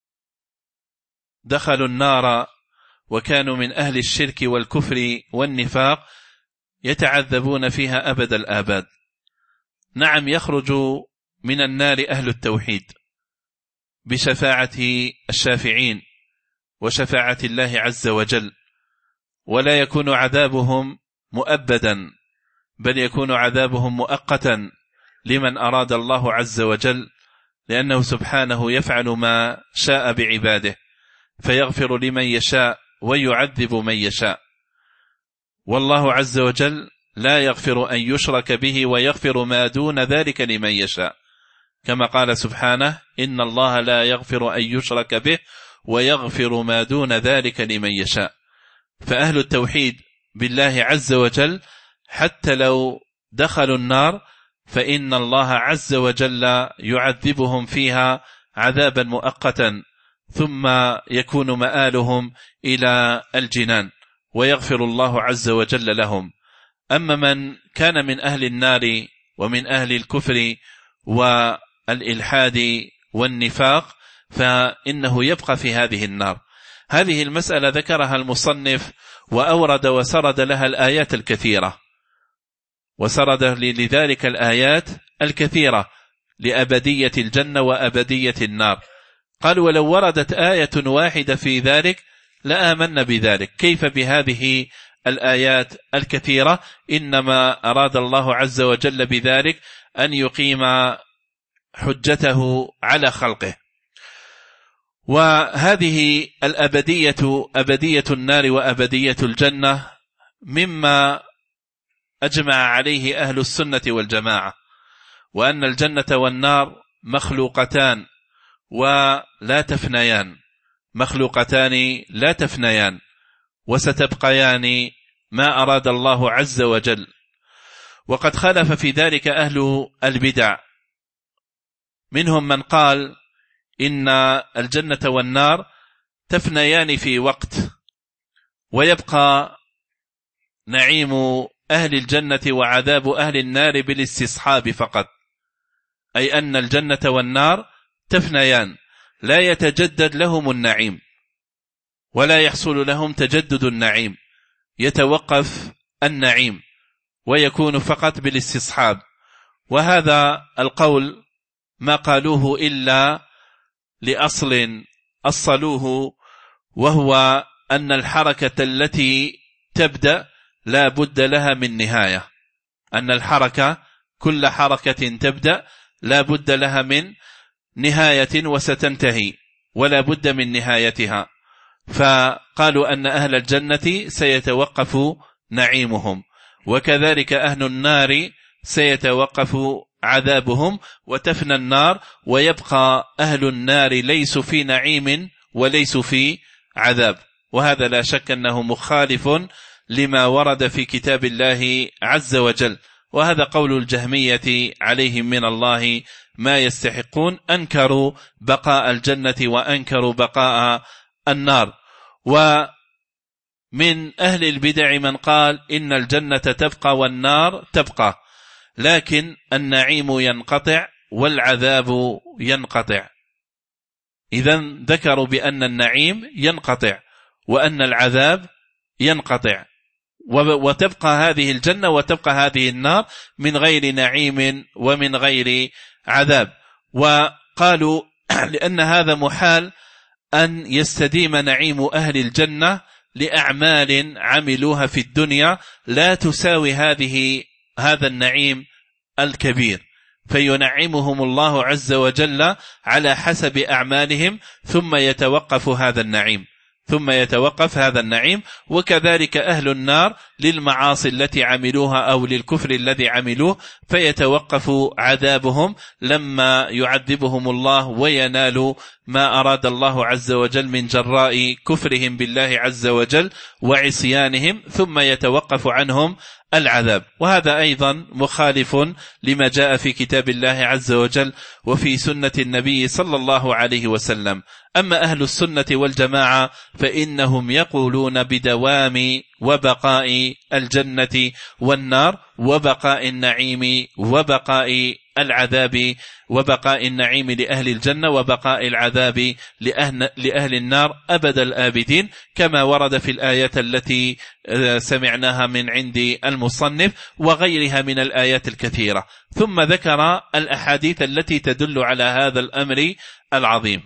دخلوا النار وكانوا من أهل الشرك والكفر والنفاق يتعذبون فيها أبد الآباد. نعم، يخرج من النار أهل التوحيد بشفاعة الشافعين وشفاعة الله عز وجل، ولا يكون عذابهم مؤبدا، بل يكون عذابهم مؤقتا لمن أراد الله عز وجل، لأنه سبحانه يفعل ما شاء بعباده، فيغفر لمن يشاء ويعذب من يشاء. والله عز وجل لا يغفر أن يشرك به ويغفر ما دون ذلك لمن يشاء، كما قال سبحانه: إن الله لا يغفر أن يشرك به ويغفر ما دون ذلك لمن يشاء. فأهل التوحيد بالله عز وجل حتى لو دخلوا النار فإن الله عز وجل يعذبهم فيها عذابا مؤقتا، ثم يكون مآلهم إلى الجنان ويغفر الله عز وجل لهم. أما من كان من أهل النار ومن أهل الكفر والإلحاد والنفاق فإنه يبقى في هذه النار. هذه المسألة ذكرها المصنف وأورد وسرد لها الآيات الكثيرة، وسرد لذلك الآيات الكثيرة لأبدية الجنة وأبدية النار. قال ولو وردت آية واحدة في ذلك لآمنا بذلك، كيف بهذه الآيات الكثيرة؟ إنما أراد الله عز وجل بذلك أن يقيم حجته على خلقه. وهذه الأبدية، أبدية النار وأبدية الجنة، مما أجمع عليه أهل السنة والجماعة، وأن الجنة والنار مخلوقتان ولا تفنيان، مخلوقتان لا تفنيان، وستبقيان ما أراد الله عز وجل. وقد خالف في ذلك أهل البدع، منهم من قال إن الجنة والنار تفنيان في وقت، ويبقى نعيم أهل الجنة وعذاب أهل النار بالاستصحاب فقط، أي أن الجنة والنار تفنيان، لا يتجدد لهم النعيم ولا يحصل لهم تجدد النعيم، يتوقف النعيم ويكون فقط بالاستصحاب. وهذا القول ما قالوه إلا لأصل أصلوه، وهو أن الحركة التي تبدأ لا بد لها من نهاية، أن الحركة كل حركة تبدأ لا بد لها من نهاية وستنتهي ولا بد من نهايتها. فقالوا أن أهل الجنة سيتوقف نعيمهم، وكذلك أهل النار سيتوقف عذابهم وتفنى النار، ويبقى أهل النار ليسوا في نعيم وليسوا في عذاب. وهذا لا شك أنه مخالف لما ورد في كتاب الله عز وجل، وهذا قول الجهمية عليهم من الله ما يستحقون، أنكروا بقاء الجنة وأنكروا بقاء النار. ومن أهل البدع من قال إن الجنة تبقى والنار تبقى، لكن النعيم ينقطع والعذاب ينقطع. إذن ذكروا بأن النعيم ينقطع وأن العذاب ينقطع، وتبقى هذه الجنة وتبقى هذه النار من غير نعيم ومن غير عذاب. وقالوا لأن هذا محال أن يستديم نعيم أهل الجنة لأعمال عملوها في الدنيا لا تساوي هذا النعيم الكبير، فينعمهم الله عز وجل على حسب أعمالهم ثم يتوقف هذا النعيم. وكذلك أهل النار للمعاصي التي عملوها أو للكفر الذي عملوه فيتوقف عذابهم لما يعذبهم الله وينالوا ما أراد الله عز وجل من جراء كفرهم بالله عز وجل وعصيانهم، ثم يتوقف عنهم العذاب. وهذا أيضا مخالف لما جاء في كتاب الله عز وجل وفي سنة النبي صلى الله عليه وسلم. أما أهل السنة والجماعة فإنهم يقولون بدوام وبقاء الجنة والنار وبقاء النعيم وبقاء العذاب، وبقاء النعيم لأهل الجنة وبقاء العذاب لأهل النار أبد الآبدين، كما ورد في الآيات التي سمعناها من عند المصنف وغيرها من الآيات الكثيرة. ثم ذكر الأحاديث التي تدل على هذا الأمر العظيم.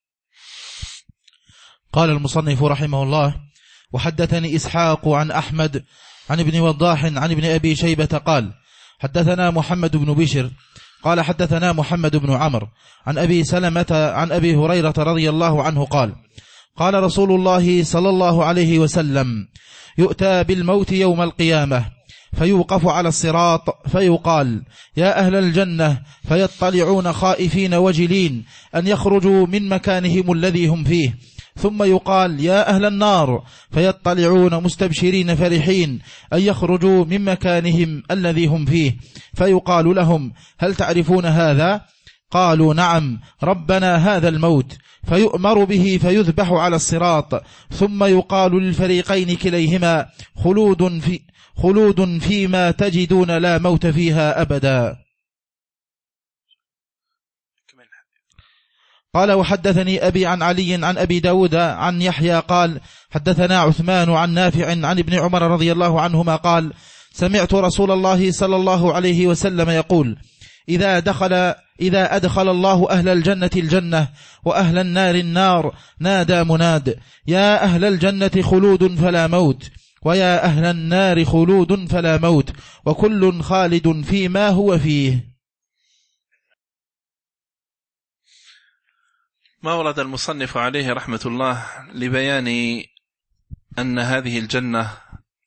قال المصنف رحمه الله: وحدثني إسحاق عن أحمد عن ابن وضاح عن ابن أبي شيبة قال: حدثنا محمد بن بشر قال حدثنا محمد بن عمرو عن أبي سلمة عن أبي هريرة رضي الله عنه قال: قال رسول الله صلى الله عليه وسلم: يؤتى بالموت يوم القيامة فيوقف على الصراط فيقال: يا أهل الجنة، فيطلعون خائفين وجلين أن يخرجوا من مكانهم الذي هم فيه، ثم يقال: يا أهل النار، فيطلعون مستبشرين فرحين أن يخرجوا من مكانهم الذي هم فيه، فيقال لهم: هل تعرفون هذا؟ قالوا: نعم ربنا هذا الموت، فيؤمر به فيذبح على الصراط، ثم يقال للفريقين كليهما: خلود فيما تجدون لا موت فيها أبدا. قال: وحدثني أبي عن علي عن أبي داود عن يحيى قال: حدثنا عثمان عن نافع عن ابن عمر رضي الله عنهما قال: سمعت رسول الله صلى الله عليه وسلم يقول: إذا أدخل الله أهل الجنة الجنة وأهل النار النار نادى مناد: يا أهل الجنة خلود فلا موت، ويا أهل النار خلود فلا موت، وكل خالد فيما هو فيه. ما ورد المصنف عليه رحمة الله لبيان أن هذه الجنة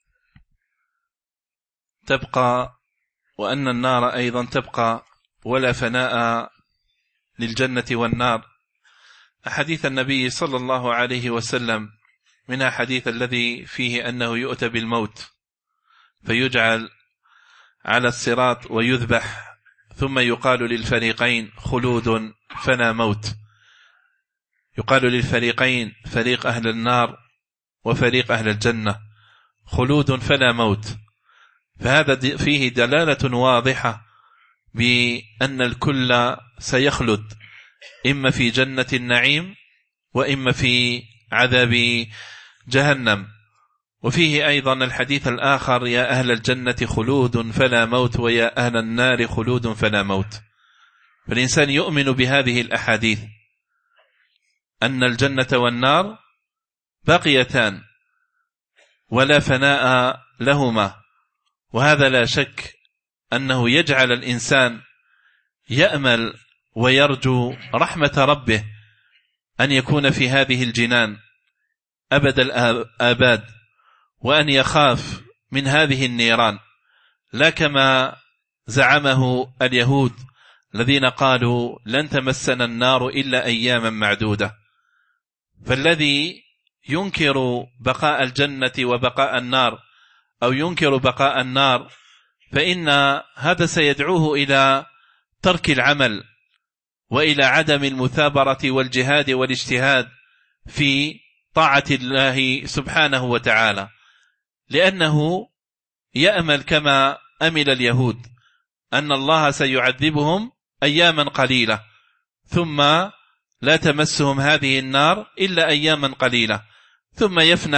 تبقى وأن النار أيضا تبقى، ولا فناء للجنة والنار. أحاديث النبي صلى الله عليه وسلم منها حديث الذي فيه أنه يؤتى بالموت فيجعل على الصراط ويذبح، ثم يقال للفريقين خلود فلا موت. يقال للفريقين، فريق أهل النار وفريق أهل الجنة، خلود فلا موت. فهذا فيه دلالة واضحة بأن الكل سيخلد، إما في جنة النعيم وإما في عذاب جهنم. وفيه أيضا الحديث الآخر: يا أهل الجنة خلود فلا موت، ويا أهل النار خلود فلا موت. فالإنسان يؤمن بهذه الأحاديث أن الجنة والنار باقيتان ولا فناء لهما، وهذا لا شك أنه يجعل الإنسان يأمل ويرجو رحمة ربه أن يكون في هذه الجنان أبد الآباد، وأن يخاف من هذه النيران، لا كما زعمه اليهود الذين قالوا لن تمسنا النار إلا أياما معدودة. فالذي ينكر بقاء الجنة وبقاء النار أو ينكر بقاء النار فإن هذا سيدعوه إلى ترك العمل وإلى عدم المثابرة والجهاد والاجتهاد في طاعة الله سبحانه وتعالى، لأنه يأمل كما أمل اليهود أن الله سيعذبهم أياما قليلة ثم لا تمسهم هذه النار إلا أياما قليلة، ثم يفنى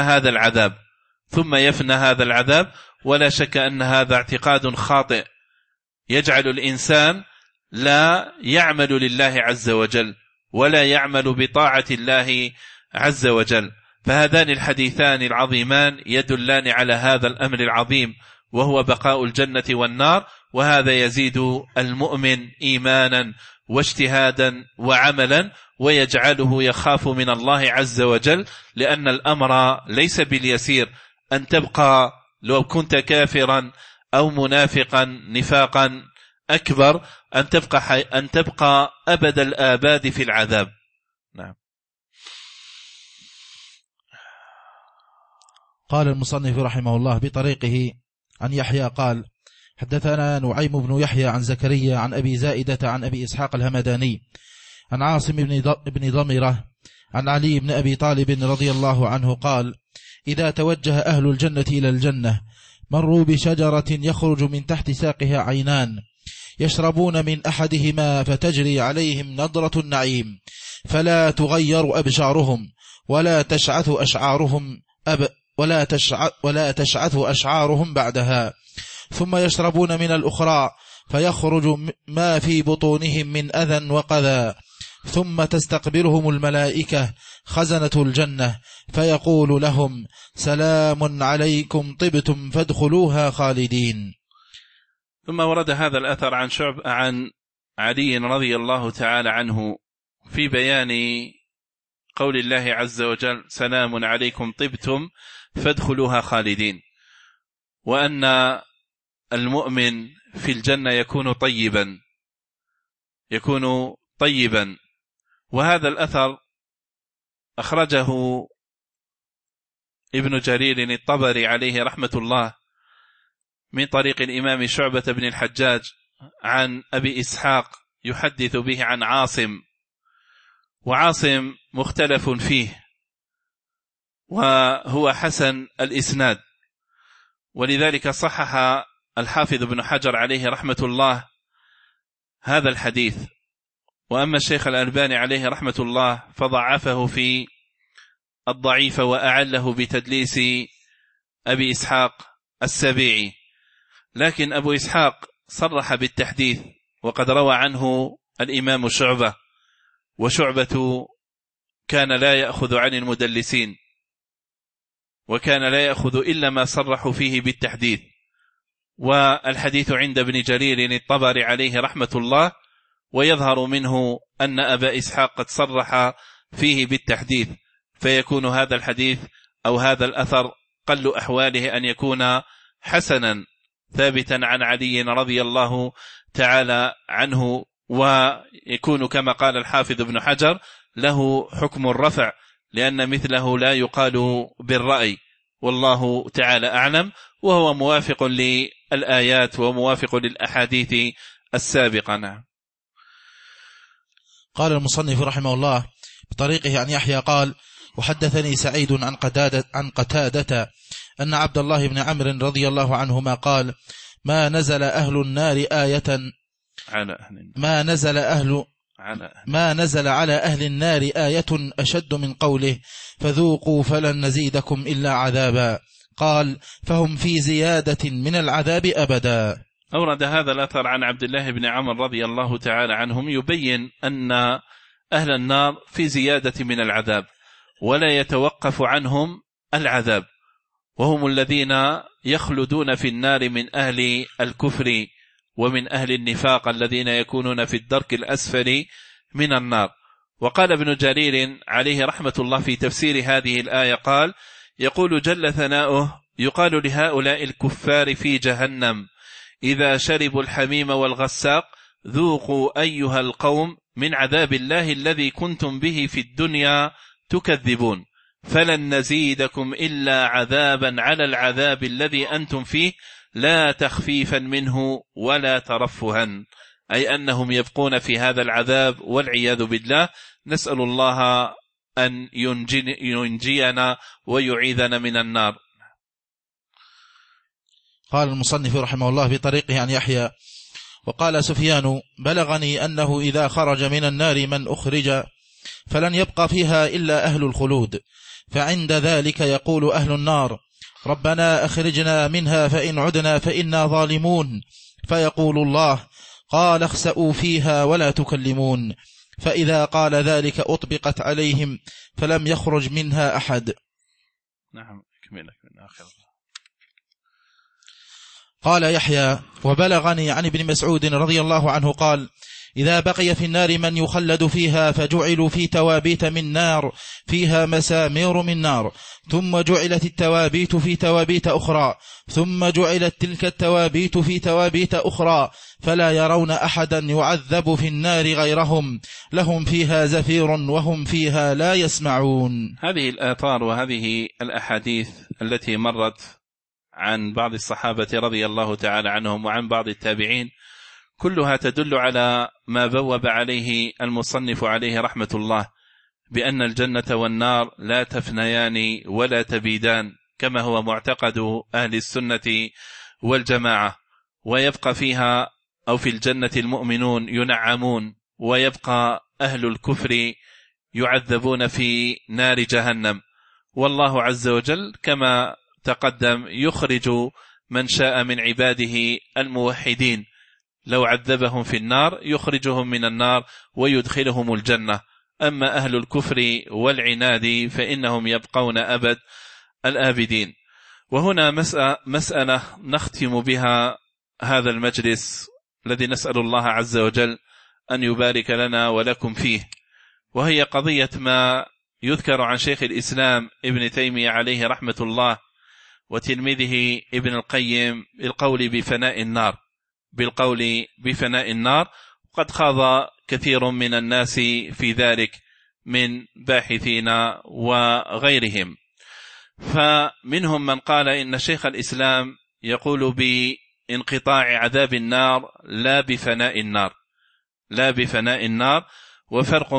هذا العذاب. ولا شك أن هذا اعتقاد خاطئ يجعل الإنسان لا يعمل لله عز وجل ولا يعمل بطاعة الله عز وجل. فهذان الحديثان العظيمان يدلان على هذا الأمر العظيم، وهو بقاء الجنة والنار، وهذا يزيد المؤمن إيمانا واجتهادا وعملا، ويجعله يخاف من الله عز وجل، لأن الأمر ليس باليسير أن تبقى لو كنت كافرا أو منافقا نفاقا أكبر أن تبقى أبد الآباد في العذاب. نعم. قال المصنف رحمه الله بطريقه عن يحيى قال: حدثنا نعيم بن يحيى عن زكريا عن أبي زائدة عن أبي إسحاق الهمداني عن عاصم بن ضمرة عن علي بن أبي طالب رضي الله عنه قال: إذا توجه أهل الجنة إلى الجنة مروا بشجرة يخرج من تحت ساقها عينان يشربون من أحدهما فتجري عليهم نضرة النعيم فلا تغير أبشارهم ولا تشعث أشعارهم بعدها، ثم يشربون من الأخرى فيخرج ما في بطونهم من أذى وقذى، ثم تستقبلهم الملائكة خزنة الجنة فيقول لهم: سلام عليكم طبتم فادخلوها خالدين. ثم ورد هذا الأثر عن علي رضي الله تعالى عنه في بيان قول الله عز وجل: سلام عليكم طبتم فادخلوها خالدين، وأن المؤمن في الجنة يكون طيبا. وهذا الأثر أخرجه ابن جرير الطبري عليه رحمة الله من طريق الإمام شعبة بن الحجاج عن أبي إسحاق يحدث به عن عاصم، وعاصم مختلف فيه وهو حسن الإسناد، ولذلك صحح الحافظ ابن حجر عليه رحمة الله هذا الحديث. وأما الشيخ الألباني عليه رحمة الله فضعفه في الضعيف وأعله بتدليس أبي إسحاق السبيعي، لكن أبو إسحاق صرح بالتحديث وقد روى عنه الإمام شعبة، وشعبة كان لا يأخذ عن المدلسين، وكان لا يأخذ إلا ما صرحوا فيه بالتحديث. والحديث عند ابن جرير الطبري عليه رحمة الله، ويظهر منه أن أبا إسحاق قد صرح فيه بالتحديث، فيكون هذا الحديث أو هذا الأثر قل أحواله أن يكون حسنا ثابتا عن علي رضي الله تعالى عنه، ويكون كما قال الحافظ ابن حجر له حكم الرفع، لأن مثله لا يقال بالرأي، والله تعالى أعلم، وهو موافق للآيات وموافق للأحاديث السابقة. نعم. قال المصنف رحمه الله بطريقه عن يحيى قال: وحدثني سعيد عن قتادة أن عبد الله بن عمرو رضي الله عنهما قال: ما نزل على أهل النار آية أشد من قوله: فذوقوا فلن نزيدكم إلا عذابا. قال: فهم في زيادة من العذاب أبدا. أورد هذا الأثر عن عبد الله بن عمرو رضي الله تعالى عنهم يبين أن أهل النار في زيادة من العذاب، ولا يتوقف عنهم العذاب، وهم الذين يخلدون في النار من أهل الكفر ومن أهل النفاق الذين يكونون في الدرك الأسفل من النار. وقال ابن جرير عليه رحمة الله في تفسير هذه الآية قال: يقول جل ثناؤه: يقال لهؤلاء الكفار في جهنم إذا شربوا الحميم والغساق: ذوقوا أيها القوم من عذاب الله الذي كنتم به في الدنيا تكذبون، فلن نزيدكم إلا عذابا على العذاب الذي أنتم فيه لا تخفيفا منه ولا ترفها، أي أنهم يبقون في هذا العذاب والعياذ بالله. نسأل الله أن ينجينا ويعيذنا من النار. قال المصنف رحمه الله بطريقه عن يحيى: وقال سفيان: بلغني أنه إذا خرج من النار من أخرج فلن يبقى فيها إلا أهل الخلود، فعند ذلك يقول أهل النار: ربنا أخرجنا منها فإن عدنا فإنا ظالمون، فيقول الله: قال اخسأوا فيها ولا تكلمون، فإذا قال ذلك أطبقت عليهم فلم يخرج منها أحد. نعم. كملك من آخر. قال يحيى: وبلغني عن ابن مسعود رضي الله عنه قال: إذا بقي في النار من يخلد فيها فجعلوا في توابيت من نار فيها مسامير من نار، ثم جعلت التوابيت في توابيت أخرى، ثم جعلت تلك التوابيت في توابيت أخرى، فلا يرون أحدا يعذب في النار غيرهم، لهم فيها زفير وهم فيها لا يسمعون. هذه الآثار وهذه الأحاديث التي مرت عن بعض الصحابة رضي الله تعالى عنهم وعن بعض التابعين كلها تدل على ما بوب عليه المصنف عليه رحمة الله، بأن الجنة والنار لا تفنيان ولا تبيدان، كما هو معتقد أهل السنة والجماعة، ويبقى فيها أو في الجنة المؤمنون ينعمون، ويبقى أهل الكفر يعذبون في نار جهنم. والله عز وجل كما تقدم يخرج من شاء من عباده الموحدين، لو عذبهم في النار يخرجهم من النار ويدخلهم الجنة. أما أهل الكفر والعناد فإنهم يبقون أبد الآبدين. وهنا مسألة نختم بها هذا المجلس الذي نسأل الله عز وجل أن يبارك لنا ولكم فيه، وهي قضية ما يذكر عن شيخ الإسلام ابن تيمية عليه رحمة الله وتلميذه ابن القيم بالقول بفناء النار. قد خاض كثير من الناس في ذلك من باحثين وغيرهم، فمنهم من قال إن شيخ الإسلام يقول بانقطاع عذاب النار لا بفناء النار، وفرق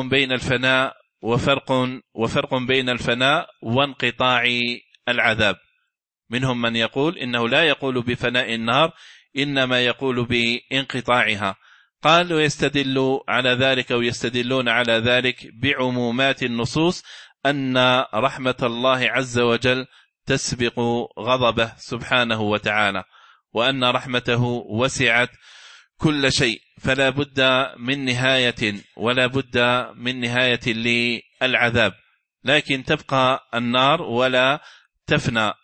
بين الفناء وانقطاع العذاب. منهم من يقول إنه لا يقول بفناء النار، إنما يقول بانقطاعها. قال: ويستدلون على ذلك بعمومات النصوص أن رحمة الله عز وجل تسبق غضبه سبحانه وتعالى، وأن رحمته وسعت كل شيء، فلا بد من نهاية ولا بد من نهاية للعذاب، لكن تبقى النار ولا تفنى.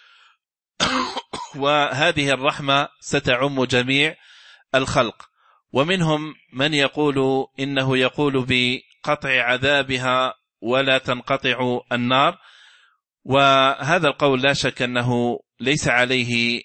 وهذه الرحمة ستعم جميع الخلق. ومنهم من يقول إنه يقول بقطع عذابها ولا تنقطع النار، وهذا القول لا شك أنه ليس عليه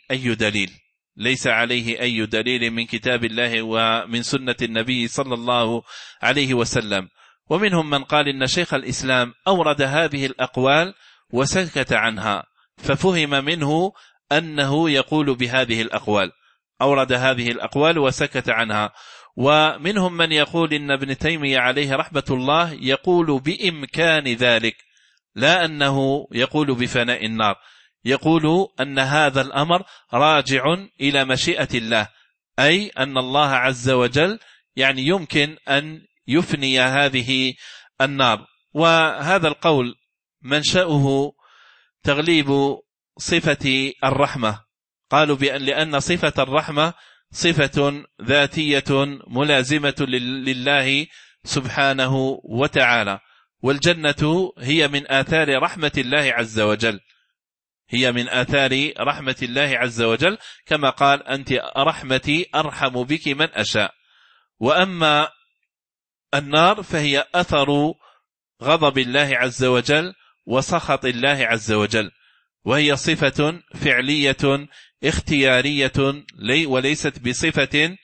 أي دليل من كتاب الله ومن سنة النبي صلى الله عليه وسلم. ومنهم من قال إن شيخ الإسلام أورد هذه الأقوال وسكت عنها، ففهم منه أنه يقول بهذه الأقوال، أورد هذه الأقوال وسكت عنها. ومنهم من يقول إن ابن تيمية عليه رحمة الله يقول بإمكان ذلك، لا أنه يقول بفناء النار، يقول أن هذا الأمر راجع إلى مشيئة الله، أي أن الله عز وجل يعني يمكن أن يفني هذه النار. وهذا القول منشأه تغليب صفة الرحمة، قالوا لأن صفة الرحمة صفة ذاتية ملازمة لله سبحانه وتعالى، والجنة هي من آثار رحمة الله عز وجل، هي من آثار رحمة الله عز وجل، كما قال أنت رحمتي أرحم بك من أشاء. وأما النار فهي أثر غضب الله عز وجل وسخط الله عز وجل، وهي صفة فعلية اختيارية وليست بصفة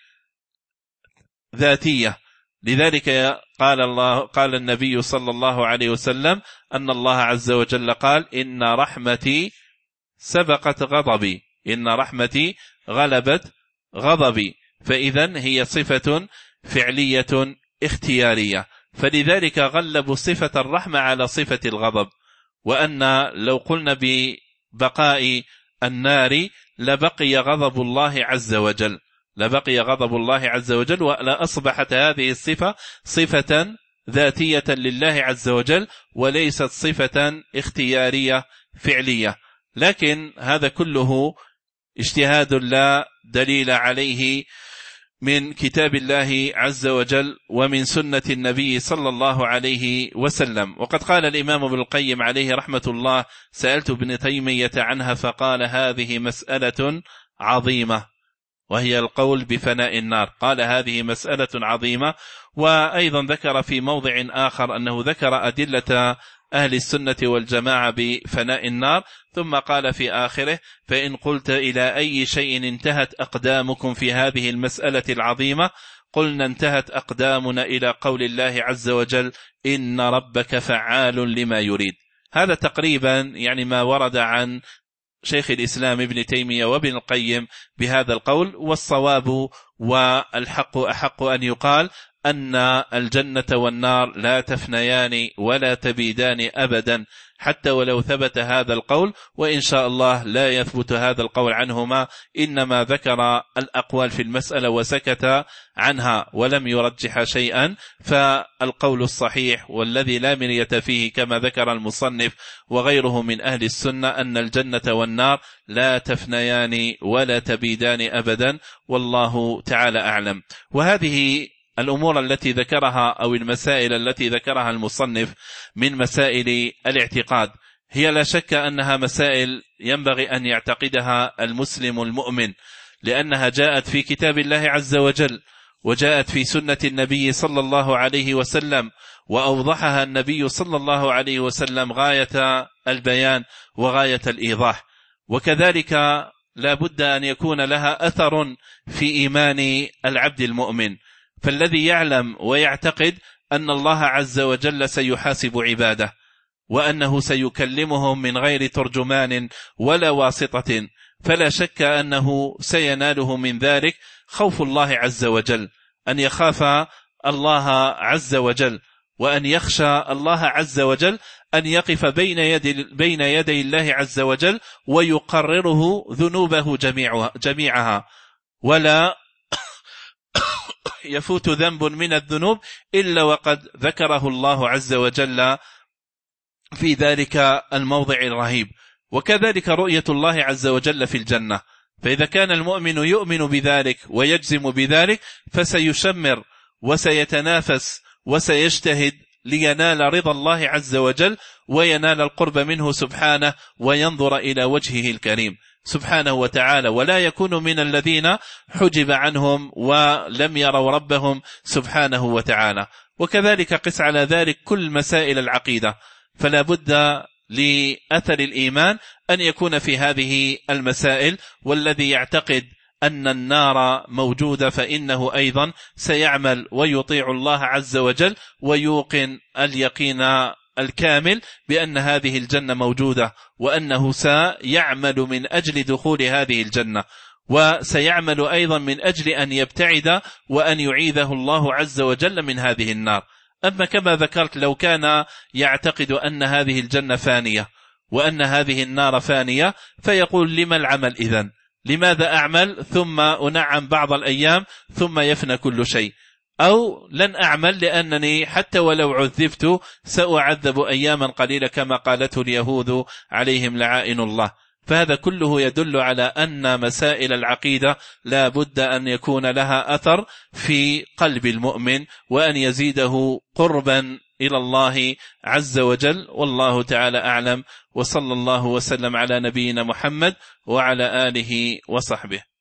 ذاتية. لذلك قال النبي صلى الله عليه وسلم أن الله عز وجل قال إن رحمتي سبقت غضبي، إن رحمتي غلبت غضبي، فإذن هي صفة فعلية اختيارية، فلذلك غلبوا صفة الرحمة على صفة الغضب. وأن لو قلنا ببقاء النار لبقي غضب الله عز وجل، لبقي غضب الله عز وجل، ولا أصبحت هذه الصفة صفة ذاتية لله عز وجل وليست صفة اختيارية فعلية. لكن هذا كله اجتهاد لا دليل عليه من كتاب الله عز وجل ومن سنة النبي صلى الله عليه وسلم. وقد قال الإمام ابن القيم عليه رحمة الله سألت ابن تيمية عنها فقال هذه مسألة عظيمة، وهي القول بفناء النار، قال هذه مسألة عظيمة. وأيضا ذكر في موضع آخر أنه ذكر أدلة أهل السنة والجماعة بفناء النار، ثم قال في آخره فإن قلت إلى أي شيء انتهت أقدامكم في هذه المسألة العظيمة قلنا انتهت أقدامنا إلى قول الله عز وجل إن ربك فعال لما يريد. هذا تقريبا يعني ما ورد عن شيخ الإسلام ابن تيمية وابن القيم بهذا القول، والصواب والحق أحق أن يقال أن الجنة والنار لا تفنيان ولا تبيدان أبدا حتى ولو ثبت هذا القول، وإن شاء الله لا يثبت هذا القول عنهما، إنما ذكر الأقوال في المسألة وسكت عنها ولم يرجح شيئا. فالقول الصحيح والذي لا مرية فيه كما ذكر المصنف وغيره من أهل السنة أن الجنة والنار لا تفنيان ولا تبيدان أبدا، والله تعالى أعلم. وهذه الأمور التي ذكرها أو المسائل التي ذكرها المصنف من مسائل الاعتقاد هي لا شك أنها مسائل ينبغي أن يعتقدها المسلم المؤمن، لأنها جاءت في كتاب الله عز وجل وجاءت في سنة النبي صلى الله عليه وسلم، وأوضحها النبي صلى الله عليه وسلم غاية البيان وغاية الإيضاح. وكذلك لا بد أن يكون لها أثر في إيمان العبد المؤمن، فالذي يعلم ويعتقد أن الله عز وجل سيحاسب عباده وأنه سيكلمهم من غير ترجمان ولا واسطة، فلا شك أنه سيناله من ذلك خوف الله عز وجل، أن يخاف الله عز وجل وأن يخشى الله عز وجل، أن يقف بين يدي الله عز وجل ويقرره ذنوبه جميعها، ولا يفوت ذنب من الذنوب إلا وقد ذكره الله عز وجل في ذلك الموضع الرهيب. وكذلك رؤية الله عز وجل في الجنة، فإذا كان المؤمن يؤمن بذلك ويجزم بذلك فسيشمر وسيتنافس وسيجتهد لينال رضا الله عز وجل وينال القرب منه سبحانه وينظر إلى وجهه الكريم سبحانه وتعالى، ولا يكون من الذين حجب عنهم ولم يروا ربهم سبحانه وتعالى. وكذلك قس على ذلك كل مسائل العقيدة، فلا بد لأثر الإيمان أن يكون في هذه المسائل، والذي يعتقد أن النار موجودة فإنه أيضا سيعمل ويطيع الله عز وجل ويوقن اليقين الكامل بأن هذه الجنة موجودة، وأنه سيعمل من أجل دخول هذه الجنة، وسيعمل أيضا من أجل أن يبتعد وأن يعيذه الله عز وجل من هذه النار. أما كما ذكرت لو كان يعتقد أن هذه الجنة فانية وأن هذه النار فانية فيقول لما العمل إذن؟ لماذا أعمل ثم أنعم بعض الأيام ثم يفنى كل شيء؟ أو لن أعمل لأنني حتى ولو عذبت سأعذب أياما قليلة كما قالته اليهود عليهم لعائن الله. فهذا كله يدل على أن مسائل العقيدة لا بد أن يكون لها أثر في قلب المؤمن وأن يزيده قربا إلى الله عز وجل. والله تعالى أعلم، وصلى الله وسلم على نبينا محمد وعلى آله وصحبه.